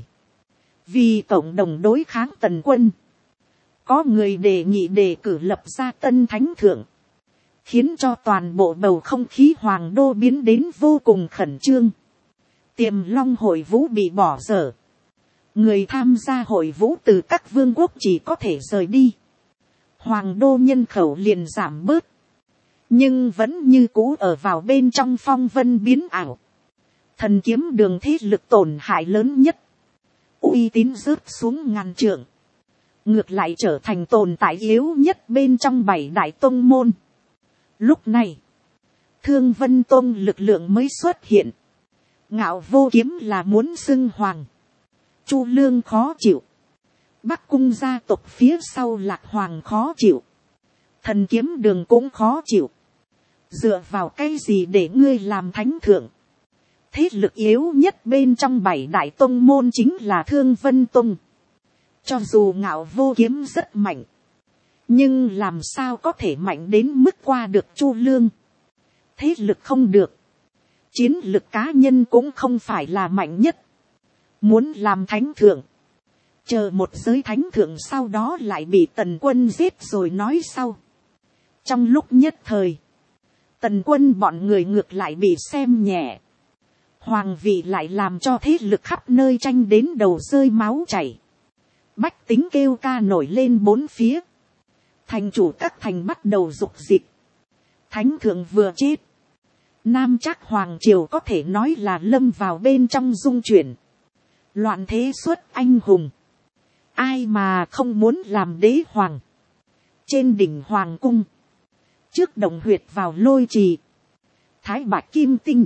[SPEAKER 1] Vì cộng đồng đối kháng Tần Quân, có người đề nghị đề cử lập ra tân thánh thượng. Khiến cho toàn bộ bầu không khí hoàng đô biến đến vô cùng khẩn trương. Tiềm Long hội vũ bị bỏ dở. Người tham gia hội vũ từ các vương quốc chỉ có thể rời đi. Hoàng đô nhân khẩu liền giảm bớt. Nhưng vẫn như cũ ở vào bên trong phong vân biến ảo. Thần kiếm đường thế lực tổn hại lớn nhất. Uy tín rớt xuống ngàn trượng. Ngược lại trở thành tồn tại yếu nhất bên trong 7 đại tông môn. Lúc này, Thương Vân Tông lực lượng mới xuất hiện. Ngạo vô kiếm là muốn xưng hoàng. Chu Lương khó chịu. Bắc cung gia tộc phía sau Lạc Hoàng khó chịu. Thần kiếm đường cũng khó chịu. Dựa vào cái gì để ngươi làm thánh thượng? Thế lực yếu nhất bên trong 7 đại tông môn chính là Thương Vân Tông. Cho dù Ngạo vô kiếm rất mạnh. Nhưng làm sao có thể mạnh đến mức qua được Chu Lương? Thế lực không được. Chiến lực cá nhân cũng không phải là mạnh nhất. Muốn làm thánh thượng. Chờ một giới thánh thượng sau đó lại bị Tần Quân giết rồi nói sau. Trong lúc nhất thời, tần quân bọn người ngược lại bị xem nhẹ. Hoàng vị lại làm cho thế lực khắp nơi tranh đến đầu rơi máu chảy. Bách tính kêu ca nổi lên bốn phía. Thành chủ các thành bắt đầu dục dịch. Thánh thượng vừa chết. Nam Trác hoàng triều có thể nói là lâm vào bên trong dung chuyển. Loạn thế xuất anh hùng. Ai mà không muốn làm đế hoàng. Trên đỉnh hoàng cung. Trước động huyệt vào lôi trì. Thái bạch kim tinh.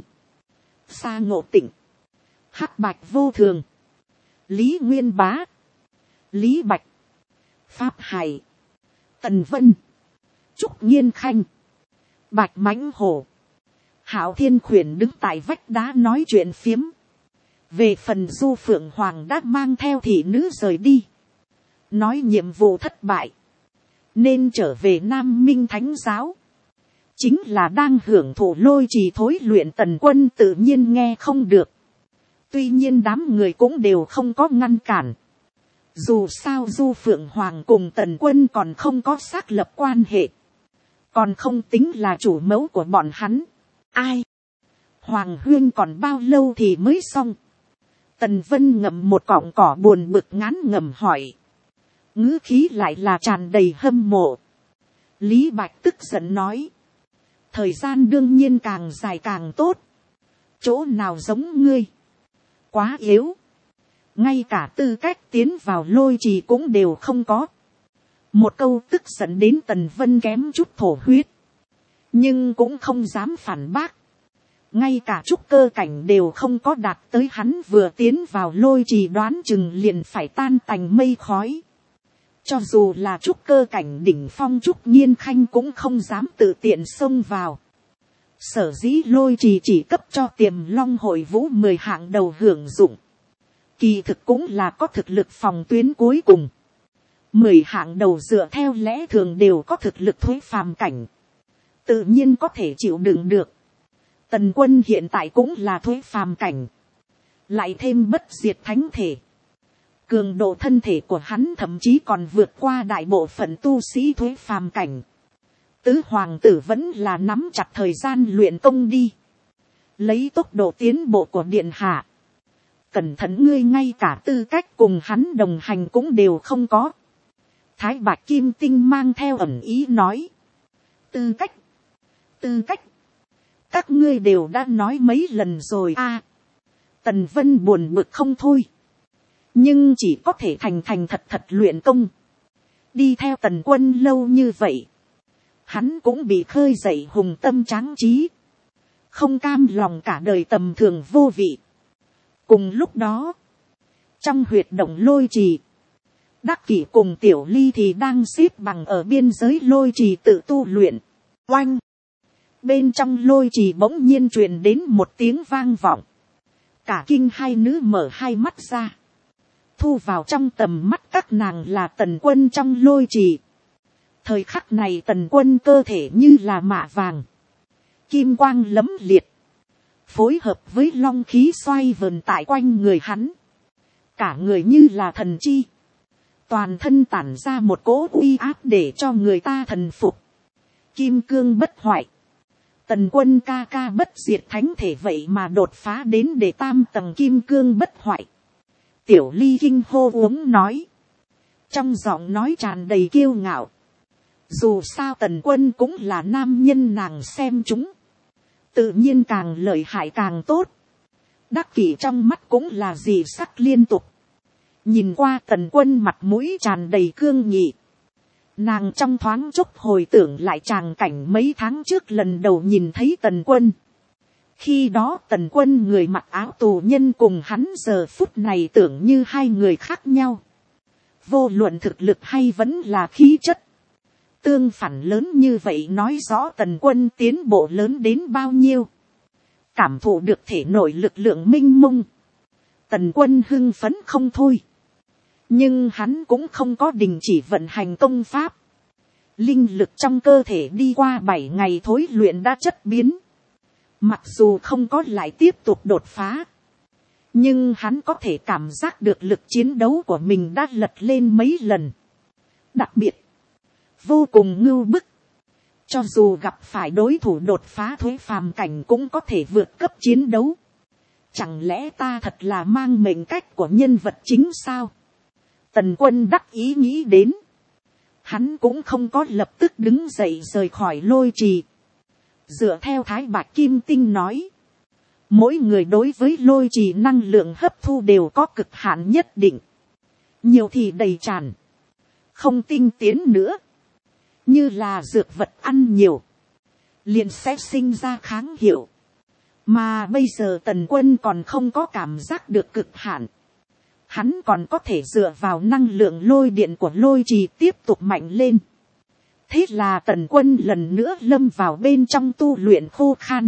[SPEAKER 1] Sa ngộ tịnh. Hắc bạch vô thường. Lý Nguyên Bá. Lý Bạch. Pháp Hải. Tần Vân. Trúc Nghiên Khanh. Bạch Mãnh Hổ. Hạo Thiên Khuyển đứng tại vách đá nói chuyện phiếm. Về phần Du Phượng Hoàng đã mang theo thị nữ rời đi. Nói nhiệm vụ thất bại. Nên trở về Nam Minh Thánh Giáo. Chính là đang hưởng thụ lôi trì thối luyện tần quân tự nhiên nghe không được. Tuy nhiên đám người cũng đều không có ngăn cản. Dù sao Du Phượng Hoàng cùng tần quân còn không có xác lập quan hệ. Còn không tính là chủ mẫu của bọn hắn. Ai? Hoàng huyên còn bao lâu thì mới xong? Tần Vân ngậm một cọng cỏ buồn bực ngán ngẩm hỏi. Ngữ khí lại là tràn đầy hâm mộ. Lý Bạch tức giận nói. Thời gian đương nhiên càng dài càng tốt. Chỗ nào giống ngươi? Quá yếu. Ngay cả tư cách tiến vào lôi trì cũng đều không có. Một câu tức giận đến Tần Vân kém chút thổ huyết. Nhưng cũng không dám phản bác. Ngay cả trúc cơ cảnh đều không có đạt tới hắn vừa tiến vào lôi trì đoán chừng liền phải tan tành mây khói. Cho dù là trúc cơ cảnh đỉnh phong Trúc Nghiên Khanh cũng không dám tự tiện xông vào. Sở dĩ lôi trì chỉ cấp cho Tiềm Long Hội Vũ 10 hạng đầu hưởng dụng. Kỳ thực cũng là có thực lực phòng tuyến cuối cùng. 10 hạng đầu dựa theo lẽ thường đều có thực lực thuế phàm cảnh. Tự nhiên có thể chịu đựng được. Tần quân hiện tại cũng là thuế phàm cảnh. Lại thêm bất diệt thánh thể. Cường độ thân thể của hắn thậm chí còn vượt qua đại bộ phận tu sĩ thuế phàm cảnh. Tứ hoàng tử vẫn là nắm chặt thời gian luyện công đi. Lấy tốc độ tiến bộ của điện hạ. Cẩn thận ngươi ngay cả tư cách cùng hắn đồng hành cũng đều không có. Thái Bạch Kim Tinh mang theo ẩn ý nói. Tư cách. Các ngươi đều đã nói mấy lần rồi a. Tần Vân buồn bực không thôi. Nhưng chỉ có thể thành thật luyện công. Đi theo tần quân lâu như vậy. Hắn cũng bị khơi dậy hùng tâm tráng trí. Không cam lòng cả đời tầm thường vô vị. Cùng lúc đó. Trong huyệt động lôi trì. Đắc Kỷ cùng Tiểu Ly thì đang xếp bằng ở biên giới lôi trì tự tu luyện. Oanh. Bên trong lôi trì bỗng nhiên truyền đến một tiếng vang vọng. Cả kinh hai nữ mở hai mắt ra. Thu vào trong tầm mắt các nàng là tần quân trong lôi trì. Thời khắc này tần quân cơ thể như là mạ vàng. Kim quang lấm liệt. Phối hợp với long khí xoay vần tại quanh người hắn. Cả người như là thần chi. Toàn thân tản ra một cỗ uy áp để cho người ta thần phục. Kim cương bất hoại. Tần quân ca ca bất diệt thánh thể vậy mà đột phá đến để tam tầng kim cương bất hoại. Tiểu Ly kinh hô uống nói. Trong giọng nói tràn đầy kiêu ngạo. Dù sao tần quân cũng là nam nhân nàng xem chúng. Tự nhiên càng lợi hại càng tốt. Đắc Kỷ trong mắt cũng là dị sắc liên tục. Nhìn qua tần quân mặt mũi tràn đầy cương nghị. Nàng trong thoáng chốc hồi tưởng lại tràng cảnh mấy tháng trước lần đầu nhìn thấy tần quân. Khi đó tần quân người mặc áo tù nhân cùng hắn giờ phút này tưởng như hai người khác nhau. Vô luận thực lực hay vẫn là khí chất. Tương phản lớn như vậy nói rõ tần quân tiến bộ lớn đến bao nhiêu. Cảm thụ được thể nội lực lượng minh mông. Tần quân hưng phấn không thôi. Nhưng hắn cũng không có đình chỉ vận hành công pháp. Linh lực trong cơ thể đi qua 7 ngày thối luyện đã chất biến. Mặc dù không có lại tiếp tục đột phá. Nhưng hắn có thể cảm giác được lực chiến đấu của mình đã lật lên mấy lần. Đặc biệt. Vô cùng ngưu bức. cho dù gặp phải đối thủ đột phá thuế phàm cảnh cũng có thể vượt cấp chiến đấu. Chẳng lẽ ta thật là mang mệnh cách của nhân vật chính sao? Tần Quân đắc ý nghĩ đến. Hắn cũng không có lập tức đứng dậy rời khỏi Lôi Trì. Dựa theo Thái Bạch Kim Tinh nói, mỗi người đối với Lôi Trì năng lượng hấp thu đều có cực hạn nhất định. Nhiều thì đầy tràn, không tinh tiến nữa. Như là dược vật ăn nhiều, liền sẽ sinh ra kháng hiệu. Mà bây giờ Tần Quân còn không có cảm giác được cực hạn. Hắn còn có thể dựa vào năng lượng lôi điện của Lôi Trì tiếp tục mạnh lên. Thế là Tần Quân lần nữa lâm vào bên trong tu luyện khô khan.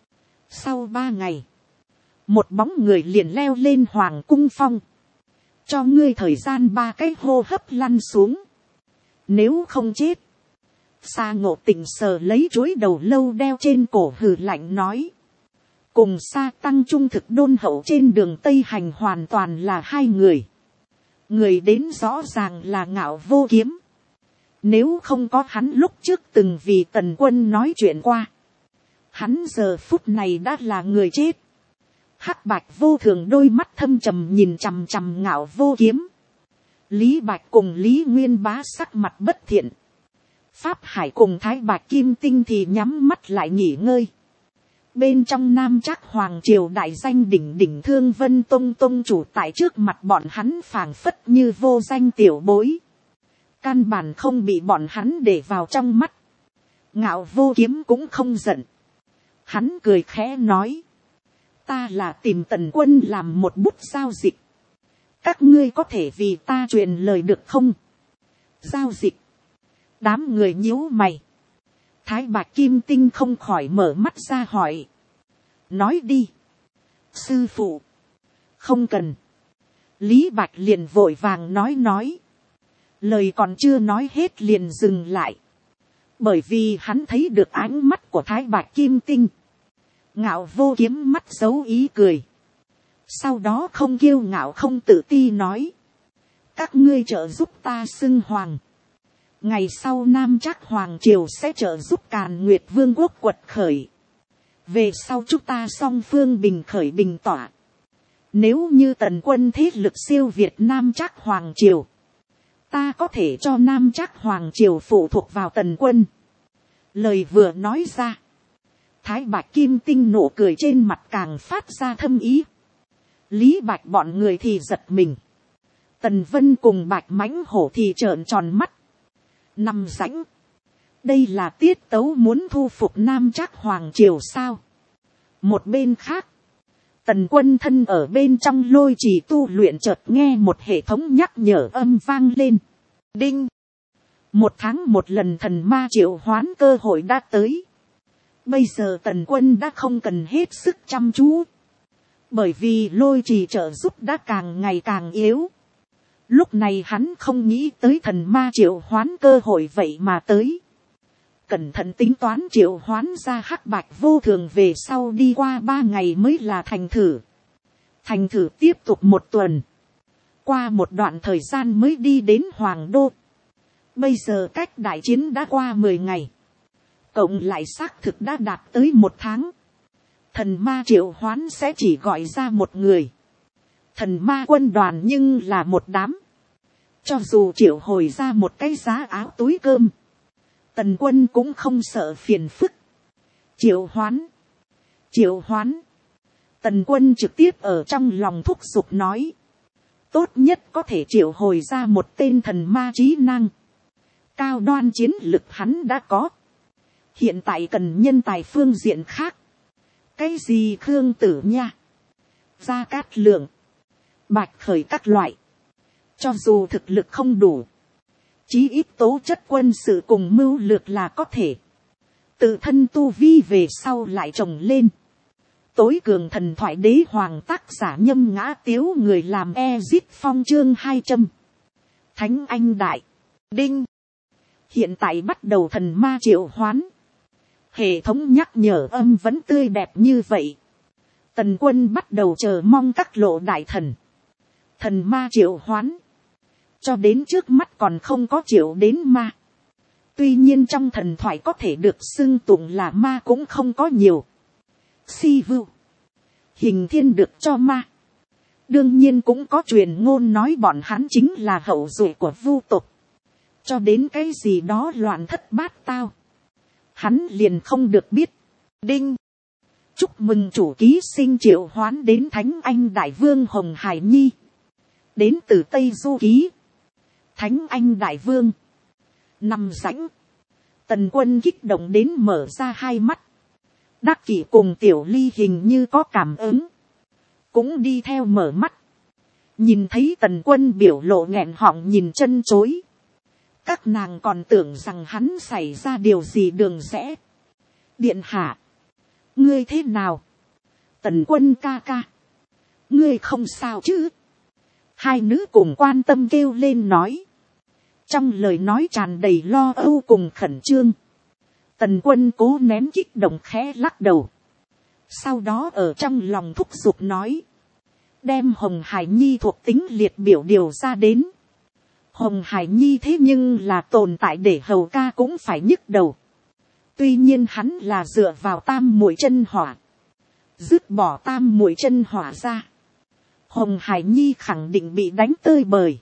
[SPEAKER 1] Sau 3 ngày, một bóng người liền leo lên Hoàng Cung Phong. Cho ngươi thời gian 3 cái hô hấp lăn xuống. Nếu không chết. Sa Ngộ Tịnh sờ lấy chuối đầu lâu đeo trên cổ hừ lạnh nói. Cùng Sa Tăng trung thực đôn hậu trên đường Tây Hành hoàn toàn là hai người. Người đến rõ ràng là Ngạo Vô Kiếm. Nếu không có hắn lúc trước từng vì Tần Quân nói chuyện qua, hắn giờ phút này đã là người chết. Hắc Bạch Vô Thường đôi mắt thâm trầm nhìn chằm chằm Ngạo Vô Kiếm. Lý Bạch cùng Lý Nguyên Bá sắc mặt bất thiện. Pháp Hải cùng Thái Bạch Kim Tinh thì nhắm mắt lại nghỉ ngơi. Bên trong Nam Trác Hoàng Triều đại danh đỉnh đỉnh Thương Vân Tông tông chủ tại trước mặt bọn hắn phảng phất như vô danh tiểu bối. Căn bản không bị bọn hắn để vào trong mắt. Ngạo Vô Kiếm cũng không giận. Hắn cười khẽ nói. Ta là tìm Tần Quân làm một bút giao dịch. Các ngươi có thể vì ta truyền lời được không? Giao dịch. Đám người nhíu mày. Thái Bạch Kim Tinh không khỏi mở mắt ra hỏi. Nói đi. Sư phụ. Không cần. Lý Bạch liền vội vàng nói. Lời còn chưa nói hết liền dừng lại. Bởi vì hắn thấy được ánh mắt của Thái Bạch Kim Tinh. Ngạo Vô Kiếm mắt giấu ý cười. Sau đó không kiêu ngạo không tự ti nói. Các ngươi trợ giúp ta xưng hoàng. Ngày sau Nam Trác Hoàng Triều sẽ trợ giúp Càn Nguyệt Vương quốc quật khởi. Về sau chúng ta song phương bình khởi bình tỏa. Nếu như Tần Quân thế lực siêu việt Nam Trác Hoàng Triều, ta có thể cho Nam Trác Hoàng Triều phụ thuộc vào Tần Quân. Lời vừa nói ra, Thái Bạch Kim Tinh nụ cười trên mặt càng phát ra thâm ý. Lý Bạch bọn người thì giật mình. Tần Vân cùng Bạch Mãnh Hổ thì trợn tròn mắt. Nằm rãnh. Đây là tiết tấu muốn thu phục Nam Trác Hoàng Triều sao? Một bên khác, Tần Quân thân ở bên trong Lôi Trì tu luyện chợt nghe một hệ thống nhắc nhở âm vang lên. Đinh! 1 tháng một lần thần ma triệu hoán cơ hội đã tới. Bây giờ Tần Quân đã không cần hết sức chăm chú. Bởi vì Lôi Trì trợ giúp đã càng ngày càng yếu. Lúc này hắn không nghĩ tới thần ma triệu hoán cơ hội vậy mà tới. Cẩn thận tính toán triệu hoán ra Hắc Bạch Vô Thường về sau đi qua 3 ngày mới là thành thử. Thành thử tiếp tục 1 tuần. Qua một đoạn thời gian mới đi đến Hoàng Đô. Bây giờ cách đại chiến đã qua 10 ngày. Cộng lại xác thực đã đạt tới 1 tháng. Thần ma triệu hoán sẽ chỉ gọi ra 1 người. Thần ma quân đoàn nhưng là một đám. Cho dù triệu hồi ra một cái giá áo túi cơm, Tần Quân cũng không sợ phiền phức. Triệu hoán. Tần Quân trực tiếp ở trong lòng thúc giục nói. Tốt nhất có thể triệu hồi ra một tên thần ma trí năng. Cao đoan chiến lực hắn đã có. Hiện tại cần nhân tài phương diện khác. Cái gì Khương Tử Nha, Gia Cát Lượng, Bạch Khởi các loại. Cho dù thực lực không đủ, chí ít tố chất quân sự cùng mưu lược là có thể. Tự thân tu vi về sau lại trồng lên. Tối cường thần thoại đế hoàng tác giả Nhâm Ngã Tiếu người làm Ezit Phong chương 200. Thánh Anh Đại. Đinh. Hiện tại bắt đầu thần ma triệu hoán. Hệ thống nhắc nhở âm vẫn tươi đẹp như vậy. Tần Quân bắt đầu chờ mong các lộ đại thần. Thần ma triệu hoán. Cho đến trước mắt còn không có triệu đến ma. Tuy nhiên trong thần thoại có thể được xưng tụng là ma cũng không có nhiều. Si vưu, hình thiên được cho ma. Đương nhiên cũng có truyền ngôn nói bọn hắn chính là hậu duệ của vu tộc. Cho đến cái gì đó loạn thất bát tao, hắn liền không được biết. Đinh, chúc mừng chủ ký sinh triệu hoán đến Thánh Anh Đại Vương Hồng Hải Nhi. Đến từ Tây Du Ký. Thánh Anh Đại Vương. Nằm rãnh. Tần Quân kích động đến mở ra hai mắt. Đắc Kỷ cùng Tiểu Ly hình như có cảm ứng. Cũng đi theo mở mắt. Nhìn thấy Tần Quân biểu lộ nghẹn họng nhìn chân chối. Các nàng còn tưởng rằng hắn xảy ra điều gì đường rẽ. Điện hạ. Ngươi thế nào? Tần Quân ca ca. Ngươi không sao chứ? Hai nữ cùng quan tâm kêu lên nói. Trong lời nói tràn đầy lo âu cùng khẩn trương. Tần Quân cố nén kích động khẽ lắc đầu. Sau đó ở trong lòng thúc giục nói. Đem Hồng Hải Nhi thuộc tính liệt biểu điều ra đến. Hồng Hải Nhi thế nhưng là tồn tại để hầu ca cũng phải nhức đầu. Tuy nhiên hắn là dựa vào tam muội chân hỏa. Dứt bỏ tam muội chân hỏa ra. Hồng Hải Nhi khẳng định bị đánh tơi bời.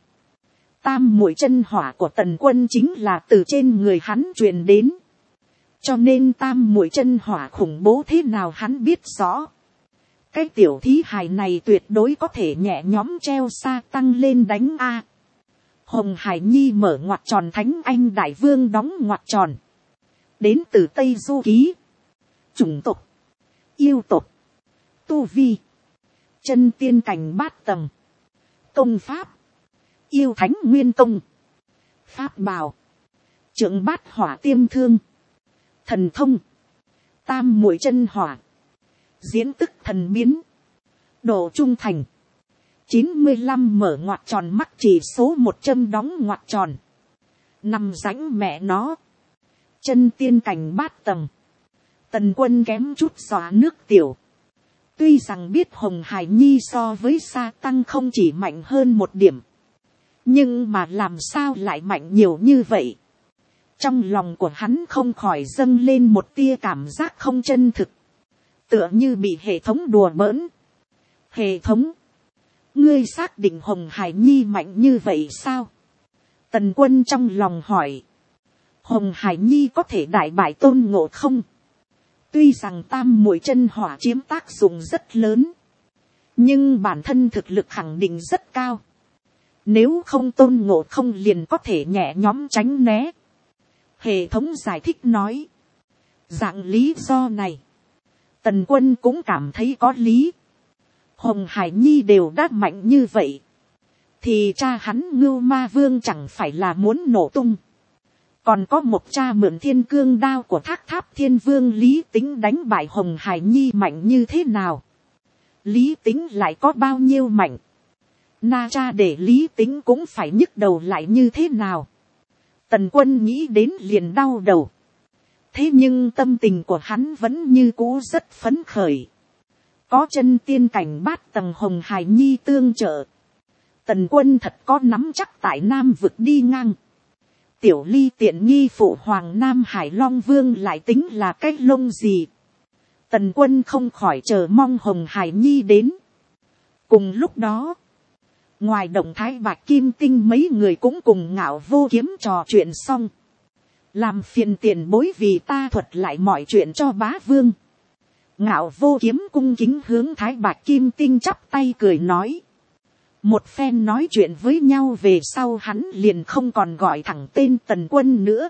[SPEAKER 1] Tam muội chân hỏa của Tần Quân chính là từ trên người hắn truyền đến. Cho nên tam muội chân hỏa khủng bố thế nào hắn biết rõ. Cái tiểu thí hài này tuyệt đối có thể nhẹ nhõm treo xa tăng lên đánh A. Hồng Hải Nhi mở ngoặc tròn Thánh Anh Đại Vương đóng ngoặc tròn. Đến từ Tây Du Ký. Chủng tộc. Yêu tộc. Tu vi. Chân tiên cảnh bát tầng. Công pháp. Yêu thánh nguyên công. Pháp bào. Trượng bát hỏa tiêm thương. Thần thông. Tam muội chân hỏa. Diễn tức thần biến. Độ trung thành. 95 mở ngoặc tròn mắc chỉ số 100 đóng ngoặc tròn. Nằm rãnh mẹ nó. Chân tiên cảnh bát tầng. Tần Quân kém chút xóa nước tiểu. Tuy rằng biết Hồng Hải Nhi so với Sa Tăng không chỉ mạnh hơn một điểm. Nhưng mà làm sao lại mạnh nhiều như vậy. Trong lòng của hắn không khỏi dâng lên một tia cảm giác không chân thực. Tựa như bị hệ thống đùa bỡn. Hệ thống. Ngươi xác định Hồng Hải Nhi mạnh như vậy sao? Tần Quân trong lòng hỏi. Hồng Hải Nhi có thể đại bại Tôn Ngộ Không? Tuy rằng tam muội chân hỏa chiếm tác dụng rất lớn. Nhưng bản thân thực lực khẳng định rất cao. Nếu không Tôn Ngộ Không liền có thể nhẹ nhõm tránh né. Hệ thống giải thích nói. Dạng lý do này. Tần Quân cũng cảm thấy có lý. Hồng Hải Nhi đều đã mạnh như vậy. Thì cha hắn Ngưu Ma Vương chẳng phải là muốn nổ tung. Còn có một cha mượn thiên cương đao của Thác Tháp Thiên Vương Lý Tính đánh bại Hồng Hải Nhi mạnh như thế nào? Lý Tính lại có bao nhiêu mạnh? Na cha để Lý Tính cũng phải nhức đầu lại như thế nào? Tần Quân nghĩ đến liền đau đầu. Thế nhưng tâm tình của hắn vẫn như cũ rất phấn khởi. Có chân tiên cảnh bát tầng Hồng Hải Nhi tương trợ. Tần Quân thật có nắm chắc tại Nam vực đi ngang. Tiểu Ly tiện nghi phụ hoàng Nam Hải Long Vương lại tính là cái lông gì. Tần Quân không khỏi chờ mong Hồng Hải Nhi đến. Cùng lúc đó, ngoài động thái Bạch Kim Tinh mấy người cũng cùng Ngạo Vô Kiếm trò chuyện xong. Làm phiền tiền bối vì ta thuật lại mọi chuyện cho bá vương. Ngạo Vô Kiếm cung kính hướng Thái Bạch Kim Tinh chắp tay cười nói. Một phen nói chuyện với nhau về sau hắn liền không còn gọi thẳng tên Tần Quân nữa.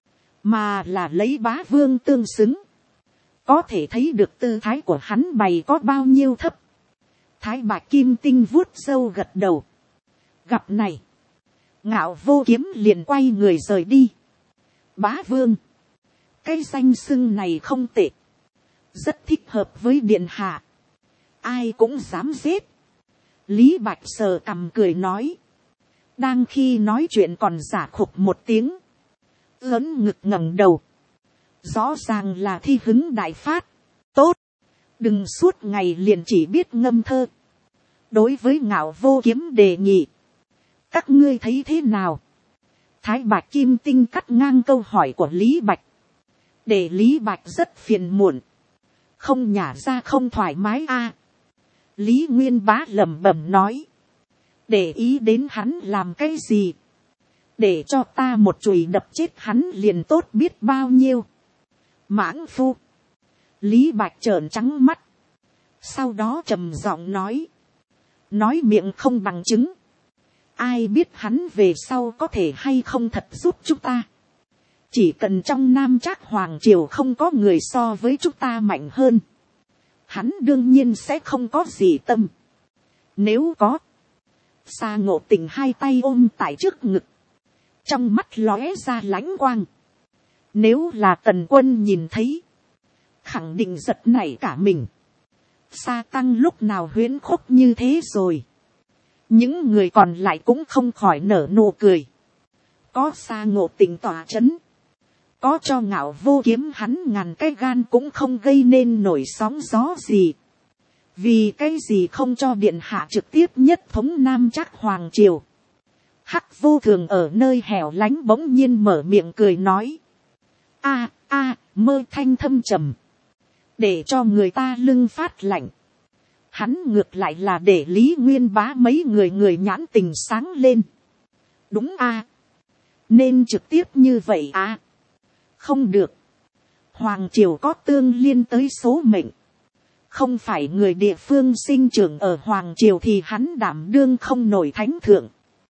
[SPEAKER 1] Mà là lấy bá vương tương xứng. Có thể thấy được tư thái của hắn bày có bao nhiêu thấp. Thái Bạch Kim Tinh vuốt râu gật đầu. Gặp này. Ngạo Vô Kiếm liền quay người rời đi. Bá vương. Cái danh xưng này không tệ. Rất thích hợp với điện hạ. Ai cũng dám giết. Lý Bạch sờ cằm cười nói. Đang khi nói chuyện còn giả khục một tiếng. Ớn ngực ngẩng đầu. Rõ ràng là thi hứng đại phát. Tốt. Đừng suốt ngày liền chỉ biết ngâm thơ. Đối với Ngạo Vô Kiếm đề nghị. Các ngươi thấy thế nào? Thái Bạch Kim Tinh cắt ngang câu hỏi của Lý Bạch, để Lý Bạch rất phiền muộn, không nhả ra không thoải mái a. Lý Nguyên Bá lẩm bẩm nói, để ý đến hắn làm cái gì, để cho ta một chùy đập chết hắn liền tốt biết bao nhiêu. Mãng phu. Lý Bạch trợn trắng mắt, sau đó trầm giọng nói miệng không bằng chứng, ai biết hắn về sau có thể hay không thật giúp chúng ta. Chỉ cần trong Nam Trác Hoàng Triều không có người so với chúng ta mạnh hơn, hắn đương nhiên sẽ không có gì tâm. Nếu có, Sa Ngộ Tình hai tay ôm tại trước ngực, trong mắt lóe ra lãnh quang. Nếu là Tần Quân nhìn thấy, khẳng định giật nảy cả mình. Sa Tăng lúc nào huyễn khốc như thế rồi. Những người còn lại cũng không khỏi nở nụ cười. Có Sa Ngộ Tình tỏa chấn, có cho Ngạo Vô Kiếm hắn ngàn cái gan cũng không gây nên nổi sóng gió gì. Vì cái gì không cho điện hạ trực tiếp nhất thống Nam Trác Hoàng Triều. Hắc Vô Thường ở nơi hẻo lánh bỗng nhiên mở miệng cười nói, mơ thanh thâm trầm, để cho người ta lưng phát lạnh. Hắn ngược lại là để Lý Nguyên Bá mấy người nhãn tình sáng lên. Đúng nên trực tiếp như vậy không được. Hoàng Triều có tương liên tới số mệnh. Không phải người địa phương sinh trưởng ở Hoàng Triều thì hắn đảm đương không nổi thánh thượng.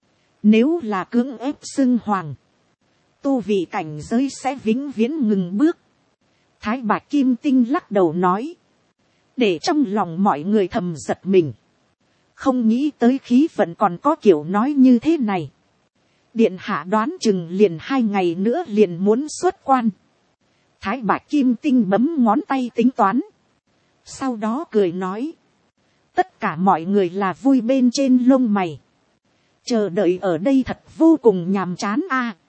[SPEAKER 1] Nếu là cưỡng ép xưng hoàng, tu vị cảnh giới sẽ vĩnh viễn ngừng bước. Thái Bạch Kim Tinh lắc đầu nói, để trong lòng mọi người thầm giật mình. Không nghĩ tới khí vận còn có kiểu nói như thế này. Điện hạ đoán chừng liền 2 ngày nữa liền muốn xuất quan. Thái Bạch Kim Tinh bấm ngón tay tính toán, sau đó cười nói, tất cả mọi người là vui bên trên lông mày. Chờ đợi ở đây thật vô cùng nhàm chán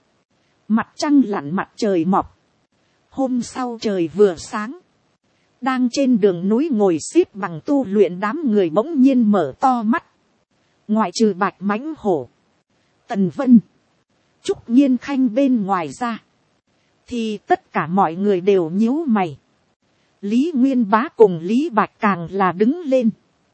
[SPEAKER 1] Mặt trăng lặn mặt trời mọc. Hôm sau trời vừa sáng, đang trên đường núi ngồi xếp bằng tu luyện đám người bỗng nhiên mở to mắt. Ngoại trừ Bạch Mãnh Hổ, Tần Vân, Trúc Nhiên Khanh bên ngoài ra, thì tất cả mọi người đều nhíu mày. Lý Nguyên Bá cùng Lý Bạch càng là đứng lên.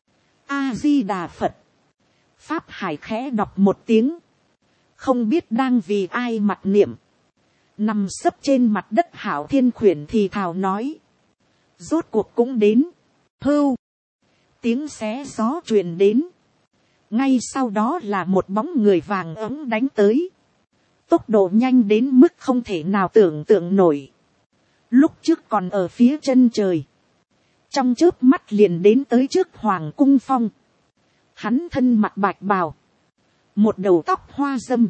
[SPEAKER 1] A Di Đà Phật. Pháp Hải khẽ đọc một tiếng, không biết đang vì ai mặc niệm. Nằm sấp trên mặt đất Hạo Thiên Khuyển thì thào nói, rốt cuộc cũng đến. Hưu. Tiếng xé gió truyền đến. Ngay sau đó là một bóng người vàng ấm đánh tới. Tốc độ nhanh đến mức không thể nào tưởng tượng nổi. Lúc trước còn ở phía chân trời, trong chớp mắt liền đến tới trước Hoàng Cung Phong. Hắn thân mặc bạch bào, một đầu tóc hoa dâm.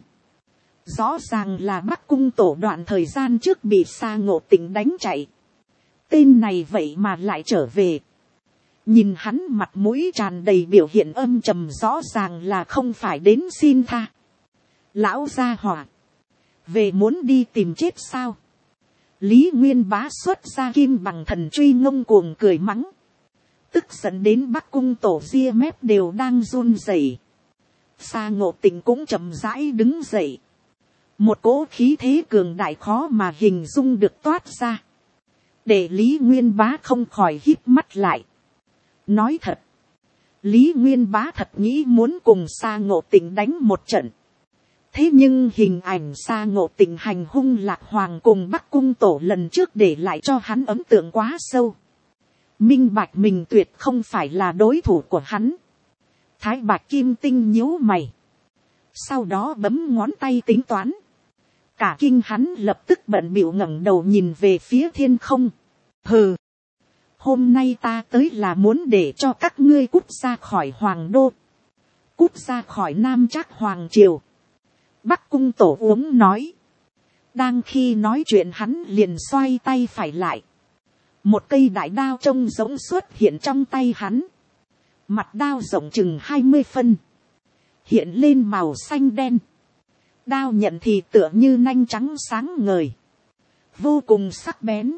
[SPEAKER 1] Rõ ràng là Bắc Cung Tổ đoạn thời gian trước bị Sa Ngộ Tình đánh chạy. Tên này vậy mà lại trở về. Nhìn hắn mặt mũi tràn đầy biểu hiện âm trầm, rõ ràng là không phải đến xin tha. Lão gia hỏa, về muốn đi tìm chết sao? Lý Nguyên Bá xuất ra kim bằng thần truy ngông cuồng cười mắng. Tức giận đến Bắc Cung Tổ ria mép đều đang run rẩy. Sa Ngộ Tình cũng chậm rãi đứng dậy. Một cỗ khí thế cường đại khó mà hình dung được toát ra. Để Lý Nguyên Bá không khỏi híp mắt lại. Nói thật, Lý Nguyên Bá thật nghĩ muốn cùng Sa Ngộ Tình đánh một trận. Thế nhưng hình ảnh Sa Ngộ Tình hành hung Lạc Hoàng cùng Bắc Cung Tổ lần trước để lại cho hắn ấn tượng quá sâu. Minh bạch mình tuyệt không phải là đối thủ của hắn. Thái Bạch Kim Tinh nhíu mày, sau đó bấm ngón tay tính toán. Cả kinh hắn lập tức bận bịu ngẩng đầu nhìn về phía thiên không. Hừ, hôm nay ta tới là muốn để cho các ngươi cút ra khỏi Hoàng Đô, cút ra khỏi Nam Trác Hoàng Triều. Bắc Cung Tổ uống nói. Đang khi nói chuyện hắn liền xoay tay phải lại. Một cây đại đao trông giống xuất hiện trong tay hắn. Mặt đao rộng chừng 20 phân. Hiện lên màu xanh đen. Đao nhận thì tựa như nanh trắng sáng ngời. Vô cùng sắc bén.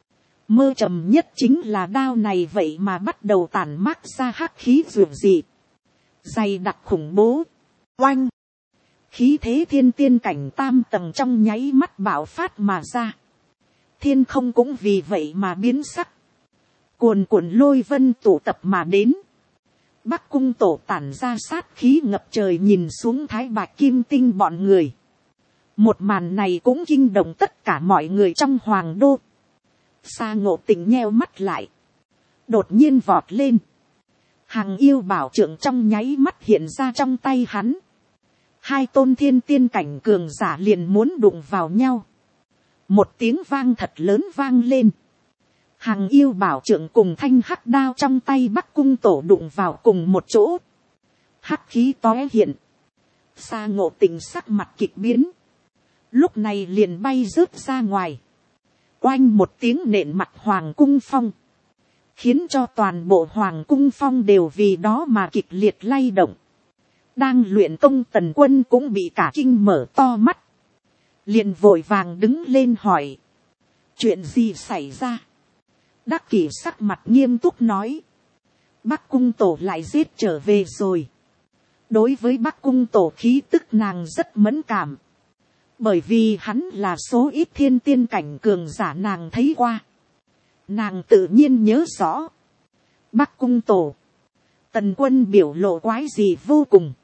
[SPEAKER 1] Mơ trầm nhất chính là đao này vậy mà bắt đầu tản mát ra hắc khí dường dị. Dày đặc khủng bố. Oanh. Khí thế thiên tiên cảnh tam tầng trong nháy mắt bạo phát mà ra. Thiên không cũng vì vậy mà biến sắc. Cuồn cuộn lôi vân tụ tập mà đến. Bắc cung tổ tản ra sát khí ngập trời nhìn xuống Thái Bạch Kim Tinh bọn người. Một màn này cũng kinh động tất cả mọi người trong hoàng đô. Sa Ngộ Tĩnh nheo mắt lại. Đột nhiên vọt lên. Hằng yêu bảo trượng trong nháy mắt hiện ra trong tay hắn. Hai tôn thiên tiên cảnh cường giả liền muốn đụng vào nhau. Một tiếng vang thật lớn vang lên. Hằng yêu bảo trượng cùng thanh hắc đao trong tay Bắc cung tổ đụng vào cùng một chỗ. Hắc khí tóe hiện. Sa Ngộ Tĩnh sắc mặt kịch biến. Lúc này liền bay rớt ra ngoài. Oanh một tiếng nện mặt hoàng cung phong. Khiến cho toàn bộ hoàng cung phong đều vì đó mà kịch liệt lay động. Đang luyện công Tần Quân cũng bị cả kinh mở to mắt. Liền vội vàng đứng lên hỏi. Chuyện gì xảy ra? Đắc Kỷ sắc mặt nghiêm túc nói. Bắc cung tổ lại giết trở về rồi. Đối với Bắc cung tổ khí tức nàng rất mẫn cảm. Bởi vì hắn là số ít thiên tiên cảnh cường giả nàng thấy qua. Nàng tự nhiên nhớ rõ. Bắc cung tổ. Tần Quân biểu lộ quái gì vô cùng.